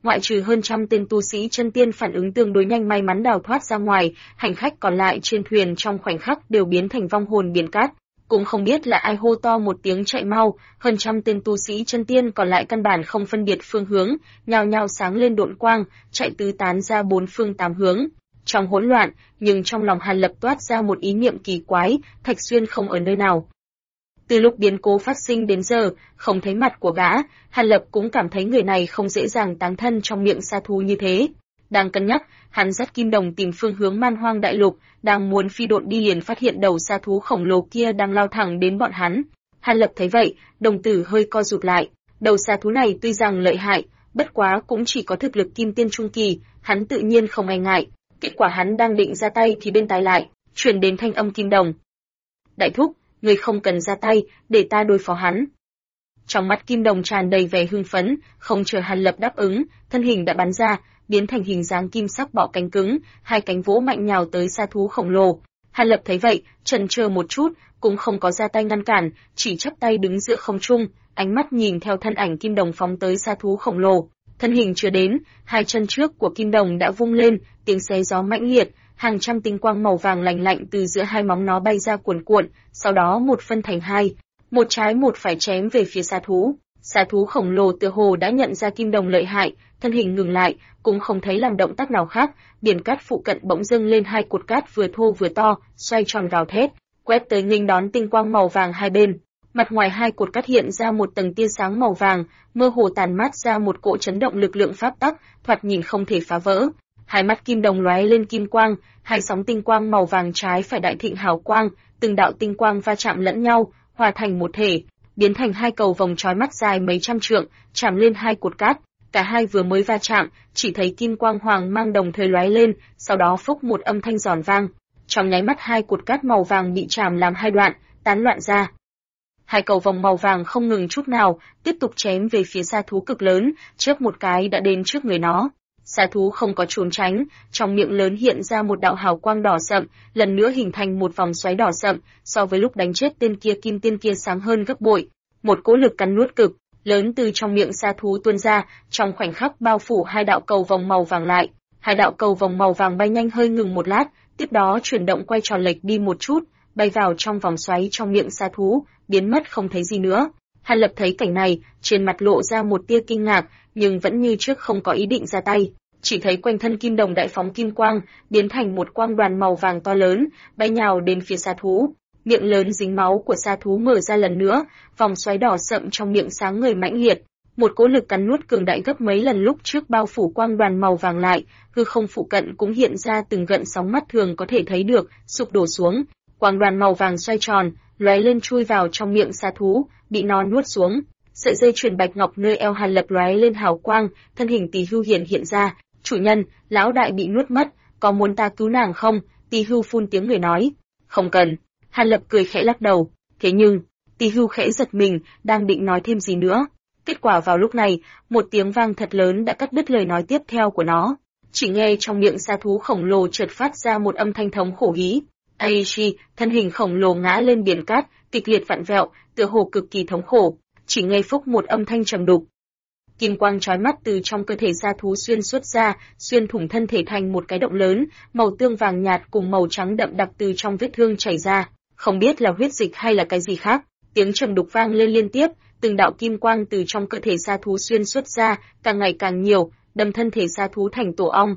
ngoại trừ hơn trăm tên tu sĩ chân tiên phản ứng tương đối nhanh may mắn đào thoát ra ngoài, hành khách còn lại trên thuyền trong khoảnh khắc đều biến thành vong hồn biển cát. Cũng không biết là ai hô to một tiếng chạy mau, hơn trăm tên tu sĩ chân tiên còn lại căn bản không phân biệt phương hướng, nhao nhao sáng lên độn quang, chạy tứ tán ra bốn phương tám hướng. Trong hỗn loạn, nhưng trong lòng Hàn Lập toát ra một ý niệm kỳ quái, Thạch Xuyên không ở nơi nào. Từ lúc biến cố phát sinh đến giờ, không thấy mặt của gã, Hàn Lập cũng cảm thấy người này không dễ dàng táng thân trong miệng sa thú như thế. Đang cân nhắc, hắn dắt Kim Đồng tìm phương hướng Man Hoang Đại Lục, đang muốn phi độn đi liền phát hiện đầu sa thú khổng lồ kia đang lao thẳng đến bọn hắn. Hàn Lập thấy vậy, đồng tử hơi co rụt lại. Đầu sa thú này tuy rằng lợi hại, bất quá cũng chỉ có thực lực kim tiên trung kỳ, hắn tự nhiên không e ngại. Kết quả hắn đang định ra tay thì bên tai lại truyền đến thanh âm Kim Đồng. Đại thúc, người không cần ra tay, để ta đối phó hắn. Trong mắt Kim Đồng tràn đầy vẻ hưng phấn, không chờ Hàn Lập đáp ứng, thân hình đã bắn ra, biến thành hình dáng kim sắc bọ cánh cứng, hai cánh vỗ mạnh nhào tới sa thú khổng lồ. Hàn Lập thấy vậy, chần chờ một chút, cũng không có ra tay ngăn cản, chỉ chắp tay đứng giữa không trung, ánh mắt nhìn theo thân ảnh Kim Đồng phóng tới sa thú khổng lồ. Thân hình chưa đến, hai chân trước của Kim Đồng đã vung lên, tiếng xé gió mãnh liệt, hàng trăm tinh quang màu vàng lạnh lạnh từ giữa hai móng nó bay ra cuồn cuộn, sau đó một phân thành hai, một trái một phải chém về phía sa thú. Sa thú khổng lồ tựa hồ đã nhận ra Kim Đồng lợi hại, thân hình ngừng lại, cũng không thấy làm động tác nào khác, biển cát phụ cận bỗng dâng lên hai cột cát vừa thô vừa to, xoay tròn gào thét, quét tới nghênh đón tinh quang màu vàng hai bên. Mặt ngoài hai cột cát hiện ra một tầng tia sáng màu vàng, mơ hồ tàn mát ra một cỗ chấn động lực lượng pháp tắc, thoạt nhìn không thể phá vỡ. Hai mắt Kim Đồng lóe lên kim quang, hai sóng tinh quang màu vàng trái phải đại thịnh hào quang, từng đạo tinh quang va chạm lẫn nhau, hòa thành một thể, biến thành hai cầu vòng chói mắt dài mấy trăm trượng, chạm lên hai cột cát. Cả hai vừa mới va chạm, chỉ thấy kim quang hoàng mang đồng thời lóe lên, sau đó phốc một âm thanh giòn vang. Trong nháy mắt hai cột cát màu vàng bị chạm làm hai đoạn, tán loạn ra. Hai cầu vòng màu vàng không ngừng chút nào, tiếp tục chém về phía sa thú cực lớn, chớp một cái đã đến trước người nó. Sa thú không có trốn tránh, trong miệng lớn hiện ra một đạo hào quang đỏ sậm, lần nữa hình thành một vòng xoáy đỏ sậm, so với lúc đánh chết tên kia kim tiên kia sáng hơn gấp bội. Một cỗ lực cắn nuốt cực lớn từ trong miệng sa thú tuôn ra, trong khoảnh khắc bao phủ hai đạo cầu vòng màu vàng lại. Hai đạo cầu vòng màu vàng bay nhanh hơi ngừng một lát, tiếp đó chuyển động quay tròn lệch đi một chút, bay vào trong vòng xoáy trong miệng sa thú, biến mất không thấy gì nữa. Hàn Lập thấy cảnh này, trên mặt lộ ra một tia kinh ngạc, nhưng vẫn như trước không có ý định ra tay. Chỉ thấy quanh thân Kim Đồng đại phóng kim quang, biến thành một quang đoàn màu vàng to lớn, bay nhào đến phía sa thú. Miệng lớn dính máu của sa thú mở ra lần nữa, vòng xoáy đỏ sậm trong miệng sáng ngời mãnh liệt. Một cỗ lực cắn nuốt cường đại gấp mấy lần lúc trước bao phủ quang đoàn màu vàng lại, hư không phụ cận cũng hiện ra từng gợn sóng mắt thường có thể thấy được, sụp đổ xuống. Quang đoàn màu vàng xoay tròn, lóe lên chui vào trong miệng sa thú, bị nó nuốt xuống. Sợi dây chuyền bạch ngọc nơi eo Hàn Lập lóe lên hào quang, thân hình Tỳ Hưu hiện ra. Chủ nhân, lão đại bị nuốt mất, có muốn ta cứu nàng không? Tỳ Hưu phun tiếng người nói. Không cần. Hàn Lập cười khẽ lắc đầu. Thế nhưng, Tỳ Hưu khẽ giật mình, đang định nói thêm gì nữa. Kết quả vào lúc này, một tiếng vang thật lớn đã cắt đứt lời nói tiếp theo của nó. Chỉ nghe trong miệng sa thú khổng lồ chợt phát ra một âm thanh thống khổ hí. Aichi, thân hình khổng lồ ngã lên biển cát, kịch liệt vặn vẹo, tựa hồ cực kỳ thống khổ. Chỉ nghe phúc một âm thanh trầm đục. Kim quang chói mắt từ trong cơ thể sa thú xuyên suốt ra, xuyên thủng thân thể thành một cái động lớn, màu tương vàng nhạt cùng màu trắng đậm đặc từ trong vết thương chảy ra, không biết là huyết dịch hay là cái gì khác. Tiếng trầm đục vang lên liên tiếp, từng đạo kim quang từ trong cơ thể sa thú xuyên suốt ra, càng ngày càng nhiều, đâm thân thể sa thú thành tổ ong.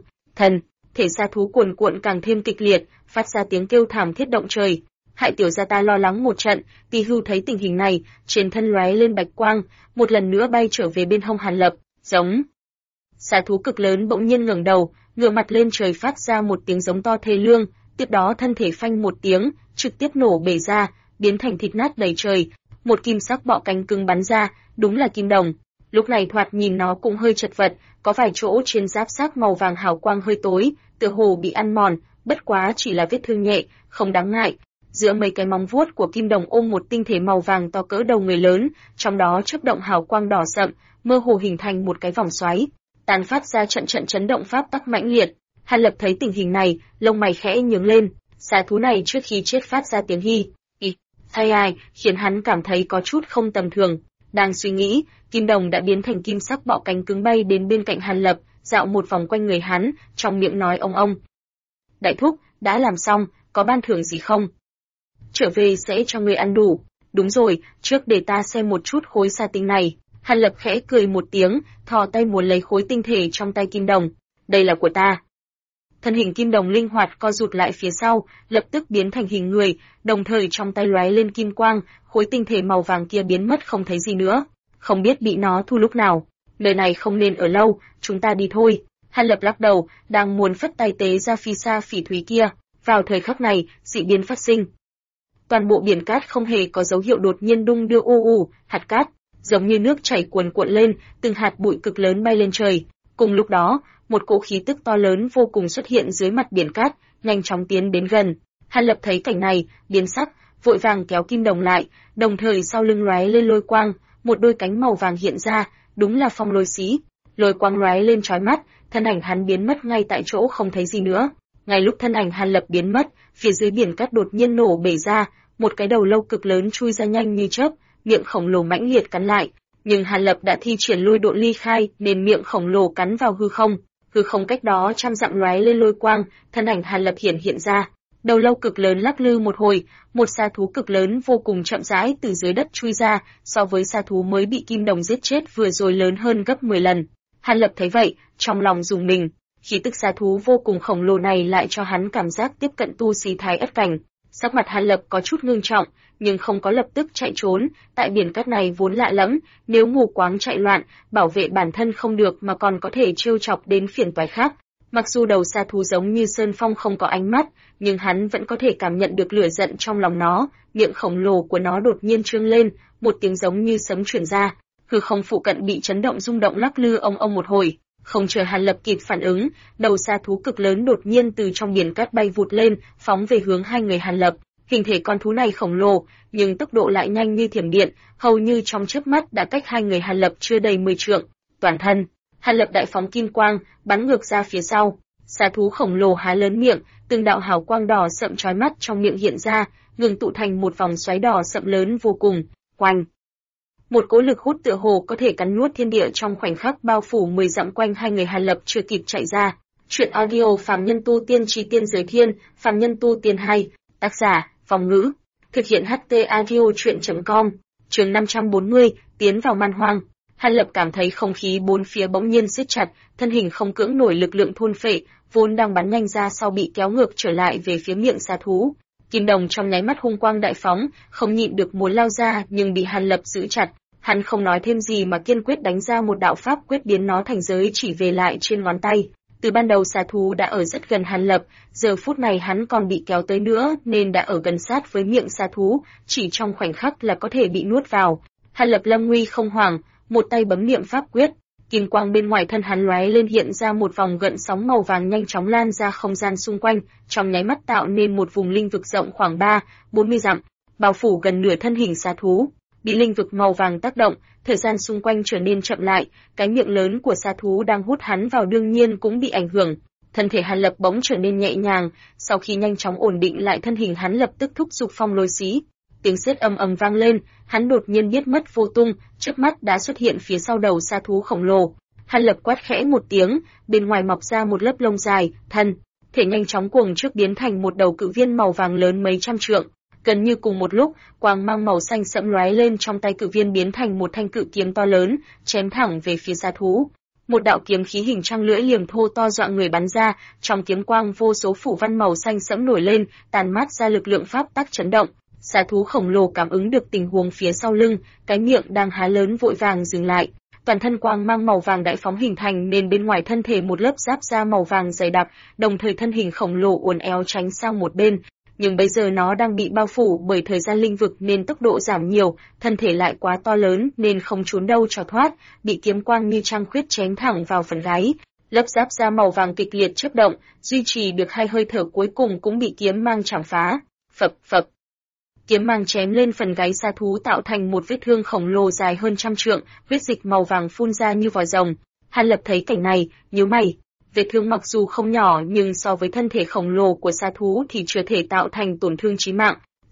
Thể sa thú cuồn cuộn càng thêm kịch liệt, phát ra tiếng kêu thảm thiết động trời. Hại tiểu gia ta lo lắng một trận, Tỳ Hưu thấy tình hình này, trên thân lóe lên bạch quang, một lần nữa bay trở về bên hông Hàn Lập, giống. Sa thú cực lớn bỗng nhiên ngẩng đầu, ngửa mặt lên trời phát ra một tiếng giống to thê lương, tiếp đó thân thể phanh một tiếng, trực tiếp nổ bể ra, biến thành thịt nát đầy trời, một kim sắc bọ cánh cứng bắn ra, đúng là Kim Đồng. Lúc này thoạt nhìn nó cũng hơi chật vật, có vài chỗ trên giáp xác màu vàng hào quang hơi tối, tựa hồ bị ăn mòn, bất quá chỉ là vết thương nhẹ, không đáng ngại. Giữa mấy cái móng vuốt của Kim Đồng ôm một tinh thể màu vàng to cỡ đầu người lớn, trong đó chớp động hào quang đỏ sậm, mơ hồ hình thành một cái vòng xoáy, tàn phát ra trận chấn động pháp tắc mãnh liệt. Hàn Lập thấy tình hình này, lông mày khẽ nhướng lên, sa thú này trước khi chết phát ra tiếng hi, ai, khiến hắn cảm thấy có chút không tầm thường. Đang suy nghĩ, kim đồng đã biến thành kim sắc bọ cánh cứng bay đến bên cạnh Hàn Lập, dạo một vòng quanh người hắn, trong miệng nói ông. Đại thúc, đã làm xong, có ban thưởng gì không? Trở về sẽ cho người ăn đủ. Đúng rồi, trước để ta xem một chút khối sa tinh này. Hàn Lập khẽ cười một tiếng, thò tay muốn lấy khối tinh thể trong tay kim đồng. Đây là của ta. Thân hình kim đồng linh hoạt co rụt lại phía sau, lập tức biến thành hình người, đồng thời trong tay lóe lên kim quang, khối tinh thể màu vàng kia biến mất không thấy gì nữa. Không biết bị nó thu lúc nào. Nơi này không nên ở lâu, chúng ta đi thôi. Hàn Lập lắc đầu, đang muốn phất tay tế ra phi sa phỉ thúy kia. Vào thời khắc này, dị biến phát sinh. Toàn bộ biển cát không hề có dấu hiệu đột nhiên đung đưa hạt cát, giống như nước chảy cuồn cuộn lên, từng hạt bụi cực lớn bay lên trời. Cùng lúc đó, một cỗ khí tức to lớn vô cùng xuất hiện dưới mặt biển cát, nhanh chóng tiến đến gần. Hàn Lập thấy cảnh này, biến sắc, vội vàng kéo kim đồng lại, đồng thời sau lưng lóe lên lôi quang, một đôi cánh màu vàng hiện ra, đúng là phong lôi xí. Lôi quang lóe lên chói mắt, thân ảnh hắn biến mất ngay tại chỗ không thấy gì nữa. Ngay lúc thân ảnh Hàn Lập biến mất, phía dưới biển cát đột nhiên nổ bể ra, một cái đầu lâu cực lớn chui ra nhanh như chớp, miệng khổng lồ mãnh liệt cắn lại. Nhưng Hàn Lập đã thi triển lôi độ ly khai nên miệng khổng lồ cắn vào hư không. Hư không cách đó trăm dặm lóe lên lôi quang, thân ảnh Hàn Lập hiện ra. Đầu lâu cực lớn lắc lư một hồi, một sa thú cực lớn vô cùng chậm rãi từ dưới đất chui ra, so với sa thú mới bị kim đồng giết chết vừa rồi lớn hơn gấp 10 lần. Hàn Lập thấy vậy, trong lòng rùng mình. Khí tức sa thú vô cùng khổng lồ này lại cho hắn cảm giác tiếp cận tu sĩ thái ất cảnh. Sắc mặt Hàn Lập có chút ngưng trọng, nhưng không có lập tức chạy trốn, tại biển cát này vốn lạ lẫm, nếu mù quáng chạy loạn, bảo vệ bản thân không được mà còn có thể trêu chọc đến phiền toái khác. Mặc dù đầu sa thú giống như sơn phong không có ánh mắt, nhưng hắn vẫn có thể cảm nhận được lửa giận trong lòng nó, miệng khổng lồ của nó đột nhiên trương lên, một tiếng giống như sấm truyền ra, hư không phụ cận bị chấn động rung động lắc lư ông một hồi. Không chờ Hàn Lập kịp phản ứng, đầu sa thú cực lớn đột nhiên từ trong biển cát bay vụt lên, phóng về hướng hai người Hàn Lập. Hình thể con thú này khổng lồ, nhưng tốc độ lại nhanh như thiểm điện, hầu như trong chớp mắt đã cách hai người Hàn Lập chưa đầy 10 trượng. Toàn thân, Hàn Lập đại phóng kim quang, bắn ngược ra phía sau. Sa thú khổng lồ há lớn miệng, từng đạo hào quang đỏ sậm chói mắt trong miệng hiện ra, ngừng tụ thành một vòng xoáy đỏ sậm lớn vô cùng. Oanh! Một cỗ lực hút tựa hồ có thể cắn nuốt thiên địa trong khoảnh khắc bao phủ 10 dặm quanh hai người Hàn Lập chưa kịp chạy ra. Truyện audio Phàm Nhân Tu Tiên Chí Tiên Giới Thiên, Phàm Nhân Tu Tiên 2, tác giả Phong Ngữ, thực hiện HT audio truyện.com. Chương 540, tiến vào man hoang. Hàn Lập cảm thấy không khí bốn phía bỗng nhiên siết chặt, thân hình không cưỡng nổi lực lượng thôn phệ, vốn đang bắn nhanh ra sau bị kéo ngược trở lại về phía miệng sa thú. Kim đồng trong nháy mắt hung quang đại phóng, không nhịn được muốn lao ra nhưng bị Hàn Lập giữ chặt. Hắn không nói thêm gì mà kiên quyết đánh ra một đạo pháp quyết biến nó thành giới chỉ về lại trên ngón tay. Từ ban đầu sa thú đã ở rất gần Hàn Lập, giờ phút này hắn còn bị kéo tới nữa nên đã ở gần sát với miệng sa thú, chỉ trong khoảnh khắc là có thể bị nuốt vào. Hàn Lập lâm nguy không hoảng, một tay bấm niệm pháp quyết, kim quang bên ngoài thân hắn lóe lên hiện ra một vòng gợn sóng màu vàng nhanh chóng lan ra không gian xung quanh, trong nháy mắt tạo nên một vùng linh vực rộng khoảng 3-40 dặm, bao phủ gần nửa thân hình sa thú. Bị linh vực màu vàng tác động, thời gian xung quanh trở nên chậm lại, cái miệng lớn của sa thú đang hút hắn vào đương nhiên cũng bị ảnh hưởng. Thân thể Hàn Lập bỗng trở nên nhẹ nhàng, sau khi nhanh chóng ổn định lại thân hình hắn lập tức thúc giục phong lôi xí. Tiếng sét ầm vang lên, hắn đột nhiên biết mất vô tung, chớp mắt đã xuất hiện phía sau đầu sa thú khổng lồ. Hàn Lập quát khẽ một tiếng, bên ngoài mọc ra một lớp lông dài, thân thể nhanh chóng cuồng trước biến thành một đầu cự viên màu vàng lớn mấy trăm trượng. Gần như cùng một lúc, quang mang màu xanh sẫm lóe lên trong tay cự viên biến thành một thanh cự kiếm to lớn, chém thẳng về phía sa thú. Một đạo kiếm khí hình trăng lưỡi liềm thô to dọa người bắn ra, trong kiếm quang vô số phủ văn màu xanh sẫm nổi lên, tàn mát ra lực lượng pháp tắc chấn động. Sa thú khổng lồ cảm ứng được tình huống phía sau lưng, cái miệng đang há lớn vội vàng dừng lại. Toàn thân quang mang màu vàng đại phóng hình thành nên bên ngoài thân thể một lớp giáp da màu vàng dày đặc, đồng thời thân hình khổng lồ uốn éo tránh sang một bên. Nhưng bây giờ nó đang bị bao phủ bởi thời gian linh vực nên tốc độ giảm nhiều, thân thể lại quá to lớn nên không trốn đâu cho thoát, bị kiếm quang như trăng khuyết chém thẳng vào phần gáy. Lớp giáp da màu vàng kịch liệt chớp động, duy trì được 2 hơi thở cuối cùng cũng bị kiếm mang chạm phá. Phập phập. Kiếm mang chém lên phần gáy sa thú tạo thành một vết thương khổng lồ dài hơn 100 trượng, huyết dịch màu vàng phun ra như vòi rồng. Hàn Lập thấy cảnh này, nhíu mày. Vết thương mặc dù không nhỏ nhưng so với thân thể khổng lồ của sa thú thì chưa thể tạo thành tổn thương chí mạng.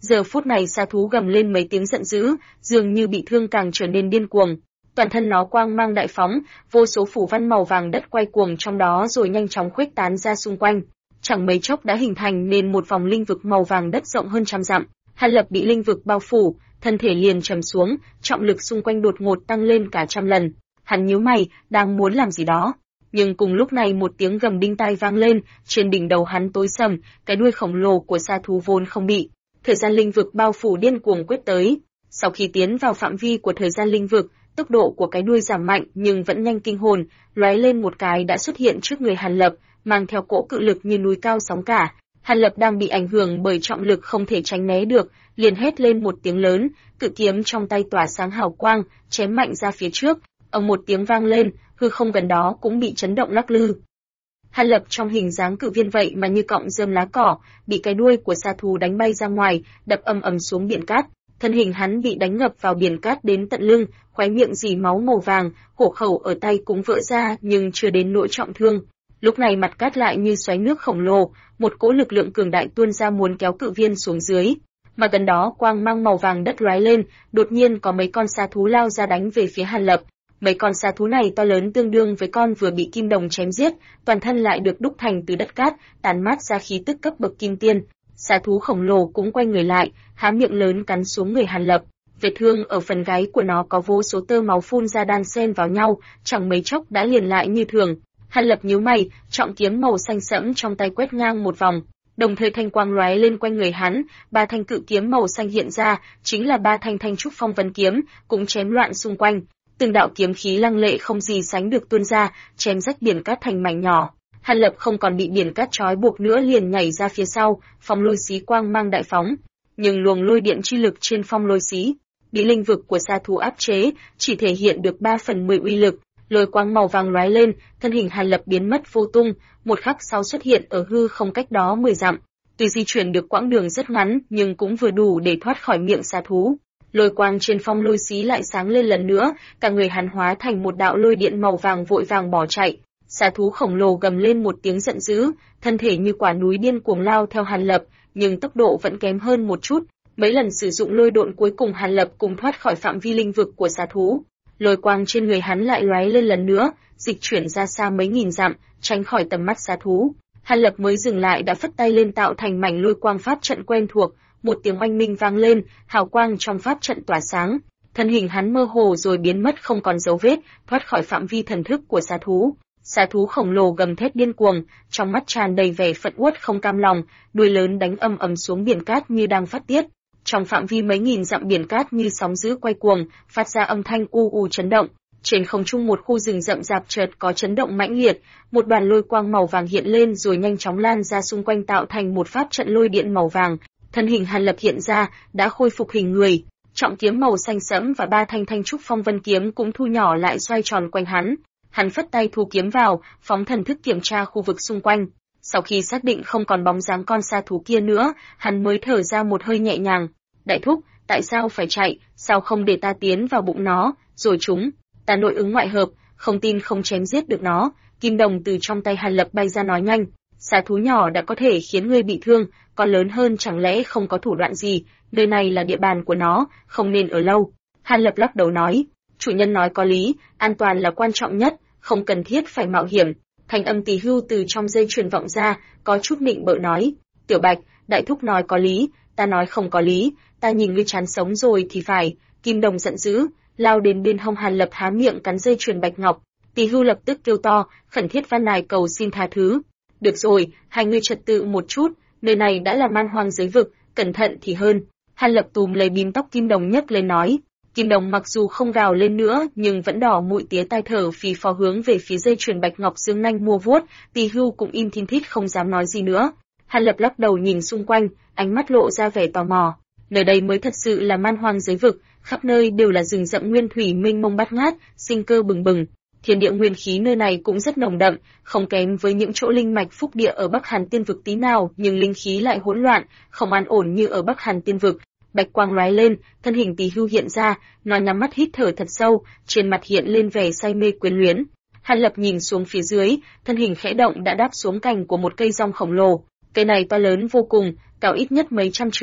Giờ phút này xà thú gầm lên mấy tiếng giận dữ, dường như bị thương càng trở nên điên cuồng. Toàn thân nó quang mang đại phóng, vô số phủ văn màu vàng đất quay cuồng trong đó rồi nhanh chóng khuếch tán ra xung quanh. Chẳng mấy chốc đã hình thành nên một vòng linh vực màu vàng đất rộng hơn trăm dặm. Hàn Lập bị linh vực bao phủ, thân thể liền trầm xuống, trọng lực xung quanh đột ngột tăng lên cả trăm lần. Hắn nhíu mày, đang muốn làm gì đó. Nhưng cùng lúc này một tiếng gầm đinh tai vang lên, trên đỉnh đầu hắn tối sầm, cái đuôi khổng lồ của sa thú vốn không bị thời gian linh vực bao phủ điên cuồng quyết tới. Sau khi tiến vào phạm vi của thời gian linh vực, tốc độ của cái đuôi giảm mạnh nhưng vẫn nhanh kinh hồn, lóe lên một cái đã xuất hiện trước người Hàn Lập, mang theo cỗ cự lực như núi cao sóng cả. Hàn Lập đang bị ảnh hưởng bởi trọng lực không thể tránh né được, liền hét lên một tiếng lớn, cự kiếm trong tay tỏa sáng hào quang, chém mạnh ra phía trước. Ầm một tiếng vang lên, hư không gần đó cũng bị chấn động lắc lư. Hàn Lập trong hình dáng cự viên vậy mà như cọng rơm lá cỏ, bị cái đuôi của sa thú đánh bay ra ngoài, đập ầm ầm xuống biển cát. Thân hình hắn bị đánh ngập vào biển cát đến tận lưng, khóe miệng rỉ máu màu vàng, hổ khẩu ở tay cũng vỡ ra nhưng chưa đến nỗi trọng thương. Lúc này mặt cát lại như xoáy nước khổng lồ, một cỗ lực lượng cường đại tuôn ra muốn kéo cự viên xuống dưới. Mà gần đó quang mang màu vàng đất lóe lên, đột nhiên có mấy con sa thú lao ra đánh về phía Hàn Lập. Mấy con sa thú này to lớn tương đương với con vừa bị kim đồng chém giết, toàn thân lại được đúc thành từ đất cát, tản mát ra khí tức cấp bậc kim tiên. Sa thú khổng lồ cũng quay người lại, há miệng lớn cắn xuống người Hàn Lập. Vết thương ở phần gáy của nó có vô số tơ máu phun ra đan xen vào nhau, chẳng mấy chốc đã liền lại như thường. Hàn Lập nhíu mày, trọng kiếm màu xanh sẫm trong tay quét ngang một vòng, đồng thời thanh quang lóe lên quanh người hắn, ba thanh cự kiếm màu xanh hiện ra, chính là ba thanh Thanh Trúc Phong Vân kiếm, cũng chém loạn xung quanh. Từng đạo kiếm khí lăng lệ không gì sánh được tuôn ra, chém rách biển cát thành mảnh nhỏ. Hàn Lập không còn bị biển cát trói buộc nữa liền nhảy ra phía sau, phong lôi xí quang mang đại phóng. Nhưng luồng lôi điện chi lực trên phong lôi xí, bị linh vực của sa thú áp chế, chỉ thể hiện được 3/10 uy lực. Lôi quang màu vàng lóe lên, thân hình Hàn Lập biến mất vô tung, một khắc sau xuất hiện ở hư không cách đó 10 dặm. Tuy di chuyển được quãng đường rất ngắn, nhưng cũng vừa đủ để thoát khỏi miệng sa thú. Lôi quang trên phong lôi xí lại sáng lên lần nữa, cả người hắn hóa thành một đạo lôi điện màu vàng vội vàng bỏ chạy. Sa thú khổng lồ gầm lên một tiếng giận dữ, thân thể như quả núi điên cuồng lao theo Hàn Lập, nhưng tốc độ vẫn kém hơn một chút. Mấy lần sử dụng lôi độn cuối cùng Hàn Lập cùng thoát khỏi phạm vi linh vực của sa thú. Lôi quang trên người hắn lại lóe lên lần nữa, dịch chuyển ra xa mấy nghìn dặm, tránh khỏi tầm mắt sa thú. Hàn Lập mới dừng lại đã phất tay lên tạo thành mảnh lôi quang pháp trận quen thuộc, một tiếng oanh minh vang lên, hào quang trong pháp trận tỏa sáng, thân hình hắn mơ hồ rồi biến mất không còn dấu vết, thoát khỏi phạm vi thần thức của sa thú. Sa thú khổng lồ gầm thét điên cuồng, trong mắt tràn đầy vẻ phẫn uất không cam lòng, đuôi lớn đánh ầm ầm xuống biển cát như đang phát tiết. Trong phạm vi mấy nghìn dặm biển cát như sóng dữ quay cuồng, phát ra âm thanh u u chấn động. Trên không trung một khu rừng rậm rạp chợt có chấn động mãnh liệt, một đoàn lôi quang màu vàng hiện lên rồi nhanh chóng lan ra xung quanh tạo thành một pháp trận lôi điện màu vàng. Thân hình Hàn Lập hiện ra, đã khôi phục hình người, trọng kiếm màu xanh sẫm và ba thanh Thanh Trúc Phong Vân kiếm cũng thu nhỏ lại xoay tròn quanh hắn. Hắn phất tay thu kiếm vào, phóng thần thức kiểm tra khu vực xung quanh. Sau khi xác định không còn bóng dáng con sa thú kia nữa, hắn mới thở ra một hơi nhẹ nhàng. Đại thúc, tại sao phải chạy, sao không để ta tiến vào bụng nó, rồi chúng, ta nội ứng ngoại hợp, không tin không chém giết được nó. Kim đồng từ trong tay Hàn Lập bay ra nói nhanh, sa thú nhỏ đã có thể khiến ngươi bị thương, còn lớn hơn chẳng lẽ không có thủ đoạn gì, nơi này là địa bàn của nó, không nên ở lâu. Hàn Lập lắc đầu nói, chủ nhân nói có lý, an toàn là quan trọng nhất, không cần thiết phải mạo hiểm. Thanh âm Tỳ Hưu từ trong dây chuyền vọng ra, có chút nịnh bợ nói, Tiểu Bạch, đại thúc nói có lý, ta nói không có lý, ta nhìn ngươi chán sống rồi thì phải. Kim đồng giận dữ, lao đến bên hông Hàn Lập há miệng cắn dây chuyền bạch ngọc. Tỳ Hưu lập tức kêu to, khẩn thiết van nài cầu xin tha thứ. Được rồi, hai ngươi trật tự một chút, nơi này đã là man hoang giới vực, cẩn thận thì hơn. Hàn Lập túm lấy bím tóc Kim đồng nhấc lên nói. Kim đồng mặc dù không gào lên nữa nhưng vẫn đỏ mũi tía tai thở phì phò hướng về phía dây chuyền bạch ngọc dương nanh mua vuốt. Tỳ Hưu cũng im thin thít không dám nói gì nữa. Hàn Lập lắc đầu nhìn xung quanh, ánh mắt lộ ra vẻ tò mò. Nơi đây mới thật sự là man hoang giới vực, khắp nơi đều là rừng rậm nguyên thủy mênh mông bát ngát, sinh cơ bừng bừng. Thiên địa nguyên khí nơi này cũng rất nồng đậm, không kém với những chỗ linh mạch phúc địa ở Bắc Hàn Tiên vực tí nào, nhưng linh khí lại hỗn loạn, không an ổn như ở Bắc Hàn Tiên vực. Bạch quang lóe lên, thân hình Tỳ Hưu hiện ra, nó nhắm mắt hít thở thật sâu, trên mặt hiện lên vẻ say mê quyến luyến. Hàn Lập nhìn xuống phía dưới, thân hình khẽ động đã đáp xuống cành của một cây rong khổng lồ. Cây này to lớn vô cùng, cao ít nhất mấy trăm trượng,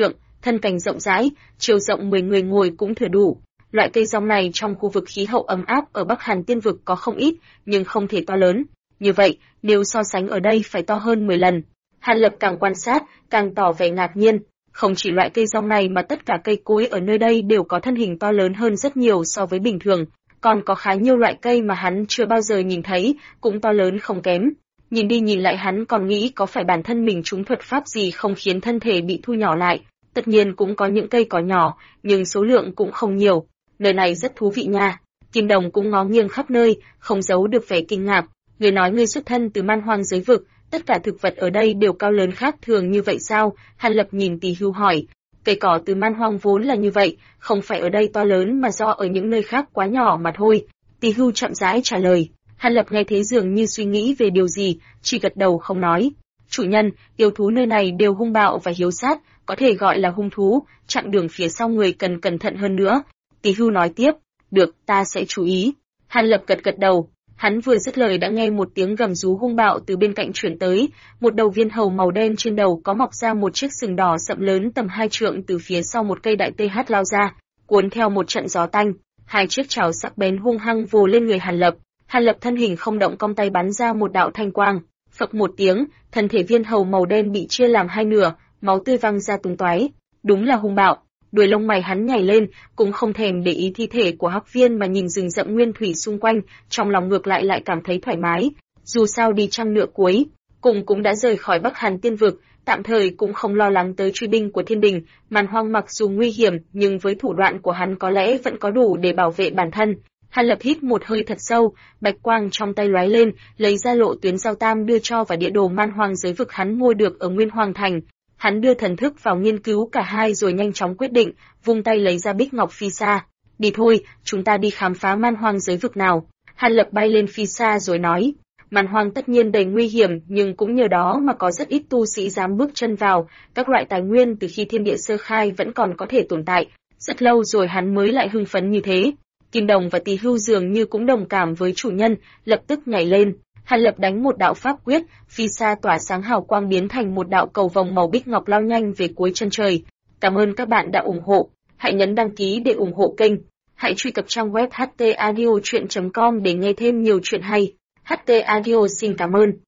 thân cành rộng rãi, chiều rộng 10 người ngồi cũng thừa đủ. Loại cây rong này trong khu vực khí hậu ấm áp ở Bắc Hàn Tiên vực có không ít, nhưng không thể to lớn. Như vậy, nếu so sánh ở đây phải to hơn 10 lần. Hàn Lập càng quan sát, càng tỏ vẻ ngạc nhiên. Không chỉ loại cây rong này mà tất cả cây cối ở nơi đây đều có thân hình to lớn hơn rất nhiều so với bình thường. Còn có khá nhiều loại cây mà hắn chưa bao giờ nhìn thấy, cũng to lớn không kém. Nhìn đi nhìn lại hắn còn nghĩ có phải bản thân mình trúng thuật pháp gì không khiến thân thể bị thu nhỏ lại. Tất nhiên cũng có những cây cỏ nhỏ, nhưng số lượng cũng không nhiều. Nơi này rất thú vị nha. Kim Đồng cũng ngó nghiêng khắp nơi, không giấu được vẻ kinh ngạc. Người nói ngươi xuất thân từ man hoang giới vực, tất cả thực vật ở đây đều cao lớn khác thường như vậy sao? Hàn Lập nhìn Tỷ Hưu hỏi. Cây cỏ từ man hoang vốn là như vậy, không phải ở đây to lớn mà do ở những nơi khác quá nhỏ mà thôi. Tỷ Hưu chậm rãi trả lời. Hàn Lập nghe thế dường như suy nghĩ về điều gì, chỉ gật đầu không nói. Chủ nhân, yêu thú nơi này đều hung bạo và hiếu sát, có thể gọi là hung thú, chặng đường phía sau người cần cẩn thận hơn nữa. Tỷ Hưu nói tiếp, được, ta sẽ chú ý. Hàn Lập gật đầu. Hắn vừa dứt lời đã nghe một tiếng gầm rú hung bạo từ bên cạnh chuyển tới, một đầu viên hầu màu đen trên đầu có mọc ra một chiếc sừng đỏ sậm lớn tầm 2 trượng từ phía sau một cây đại TH lao ra, cuốn theo một trận gió tanh, hai chiếc chảo sắc bén hung hăng vồ lên người Hàn Lập. Hàn Lập thân hình không động, cong tay bắn ra một đạo thanh quang, phập một tiếng, thân thể viên hầu màu đen bị chia làm hai nửa, máu tươi văng ra tung tóe. Đúng là hung bạo. Đuôi lông mày hắn nhảy lên, cũng không thèm để ý thi thể của Hắc Viên mà nhìn rừng rậm nguyên thủy xung quanh, trong lòng ngược lại cảm thấy thoải mái. Dù sao đi chăng nữa cuối cùng cũng đã rời khỏi Bắc Hàn Tiên vực, tạm thời cũng không lo lắng tới truy binh của Thiên Đình. Man hoang mặc dù nguy hiểm, nhưng với thủ đoạn của hắn có lẽ vẫn có đủ để bảo vệ bản thân. Hàn Lập hít một hơi thật sâu, bạch quang trong tay lóe lên, lấy ra lộ tuyến giao tam đưa cho và địa đồ man hoang giới vực hắn mua được ở Nguyên Hoàng Thành. Hắn đưa thần thức vào nghiên cứu cả hai rồi nhanh chóng quyết định, vung tay lấy ra bích ngọc phi sa. Đi thôi, chúng ta đi khám phá man hoang giới vực nào. Hàn Lập bay lên phi sa rồi nói, man hoang tất nhiên đầy nguy hiểm, nhưng cũng nhờ đó mà có rất ít tu sĩ dám bước chân vào, các loại tài nguyên từ khi thiên địa sơ khai vẫn còn có thể tồn tại. Rất lâu rồi hắn mới lại hưng phấn như thế. Kim Đồng và Tỷ Hưu dường như cũng đồng cảm với chủ nhân, lập tức nhảy lên. Hàn Lập đánh một đạo pháp quyết, phi sa tỏa sáng hào quang biến thành một đạo cầu vồng màu bích ngọc lao nhanh về cuối chân trời. Cảm ơn các bạn đã ủng hộ. Hãy nhấn đăng ký để ủng hộ kênh. Hãy truy cập trang web htaudio.com để nghe thêm nhiều chuyện hay. HT Audio xin cảm ơn.